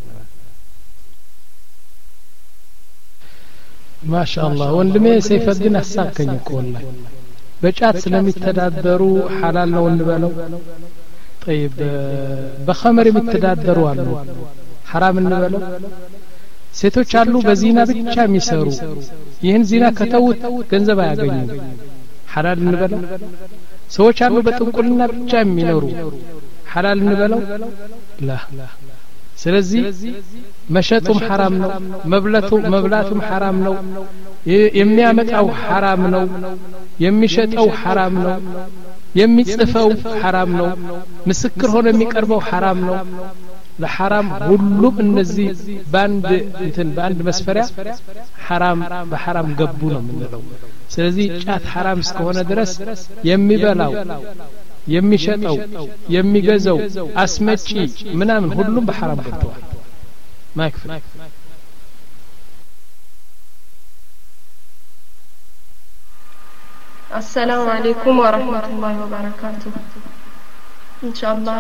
ማሻአላህ ወንድሜ ሰይፈዲን አሳከኝ እኮ ወላሂ በጫት ስለሚተዳደሩ ሐላል ነው እንበለው طيب በኸመር የሚተዳደሩ አሉ ሐራም እንበለው ሴቶች አሉ በዚና ብቻ የሚሰሩ ይህን ዚና ከተውት ገንዘብ አያገኙ ሐላል እንበለው ሰዎች አሉ በጥንቁልና ብቻ የሚኖሩ ሐላል እንበለው ላ ስለዚህ መሸጡም ሐራም ነው መብላቱ መብላቱም ሐራም ነው የሚያመጣው ሐራም ነው የሚሸጠው ሐራም ነው የሚጽፈው ሐራም ነው ምስክር ሆኖ የሚቀርበው ሐራም ነው ለሐራም ሁሉም እነዚህ ባንድ እንትን ባንድ መስፈሪያ ሐራም በሐራም ገቡ ነው የምንለው ስለዚህ ጫት ሐራም እስከሆነ ድረስ የሚበላው የሚሸጠው የሚገዛው አስመጪ ምናምን ሁሉም በሐራም ገብተዋል ማክፍ السلام عليكم ورحمة الله وبركاته إن شاء الله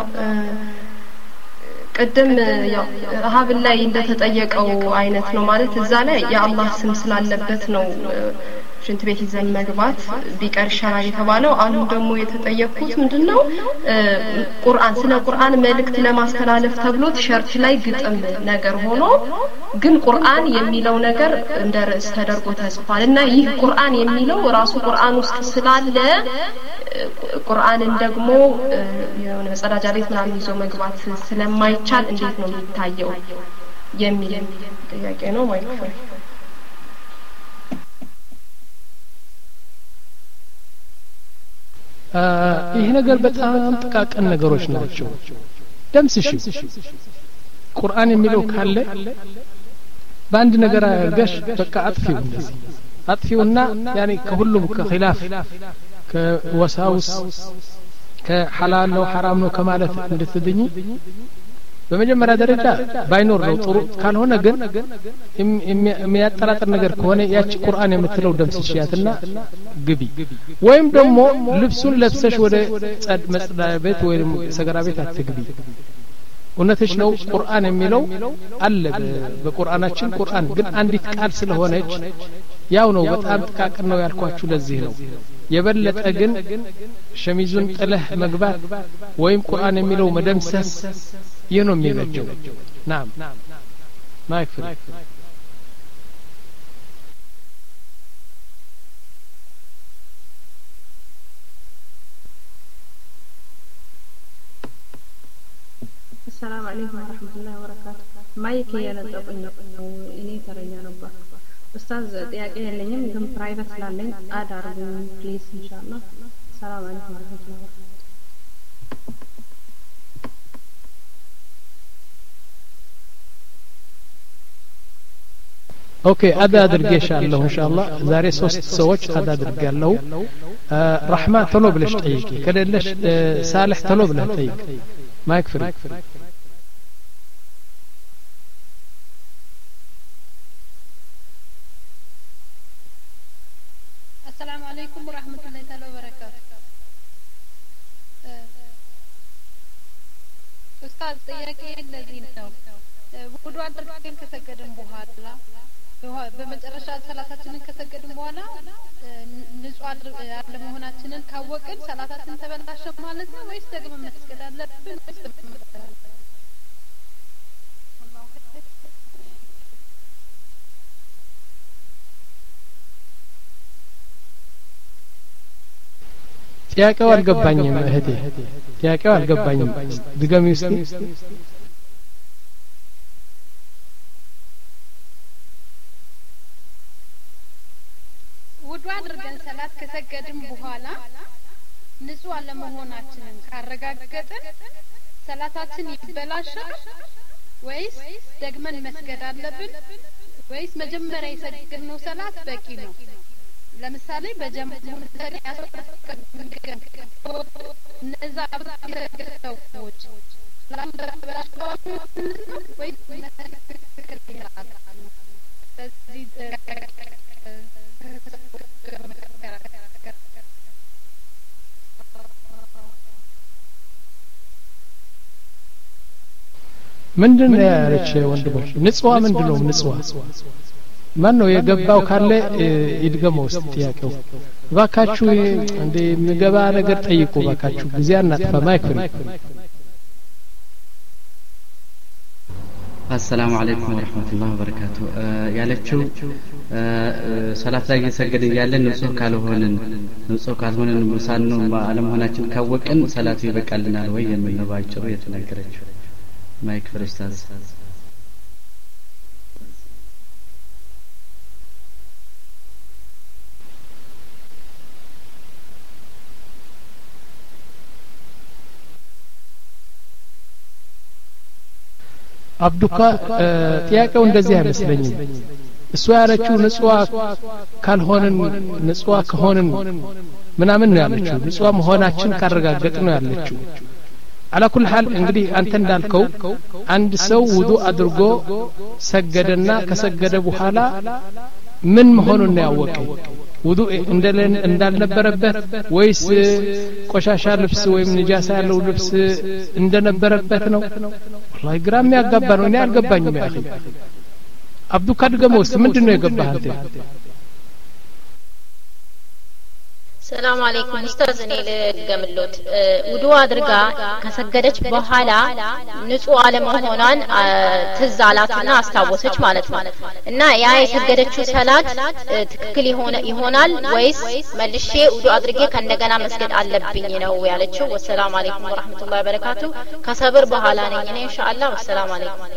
قدم ያው ረሃብ ላይ እንደተጠየቀው አይነት ነው ማለት እዛ ላይ የአላህ ስም ስላለበት ነው ሽንት ቤት ይዘን መግባት ቢቀር ይሻላል የተባለው አሁን ደግሞ የተጠየቁት ምንድነው ቁርአን ስለ ቁርአን መልእክት ለማስተላለፍ ተብሎ ቲሸርት ላይ ግጥም ነገር ሆኖ ግን ቁርአን የሚለው ነገር እንደ ርዕስ ተደርጎ ተጽፏል እና ይህ ቁርአን የሚለው ራሱ ቁርአን ውስጥ ስላለ ቁርአንን ደግሞ የሆነ መጸዳጃ ቤት ምናምን ይዞ መግባት ስለማይቻል እንዴት ነው የሚታየው የሚል ጥያቄ ነው ማለት ነው ይሄ ነገር በጣም ጥቃቅን ነገሮች ናቸው ደምስሽ ቁርአን የሚለው ካለ በአንድ ነገር አርገሽ በቃ አጥፊው እንደዚህ አጥፊውና ያኔ ከሁሉም ከኺላፍ ከወሳውስ ከሐላል ነው ሐራም ነው ከማለት እንድትድኝ በመጀመሪያ ደረጃ ባይኖር ነው ጥሩ ካልሆነ ግን የሚያጠራጥር ነገር ከሆነ ያቺ ቁርአን የምትለው ደምስሽያትና ግቢ ወይም ደግሞ ልብሱን ለብሰሽ ወደ ጸድ መጽዳ ቤት ወይም ሰገራ ቤት አትግቢ እውነትሽ ነው ቁርአን የሚለው አለ በቁርአናችን ቁርአን ግን አንዲት ቃል ስለሆነች ያው ነው በጣም ጥቃቅን ነው ያልኳችሁ ለዚህ ነው የበለጠ ግን ሸሚዙን ጥለህ መግባት ወይም ቁርአን የሚለው መደምሰስ ይህ ነው የሚበጀው ናም ማይክ ፍሪ السلام عليكم ورحمة الله وبركاته ማይክ እየለጠቁኝ ነው እኔ ተረኛ ነበር ኡስታዝ ጥያቄ የለኝም ግን ፕራይቬት ስላለኝ አድ አድርጉኝ ፕሊዝ ኢንሻአላህ ሰላም አለይኩም ወራህመቱላሂ ወበረካቱ ኦኬ አዳ አድርጌሻለሁ ኢንሻአላህ ዛሬ ሶስት ሰዎች አዳ አድርጋለሁ ረህማ ቶሎ ብለሽ ጠይቂ ከደለሽ ሳልህ ቶሎ ብለህ ጠይቅ ማይክ ፍሪ السلام عليكم ورحمة الله تعالى وبركاته أستاذ ጥያቄ እንደዚህ ነው ውዱ አድርገን ከሰገድን በኋላ በመጨረሻ ሰላታችንን ከሰገድን በኋላ ንጹህ ያለ መሆናችንን ካወቅን ሰላታችን ተበላሸ ማለት ነው ወይስ ደግሞ መስገድ አለብን ወይስ ጥያቄው አልገባኝም እህቴ ጥያቄው አልገባኝም ድገሚ እስቲ ውዱ አድርገን ሰላት ከሰገድን በኋላ ንጹህ አለመሆናችንን ካረጋገጥን ሰላታችን ይበላሻል ወይስ ደግመን መስገድ አለብን ወይስ መጀመሪያ የሰገድነው ሰላት በቂ ነው ለምሳሌ በጀማዓ ያስፈልጋል እነዛ ሰዎች ሰላም ተበላሽተዋል ወይ ምንድነው ያለች ወንድሞች ንጽዋ ምንድነው ንጽዋ ማን ነው የገባው ካለ ይድገመው እስቲ ጥያቄው ባካችሁ እንደ ምገባ ነገር ጠይቁ ባካችሁ ጊዜ አናጥፋ ማይክሪ አሰላሙ አለይኩም ወራህመቱላሂ ወበረካቱ ያለችው ሰላት ላይ እየሰገደ እያለን ንጹህ ካልሆንን ንጹህ ካልሆንን ሙሳኑ አለመሆናችን ካወቅን ሰላቱ ይበቃልናል ወይ የሚል ነው ባጭሩ የተነገረችው ማይክ ፍሬስታስ አብዱካ ጥያቄው እንደዚህ አይመስለኝም እሱ ያለችው ንጹህ ካልሆነን ንጹህ ከሆነን ምናምን ነው ያለችው ንጹህ መሆናችን ካረጋገጥ ነው ያለችው على كل حال እንግዲህ አንተ እንዳልከው አንድ ሰው ውዱ አድርጎ ሰገደና ከሰገደ በኋላ ምን መሆኑን ነው ያወቀው ውዱ እንዳልነበረበት ወይስ ቆሻሻ ልብስ ወይም ንጃሳ ያለው ልብስ እንደነበረበት ነው والله ግራም ያጋባ ነው እኔ አልገባኝም ያ اخي አብዱ ካድገመውስ ምንድነው የገባህ አንተ ሰላም አለይኩም ኡስታዝ እኔ ልገምሎት ውዱ አድርጋ ከሰገደች በኋላ ንጹህ አለመሆኗን ትዝ አላትና አስታወሰች ማለት ነው እና ያ የሰገደችው ሰላት ትክክል ይሆነ ይሆናል ወይስ መልሼ ውዱ አድርጌ ከእንደገና መስገድ አለብኝ ነው ያለችው ወሰላም አለይኩም ወራህመቱላሂ ወበረካቱ ከሰብር በኋላ ነኝ እኔ ኢንሻአላህ ወሰላም አለይኩም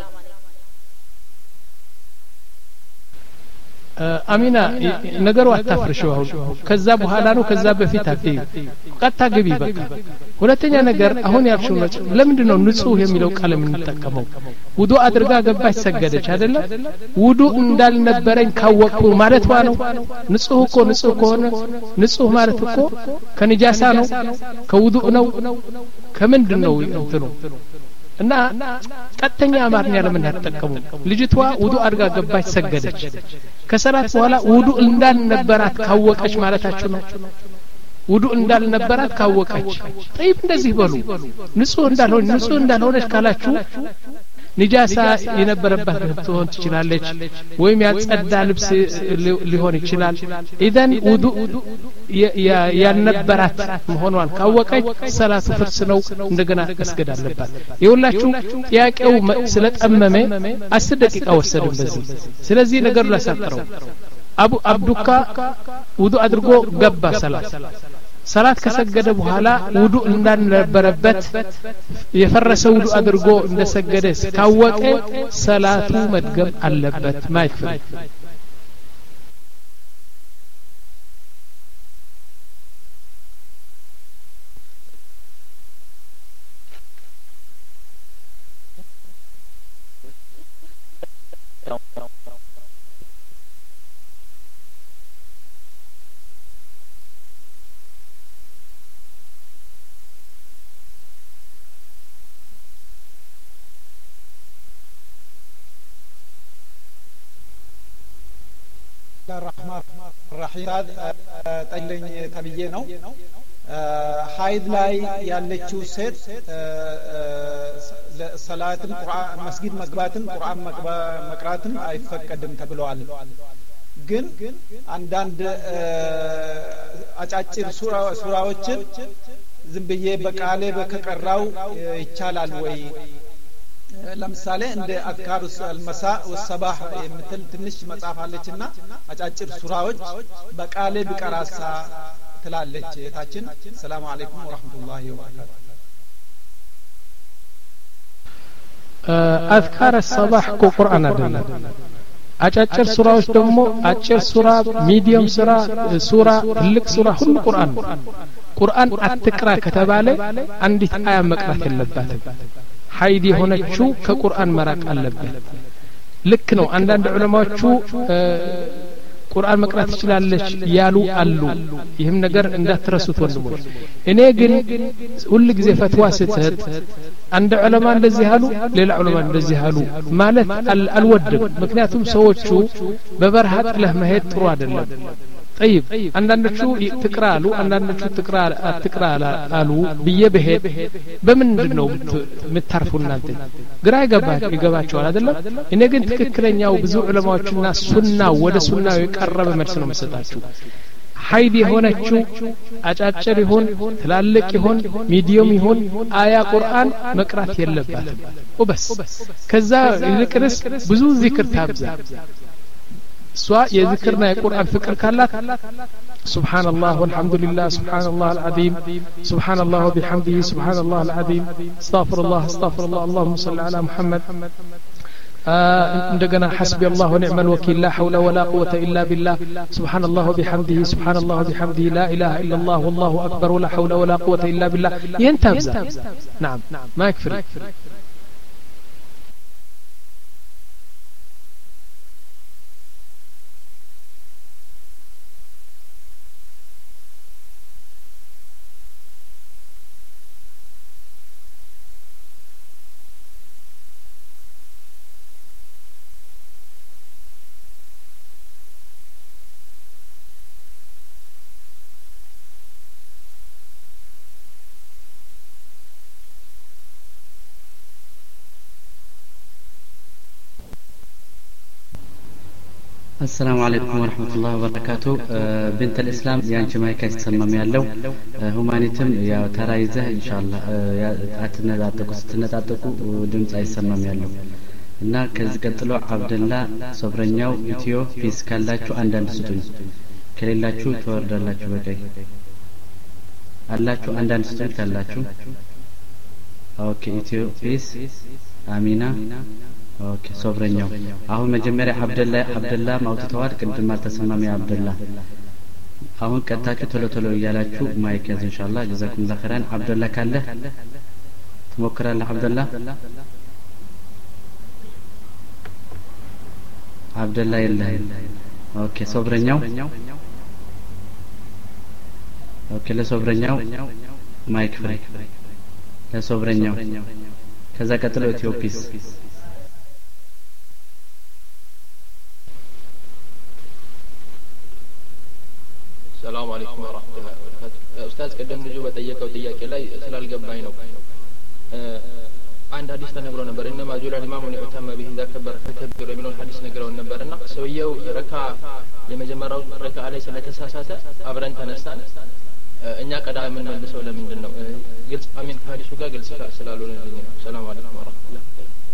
አሚና ነገሩ አታፍርሽው አሁን ከዛ በኋላ ነው ከዛ በፊት አትይ ቀጣ ግቢ በቃ ሁለተኛ ነገር አሁን ያልሽው ነው ለምንድን ነው ንጹህ የሚለው ቃል የምንጠቀመው ውዱ አድርጋ ገባች ሰገደች አይደለ ውዱ እንዳልነበረኝ ካወቅኩ ማለት ነው ንጹህ እኮ ንጹህ ከሆነ ንጹህ ማለት እኮ ከንጃሳ ነው ከውዱ ነው ከምንድን ነው እንትኑ እና ቀጥተኛ አማርኛ ለምን ያተጠቀሙ ልጅቷ ውዱ አድርጋ ገባች ሰገደች ከሰላት በኋላ ውዱ እንዳልነበራት ካወቀች ማለታችሁ ነው ውዱ እንዳልነበራት ካወቀች طيب እንደዚህ በሉ ንጹህ እንዳልሆነ ንጹህ እንዳልሆነች ካላችሁ ንጃሳ የነበረባት ልትሆን ትችላለች ወይም ያጸዳ ልብስ ሊሆን ይችላል ኢዘን ውዱ ያልነበራት መሆኗን ካወቀች ሰላቱ ፍርስ ነው እንደገና መስገድ አለባት ይኸውላችሁ ጥያቄው ስለጠመመ አስር ደቂቃ ወሰደን በዚህ ስለዚህ ነገሩ ላሳጥረው አቡ አብዱካ ውዱ አድርጎ ገባ ሰላት ሰላት ከሰገደ በኋላ ውዱ እንዳልነበረበት የፈረሰ ውዱ አድርጎ እንደሰገደ ካወቀ ሰላቱ መድገም አለበት ማይክፈል ረሂም ጠይለኝ ተብዬ ነው ሀይድ ላይ ያለችው ሴት ሰላትን ቁርአን መስጊድ መግባትን ቁርአን መቅራትን አይፈቀድም ተብለዋል ግን አንዳንድ አጫጭር ሱራዎችን ዝም ብዬ በቃሌ በከቀራው ይቻላል ወይ ለምሳሌ እንደ አዝካር አልመሳ ወሰባህ የምትል ትንሽ መጽሐፍ አለችና አጫጭር ሱራዎች በቃሌ ቢቀራሳ ትላለች እታችን ሰላም አለይኩም ወራህመቱላሂ ወበረካቱ አዝካር الصباح ቁርአን አይደለም አጫጭር ሱራዎች ደግሞ አጭር ሱራ ሚዲየም ሱራ ሱራ ትልቅ ሱራ ሁሉ ቁርአን ቁርአን አትቅራ ከተባለ አንዲት አያ መቅራት የለባትም ሀይድ የሆነችው ከቁርአን መራቅ አለበት ልክ ነው አንዳንድ ዑለማዎቹ ቁርአን መቅራት ትችላለች ያሉ አሉ ይህም ነገር እንዳትረሱት ወንድሞች እኔ ግን ሁሉ ጊዜ ፈትዋ ስትሰጥ አንድ ዑለማ እንደዚህ አሉ ሌላ ዑለማ እንደዚህ አሉ ማለት አልወድም ምክንያቱም ሰዎቹ በበረሃ ጥለህ መሄድ ጥሩ አይደለም طيب አንዳንዶቹ ትቅራ አሉ አንዳንዶቹ ትቅራ አትቅራ አሉ ብዬ በሄድ በምንድነው የምታርፉ እናንተ ግራ ይገባችሁ ይገባችኋል አይደለም እኔ ግን ትክክለኛው ብዙ ዑለማዎችና ሱና ወደ ሱናው የቀረበ መልስ ነው የምሰጣችሁ ሀይድ የሆነችው አጫጭር ይሁን ትላልቅ ይሁን ሚዲየም ይሁን አያ ቁርአን መቅራት የለባትም ወበስ ከዛ ይልቅስ ብዙ ዚክር ታብዛ سوا يذكرنا القرآن فكر كالات سبحان الله والحمد لله سبحان الله العظيم سبحان الله وبحمده سبحان الله العظيم استغفر الله استغفر الله اللهم صل على محمد عندنا حسبي الله ونعم الوكيل لا حول ولا قوة إلا بالله سبحان الله وبحمده سبحان الله وبحمده لا إله إلا الله والله أكبر ولا حول ولا قوة إلا بالله ينتبزا نعم ما يكفر السلام عليكم ورحمة الله وبركاته بنت الإسلام يعني ما يكاس تسمم يالله هومانيتم يا ترايزه إن شاء الله أتناداتكو ستناداتكو ودمت أي سمم يالله እና ከዚህ ቀጥሎ አብደላ ሶብረኛው ኢትዮ ፒስ ካላችሁ አንዳንድ ስጡኝ ከሌላችሁ ተወርዳላችሁ በቀይ አላችሁ አንዳንድ ስጡኝ ካላችሁ ኦኬ ኢትዮ ፒስ አሚና ኦኬ ሶብረኛው አሁን መጀመሪያ አብደላ አብደላ ማውጥተዋል ቅድም አልተሰማም ያ አብደላ አሁን ቀጣችሁ ቶሎ ቶሎ እያላችሁ ማይክ ያዝ ኢንሻአላህ ጀዛኩም ኸይራን አብደላ ካለ ትሞክራለህ አብደላ አብደላ የለህም ኦኬ ሶብረኛው ኦኬ ለሶብረኛው ማይክ ፍሪ ለሶብረኛው ከዛ ቀጥሎ ኢትዮፒስ السلام عليكم ورحمة الله وبركاته أستاذ قدم ልጁ በጠየቀው ጥያቄ ላይ ስላልገባኝ ነው አንድ ሐዲስ ተነግሮ ነበር እነማ ጁላ ኢማሙ ሊኡተመ ቢሂ ኢዛ ከበረ ፈከብሩ የሚለውን ሐዲስ ነግረው ነበርና ሰውየው ረካ የመጀመሪያው ረካ ላይ ስለተሳሳተ አብረን ተነሳን እኛ ቀዳም የምንመልሰው ለምንድን ነው ግልጽ አሚን ከሐዲሱ ጋር ግልጽ ስላልሆነልኝ ነው ሰላም አለይኩም ወራህመቱላህ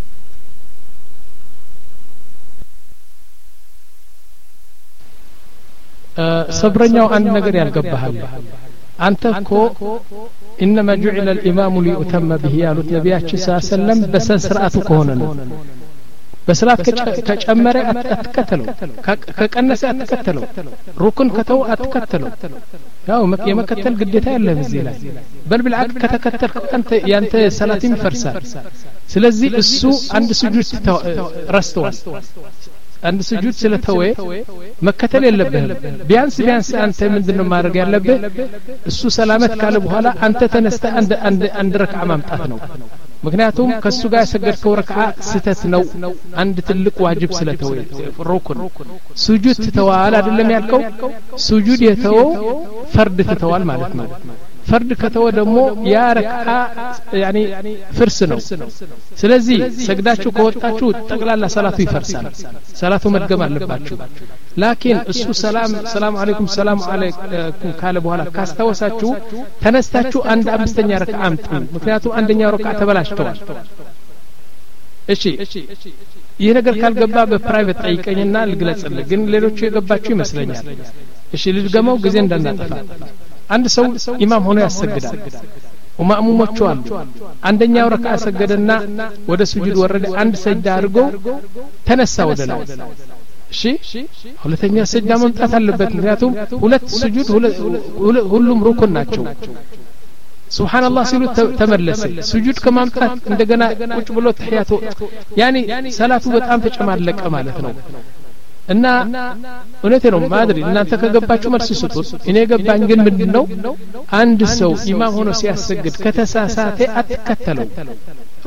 ሰብረኛው አንድ ነገር ያልገባሃል አንተ እኮ إنما جعل الإمام ليؤتم به ያሉት ነብያችን ሰለላሁ በሰን ስርዓቱ ከሆነ ነው በስርዓት ከጨመረ አትከተለው ከቀነሰ አትከተለው ሩክን ከተው አትከተለው ያው የመከተል ግዴታ የለም እዚህ ላይ በል بالعكس ከተከተልክ አንተ ያንተ ሰላትም ይፈርሳል ስለዚህ እሱ አንድ ስጁድ ረስተዋል አንድ ስጁድ ስለተወ መከተል የለብህም ቢያንስ ቢያንስ አንተ ምንድነው ማድረግ ያለብህ እሱ ሰላመት ካለ በኋላ አንተ ተነስተ አንድ አንድ አንድ ረክዓ ማምጣት ነው ምክንያቱም ከሱ ጋር የሰገድከው ረክዓ ስተት ነው አንድ ትልቅ ዋጅብ ስለተወ ሩኩን ስጁድ ተተዋል አይደለም ያልከው ስጁድ የተወው ፈርድ ተተዋል ማለት ነው فرد ከተወ ደግሞ ያ ረክዓ يعني ፍርስ ነው ስለዚህ ሰግዳችሁ ከወጣችሁ ጠቅላላ ሰላቱ ይፈርሳል ሰላቱ መድገም አለባችሁ ላኪን እሱ ሰላም ሰላም አለይኩም ሰላም አለይኩም ካለ በኋላ ካስተወሳችሁ ተነስታችሁ አንድ አምስተኛ ረክዓ አምጡ ምክንያቱም አንደኛው ረክዓ ተበላሽቷል እሺ ይሄ ነገር ካልገባ በፕራይቬት ጠይቀኝና ልግለጽልህ ግን ሌሎቹ የገባችሁ ይመስለኛል እሺ ልድገመው ጊዜ እንዳናጠፋ አንድ ሰው ኢማም ሆኖ ያሰግዳል ወማእሙሞቹ አሉ አንደኛው ረክዓ ሰገደና ወደ ስጁድ ወረደ አንድ ሰጅዳ አድርጎ ተነሳ ወደ ላይ እሺ ሁለተኛ ሰጅዳ መምጣት አለበት ምክንያቱም ሁለት ስጁድ ሁሉም ሩኩን ናቸው ሱብሃንአላህ ሲሉ ተመለሰ ስጁድ ከማምጣት እንደገና ቁጭ ብሎ ተህያቱ ያኒ ሰላቱ በጣም ተጨማለቀ ማለት ነው እና እውነቴ ነው ማድሪ እናንተ ከገባችሁ መልስ ስጡት እኔ ገባኝ ግን ምንድነው አንድ ሰው ኢማም ሆኖ ሲያሰግድ ከተሳሳተ አትከተለው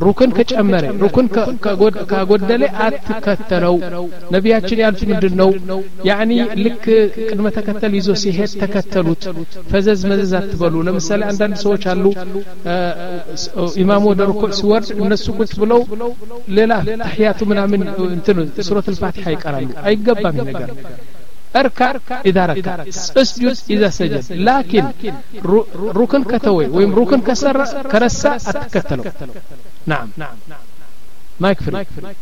ሩክን ከጨመረ ሩክን ካጎደለ አትከተለው ነቢያችን ያሉት ምንድነው ያኒ ልክ ቅድመ ተከተል ይዞ ሲሄድ ተከተሉት ፈዘዝ መዘዝ አትበሉ ለምሳሌ አንዳንድ ሰዎች አሉ ኢማሙ ወደ ሩኩዕ ሲወርድ እነሱ ቁጭ ብለው ሌላ ተህያቱ ምናምን እንትን ሱረቱ አልፋቲሃ ይቀራሉ አይገባም ነገር اركع اذا ركع اسجد اذا سجد لكن ركن كتوي ويم ركن كسر كرسا اتكتلوا نعم ما يكفي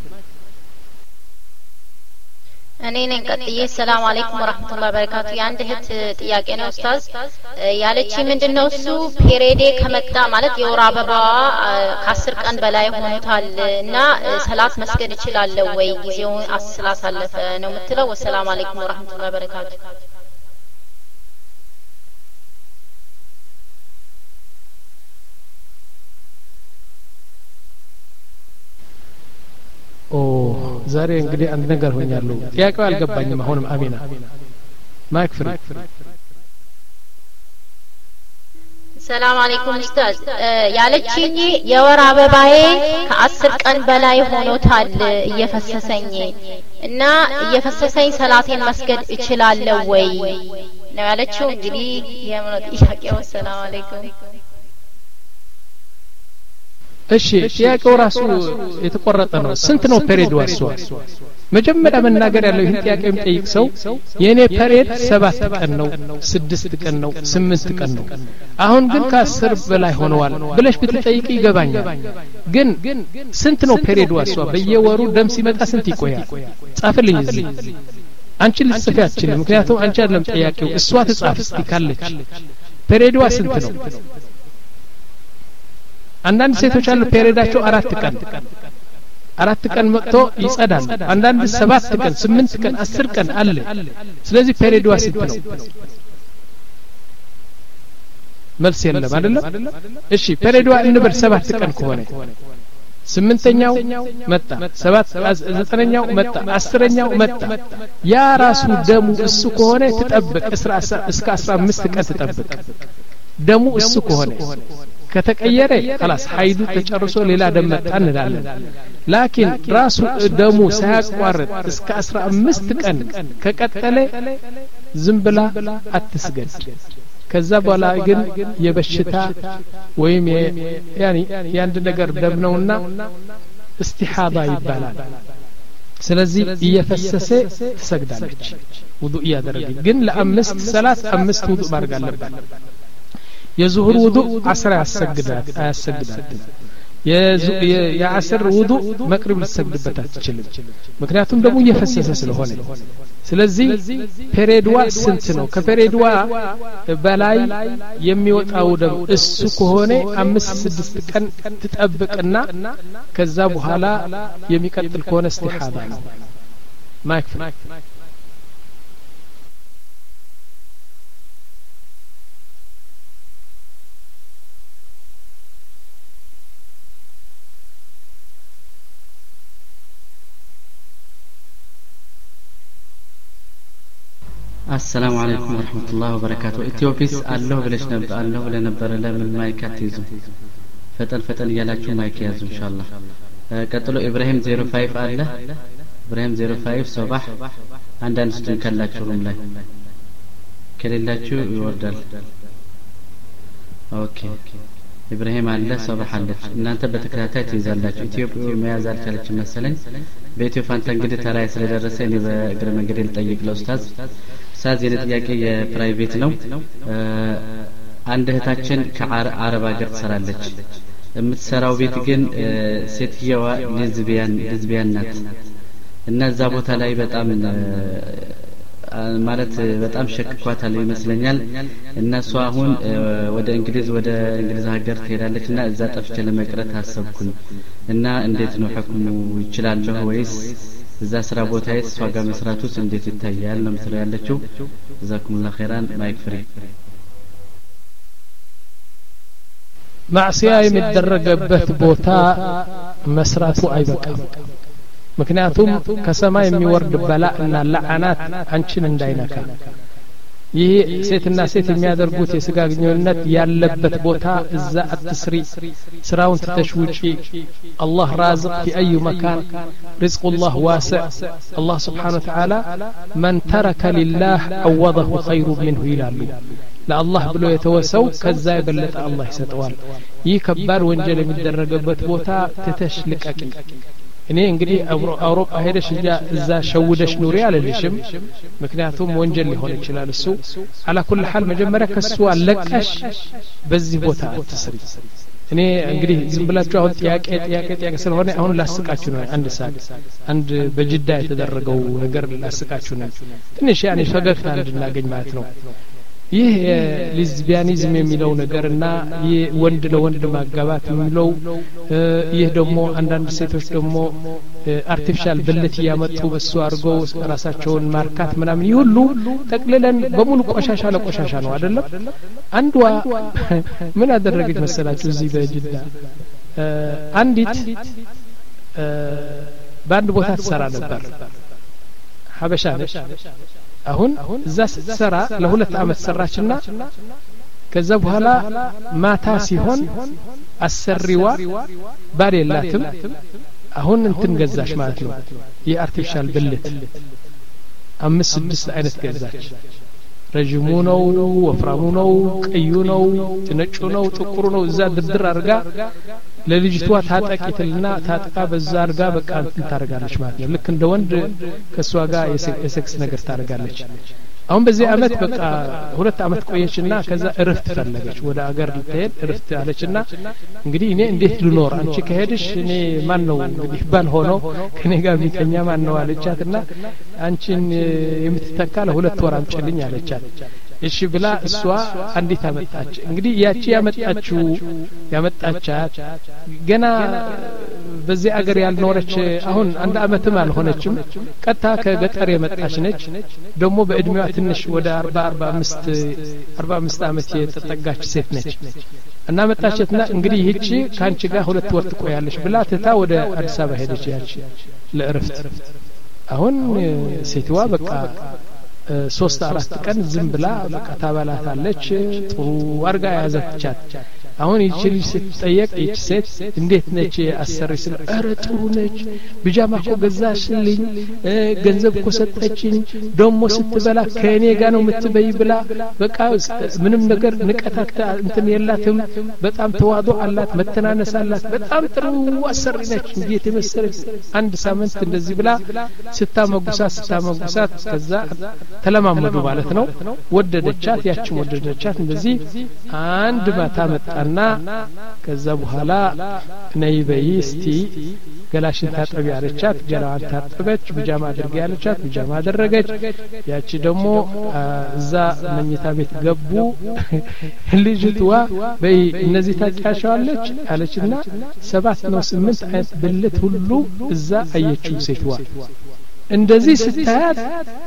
እኔ ነኝ ቀጥዬ ሰላም አለይኩም ወራህመቱላሂ ወበረካቱ የአንድ እህት ጥያቄ ነው ኡስታዝ ያለች ምንድነው እሱ ፔሬዴ ከመጣ ማለት የወር አበባዋ ከአስር ቀን በላይ ሆኖታል እና ሰላት መስገድ ይችላል ወይ ጊዜውን አስላሳለፈ ነው የምትለው ወሰላም አለይኩም ወራህመቱላሂ ወበረካቱ ኦ ዛሬ እንግዲህ አንድ ነገር ሆኛለሁ ጥያቄው አልገባኝም አሁንም አሚና ማይክ ፍሪ ሰላም አለይኩም ኡስታዝ ያለችኝ የወር አበባዬ ከአስር ቀን በላይ ሆኖታል እየፈሰሰኝ እና እየፈሰሰኝ ሰላቴን መስገድ እችላለሁ ወይ ነው ያለችው እንግዲህ የምን ጥያቄው ሰላም አለይኩም እሺ ጥያቄው ራሱ የተቆረጠ ነው ስንት ነው ፔሪድ ዋሷ መጀመሪያ መናገር ያለው ይሄን ጥያቄ የሚጠይቅ ሰው የኔ ፔሪድ ሰባት ቀን ነው ስድስት ቀን ነው ስምንት ቀን ነው አሁን ግን ከአስር በላይ ሆነዋል ብለሽ ብትጠይቂ ይገባኛል ግን ስንት ነው ፔሪድ ዋሷ በየወሩ ደም ሲመጣ ስንት ይቆያል ጻፍልኝ እዚህ አንቺ ልጽፊ አትችልም ምክንያቱም አንቺ አይደለም ጥያቄው እሷ ትጻፍ እስቲ ካለች ፔሪድዋ ስንት ነው አንዳንድ ሴቶች አሉ ፔሪዳቸው አራት ቀን አራት ቀን መጥቶ ይጸዳል አንዳንድ ሰባት ቀን ስምንት ቀን አስር ቀን አለ ስለዚህ ፔሪድዋ ስንት ነው መልስ የለም አይደለም እሺ ፔሪድዋ እንበል ሰባት ቀን ከሆነ ስምንተኛው መጣ ሰባት ዘጠነኛው መጣ አስረኛው መጣ ያ ራሱ ደሙ እሱ ከሆነ ተጠብቅ እስከ አስራ አምስት ቀን ተጠብቅ ደሙ እሱ ከሆነ ከተቀየረ خلاص ሀይዱ ተጨርሶ ሌላ ደም መጣ እንላለን ላኪን ራሱ ደሙ ሳያቋርጥ እስከ አስራ አምስት ቀን ከቀጠለ ዝም ብላ አትስገድ ከዛ በኋላ ግን የበሽታ ወይም ያኒ ያንድ ነገር ደም ነውና እስቲሃዳ ይባላል ስለዚህ እየፈሰሰ ትሰግዳለች ውዱእ ያደረገ ግን ለአምስት ሰላት አምስት ውዱእ ማድረግ አለባት የዙሁር ውዱእ አስራ ያሰግዳት አያሰግዳት የአስር ውዱእ መቅሪብ ልትሰግድበት አትችልም ምክንያቱም ደግሞ እየፈሰሰ ስለሆነ ስለዚህ ፔሬድዋ ስንት ነው ከፔሬድዋ በላይ የሚወጣው ደም እሱ ከሆነ አምስት ስድስት ቀን ትጠብቅና ከዛ በኋላ የሚቀጥል ከሆነ እስቲሃዳ ነው ማይክ السلام عليكم ورحمة الله وبركاته ኢትዮጲስ አለሁ ብለሽ ነበር አለሁ ብለ ነበር ለምን ማይክ አትይዙ ፈጠን ፈጠን እያላችሁ ማይክ ያዙ ኢንሻአላህ ቀጥሎ ኢብራሂም ዜሮ ፋይቭ አለ ኢብራሂም ዜሮ ፋይቭ ሶባህ አንዳንድ ስቱን ካላችሁ ሩም ላይ ከሌላችሁ ይወርዳል ኦኬ ኢብራሂም አለ ሶባህ አለች እናንተ በተከታታይ ትይዛላችሁ ኢትዮጵያ መያዝ አልቻለችም መሰለኝ በኢትዮ ፋንታ እንግዲህ ተራይ ስለደረሰ እኔ በእግረ መንገድ ልጠይቅ ለኡስታዝ ኡስታዝ የኔ ጥያቄ የፕራይቬት ነው አንድ እህታችን ከአረብ ሀገር ትሰራለች የምትሰራው ቤት ግን ሴትየዋ ሌዝቢያን ሌዝቢያን ናት እና እዛ ቦታ ላይ በጣም ማለት በጣም ሸክኳታል ይመስለኛል እነሱ አሁን ወደ እንግሊዝ ወደ እንግሊዝ ሀገር ትሄዳለችና እዛ ጠፍቼ ለመቅረት አሰብኩኝ እና እንዴት ነው ህክሙ ይችላል ወይስ እዛ ስራ ቦታዬ እሷ ጋር መስራቱስ እንዴት ይታያል ነው ምትለው ያለችው ጀዛኩሙላህ ኸይራን ማይክ ፍሪ ማዕሲያ የሚደረገበት ቦታ መስራቱ አይበቃም ምክንያቱም ከሰማይ የሚወርድ በላእና ለዓናት አንቺን እንዳይነካ ይሄ ሴትና ሴት የሚያደርጉት የስጋ ግንኙነት ያለበት ቦታ እዛ አትስሪ ስራውን ትተሽውጪ አላህ ራዝቅ في اي مكان رزق الله واسع الله سبحانه وتعالى من ترك لله عوضه خير منه ይላሉ ለአላህ ብሎ የተወሰው ከዛ የበለጠ አላህ ይሰጠዋል ይህ ከባድ ወንጀል የሚደረገበት ቦታ ትተሽ ልቀቂ እኔ እንግዲህ አውሮፓ ሄደሽ እዛ ሸውደሽ ኑሪ አለልሽም ምክንያቱም ወንጀል ሊሆን ይችላል እሱ على كل حال መጀመሪያ ከሱ አለቀሽ በዚህ ቦታ አትስሪ እኔ እንግዲህ ዝም ብላችሁ አሁን ጥያቄ ጥያቄ ጥያቄ ስለሆነ አሁን ላስቃችሁ ነው አንድ ሰዓት አንድ በጅዳ የተደረገው ነገር ላስቃችሁ ነው ትንሽ ያኔ ፈገግታ እንድናገኝ ማለት ነው ይህ ሊዝቢያኒዝም የሚለው ነገርና ይህ ወንድ ለወንድ ማጋባት የሚለው ይህ ደግሞ አንዳንድ ሴቶች ደግሞ አርቲፊሻል ብልት ያመጡ በሱ አድርገው ራሳቸውን ማርካት ምናምን ይሁሉ ጠቅልለን በሙሉ ቆሻሻ ለቆሻሻ ነው አይደለም አንዷ ምን አደረገች መሰላችሁ እዚህ በጅዳ አንዲት በአንድ ቦታ ትሰራ ነበር ሀበሻ ነች አሁን እዛ ስትሰራ ለሁለት አመት ሰራችና ከዛ በኋላ ማታ ሲሆን አሰሪዋ ባል የላትም አሁን እንትን ገዛች ማለት ነው የአርቲፊሻል ብልት አምስት ስድስት አይነት ገዛች ረጅሙ ነው ወፍራሙ ነው ቀዩ ነው ነጩ ነው ጥቁሩ ነው እዛ ድርድር አርጋ ለልጅቷ ታጠቂትና ታጥቃ በዛ አርጋ በቃ እንትን ታረጋለች ማለት ነው ልክ እንደ ወንድ ከሷ ጋር የሴክስ ነገር ታረጋለች አሁን በዚህ አመት በቃ ሁለት አመት ቆየችና ከዛ እረፍት ፈለገች ወደ አገር ልትሄድ እረፍት አለችና እንግዲህ እኔ እንዴት ልኖር አንቺ ከሄድሽ እኔ ማን ነው እንግዲህ ባል ሆኖ ከኔ ጋር የሚተኛ ማን ነው አለቻትና አንቺን የምትተካ ለሁለት ወር አምጪልኝ አለቻት እሺ ብላ እሷ አንዲት አመጣች እንግዲህ ያቺ ያመጣችው ያመጣቻት ገና በዚህ አገር ያልኖረች አሁን አንድ አመትም አልሆነችም ቀጣ ከገጠር የመጣች ነች ደግሞ በእድሜዋ ትንሽ ወደ አርባ አርባ አምስት አርባ አምስት አመት የተጠጋች ሴት ነች እና መጣችና እንግዲህ ይህቺ ካንቺ ጋር ሁለት ወር ትቆያለሽ ብላ ትታ ወደ አዲስ አበባ ሄደች ያቺ ለእረፍት አሁን ሴትዋ በቃ ሶስት አራት ቀን ዝም ብላ በቃ ታባላታለች ጥሩ አርጋ ያዘቻት አሁን ይቺ ልጅ ስትጠየቅ ይቺ ሴት እንዴት ነች አሰሪ ስለ አረ ጥሩ ነች ቢጃማ እኮ ገዛሽልኝ ገንዘብ እኮ ሰጠችኝ ደሞ ስትበላ ከኔ ጋር ነው የምትበይ ብላ በቃ ምንም ነገር ንቀታታ እንትን የላትም በጣም ተዋዶ አላት መተናነስ አላት በጣም ጥሩ አሰሪ ነች እንዴት የመሰለች አንድ ሳምንት እንደዚህ ብላ ስታመጉሳት ስታመጉሳት ከዛ ተለማመዱ ማለት ነው ወደደቻት ያቺ ወደደቻት እንደዚህ አንድ ማታ መጣና ከዛ በኋላ ነይ በይ እስቲ ገላሽን ታጠቢ አለቻት ገላዋን ታጠበች ቢጃማ አድርጊ አለቻት ቢጃማ አደረገች ያቺ ደግሞ እዛ መኝታ ቤት ገቡ ልጅቷ በይ እነዚህ ታጫሻዋለች አለችና ሰባት ነው ስምንት አይነት ብልት ሁሉ እዛ አየችው ሴትዋ እንደዚህ ስታያት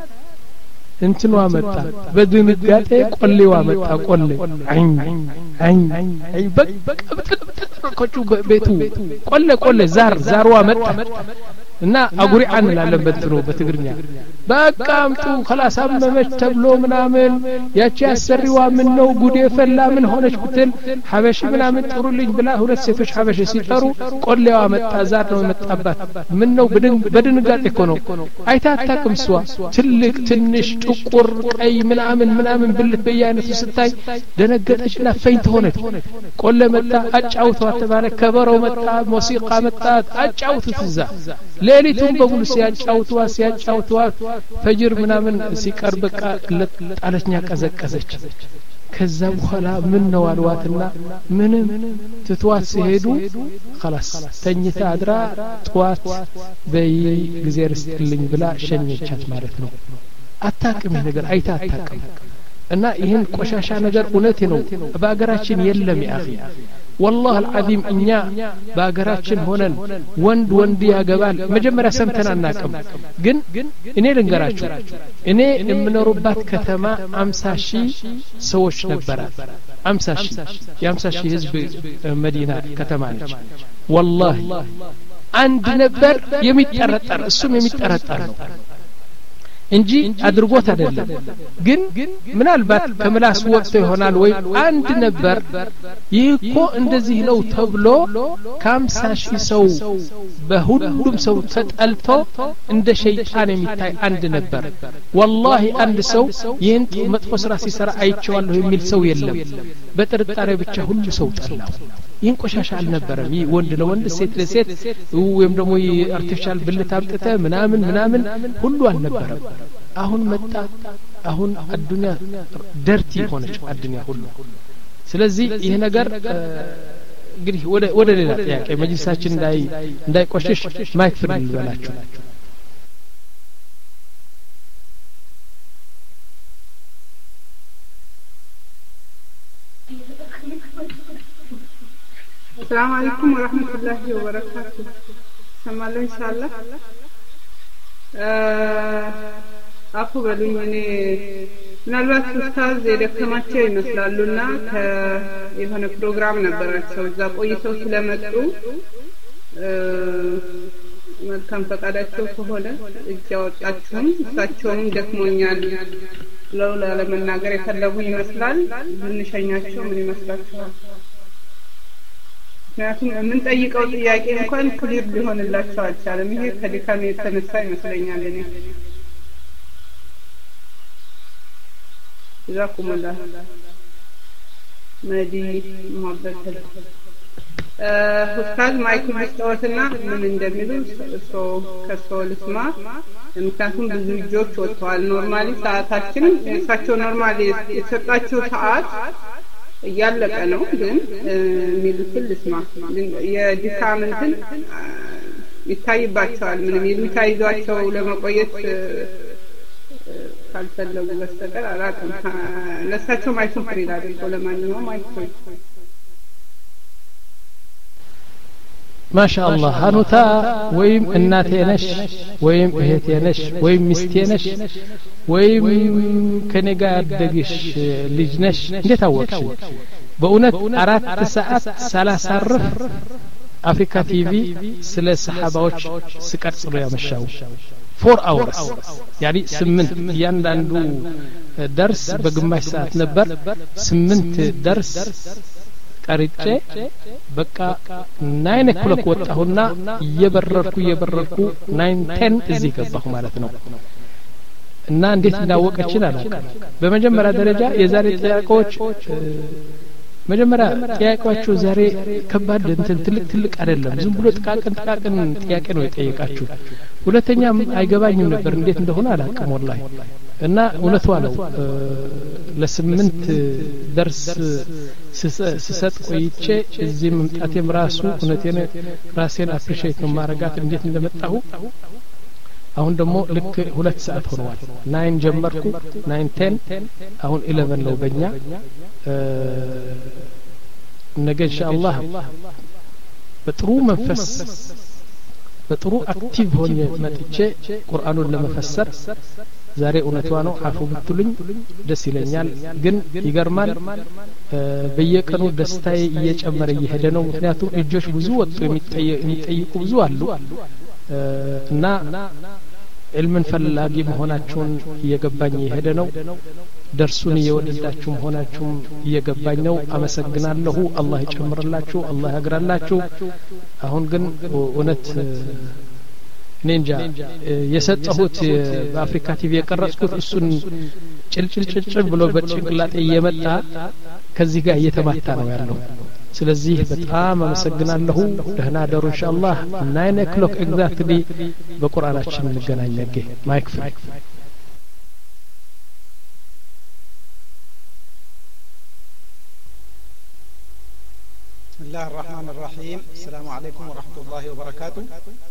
እንትኑ አመጣ በድንጋጤ ቆሌዋ መጣ ቆሌ አይን አይን አይ በቃ በተጠረከቹ ቤቱ ቆሌ ቆሌ ዛር ዛርዋ መጣ እና አጉሪ አንላለን በትሮ በትግርኛ በቃ አምጡ خلاص አመመች ተብሎ ምናምን ያቺ አሰሪዋ ምን ነው ጉድ የፈላ ምን ሆነች ብትል ሐበሽ ምናምን ጥሩልኝ ብላ ሁለት ሴቶች ሐበሽ ሲጠሩ ቆሌዋ መጣ ዛር ነው መጣባት ምን ነው በድንጋጤ እኮ ነው አይታታቅም ሷ ትልቅ ትንሽ ጥቁር ቀይ ምናምን ምናምን ብልት በያይነቱ ስታይ ደነገጠችና ፈይንት ሆነች ቆሌ መጣ አጫውተው ተባለ ከበሮ መጣ ሙዚቃ መጣ አጫውቱት እዛ ሌሊቱን በሙሉ ሲያጫውቱዋ ሲያጫውቱዋ ፈጅር ምናምን ሲቀርብ በቃ ጣለችኛ ቀዘቀዘች ከዛ በኋላ ምን ነው አልዋትና ምንም ትቷት ሲሄዱ خلاص ተኝታ አድራ ጧት በይ ጊዜ ርስትልኝ ብላ ሸኘቻት ማለት ነው አታቅም ነገር አይታ አታቅም እና ይህን ቆሻሻ ነገር እውነቴ ነው በአገራችን የለም ያኺ والله العظيم እኛ በአገራችን ሆነን ወንድ ወንድ ያገባል መጀመሪያ ሰምተን አናቅም ግን እኔ ልንገራችሁ እኔ የምኖርባት ከተማ አምሳ ሺህ ሰዎች ነበራት አምሳ ሺህ የአምሳ ሺህ ህዝብ መዲና ከተማ ነች والله አንድ ነበር የሚጠረጠር እሱም የሚጠረጠር ነው እንጂ አድርጎት አይደለም ግን ምናልባት ከምላስ ወጥቶ ይሆናል ወይ አንድ ነበር ይህ እኮ እንደዚህ ነው ተብሎ ከአምሳ ሺህ ሰው በሁሉም ሰው ተጠልቶ እንደ ሸይጣን የሚታይ አንድ ነበር والله አንድ ሰው ይህን መጥፎ ስራ ሲሰራ አይቼዋለሁ የሚል ሰው የለም በጥርጣሬ ብቻ ሁሉ ሰው ጠላው ይህን ቆሻሻ አልነበረም ይህ ወንድ ለወንድ ሴት ለሴት ወይም ደግሞ አርቲፊሻል ብልት አምጥተ ምናምን ምናምን ሁሉ አልነበረም አሁን መጣ አሁን አዱንያ ደርቲ ሆነች አዱንያ ሁሉ ስለዚህ ይሄ ነገር እንግዲህ ወደ ወደ ሌላ ጥያቄ መጅልሳችን እንዳይ እንዳይቆሽሽ ማይክ ፍሪ ልበላችሁ السلام عليكم ورحمة الله وبركاته سمعنا إن شاء الله አፉ በሉኝ እኔ ምናልባት ኡስታዝ የደከማቸው ይመስላሉና የሆነ ፕሮግራም ነበራቸው እዛ ቆይተው ስለመጡ መልካም ፈቃዳቸው ከሆነ እጅ አወጣችሁም እሳቸውም ደክሞኛል ብለው ለመናገር የፈለጉ ይመስላል ብንሸኛቸው ምን ይመስላችኋል ምክንያቱም የምንጠይቀው ጥያቄ እንኳን ክሊር ሊሆንላቸው አልቻለም ይሄ ከድካም የተነሳ ይመስለኛል እኔ جزاكم الله مدي محبت ኡስታዝ ማይክል መስጠትና ምን እንደሚሉ ሶ ከሶል ስማ ምክንያቱም ብዙ ልጆች ወጥተዋል ኖርማሊ ሰዓታችን እሳቸው ኖርማሊ የተሰጣቸው ሰዓት እያለቀ ነው ግን የሚሉትን ልስማ የድካም እንትን ይታይባቸዋል ምንም ይሉታ ይዟቸው ለመቆየት ካልፈለጉ በስተቀር አላውቅም ለእሳቸው ማይክል ፍሪ አድርገው ለማንኛውም ማይክል ማሻአላህ ሀኑታ ወይም እናቴ ነሽ ወይም እህቴ ነሽ ወይም ሚስቴ ነሽ ወይም ከኔ ጋር ያደግሽ ልጅ ነሽ እንዴት አወቅሽ በእውነት አራት ሰዓት ሳላሳርፍ አፍሪካ ቲቪ ስለ ሰሃባዎች ስቀርጽ ነው ያመሻው four hours يعني ስምንት ያንዳንዱ ደርስ በግማሽ ሰዓት ነበር ስምንት ደርስ ቀርጬ በቃ nine o'clock ወጣሁና እየበረርኩ እየበረርኩ nine ten እዚህ ገባሁ ማለት ነው እና እንዴት እንዳወቀችን አላውቅም በመጀመሪያ ደረጃ የዛሬ ጥያቄዎች መጀመሪያ ጥያቄያችሁ ዛሬ ከባድ እንትን ትልቅ ትልቅ አይደለም ዝም ብሎ ጥቃቅን ጥቃቅን ጥያቄ ነው የጠየቃችሁ ሁለተኛም አይገባኝም ነበር እንዴት እንደሆነ አላውቅም ወላሂ እና እውነቷ ነው ለስምንት ደርስ ስሰጥ ቆይቼ እዚህ መምጣቴም ራሱ እውነቴን ራሴን አፕሪሺየት ነው ማረጋት እንዴት እንደመጣሁ አሁን ደግሞ ልክ ሁለት ሰዓት ሆነዋል nine ጀመርኩ nine ten አሁን eleven ነው በእኛ ነገ ኢንሻአላህ በጥሩ መንፈስ በጥሩ አክቲቭ ሆኜ መጥቼ ቁርአኑን ለመፈሰር ዛሬ እውነቷ ነው አፉ ብትሉኝ ደስ ይለኛል ግን ይገርማል በየቀኑ ደስታዬ እየጨመረ እየሄደ ነው ምክንያቱም እጆች ብዙ ወጡ የሚጠይቁ ብዙ አሉ እና علمን ፈላጊ መሆናችሁን እየገባኝ ይሄደ ነው ደርሱን እየወደዳችሁ መሆናችሁም እየገባኝ ነው አመሰግናለሁ አላህ ይጨምርላችሁ አላህ ያግራላችሁ አሁን ግን እውነት ኔንጃ የሰጠሁት በአፍሪካ ቲቪ የቀረጽኩት እሱን ጭልጭልጭል ብሎ በጭንቅላቴ እየመጣ ከዚህ ጋር እየተማታ ነው ያለው ስለዚህ በጣም አመሰግናለሁ ደህና ደሩ ኢንሻአላህ nine o'clock exactly በቁርአናችን እንገናኝ ነገ ማይክ ፍሪ بسم الله الرحمن الرحيم السلام عليكم ورحمة الله وبركاته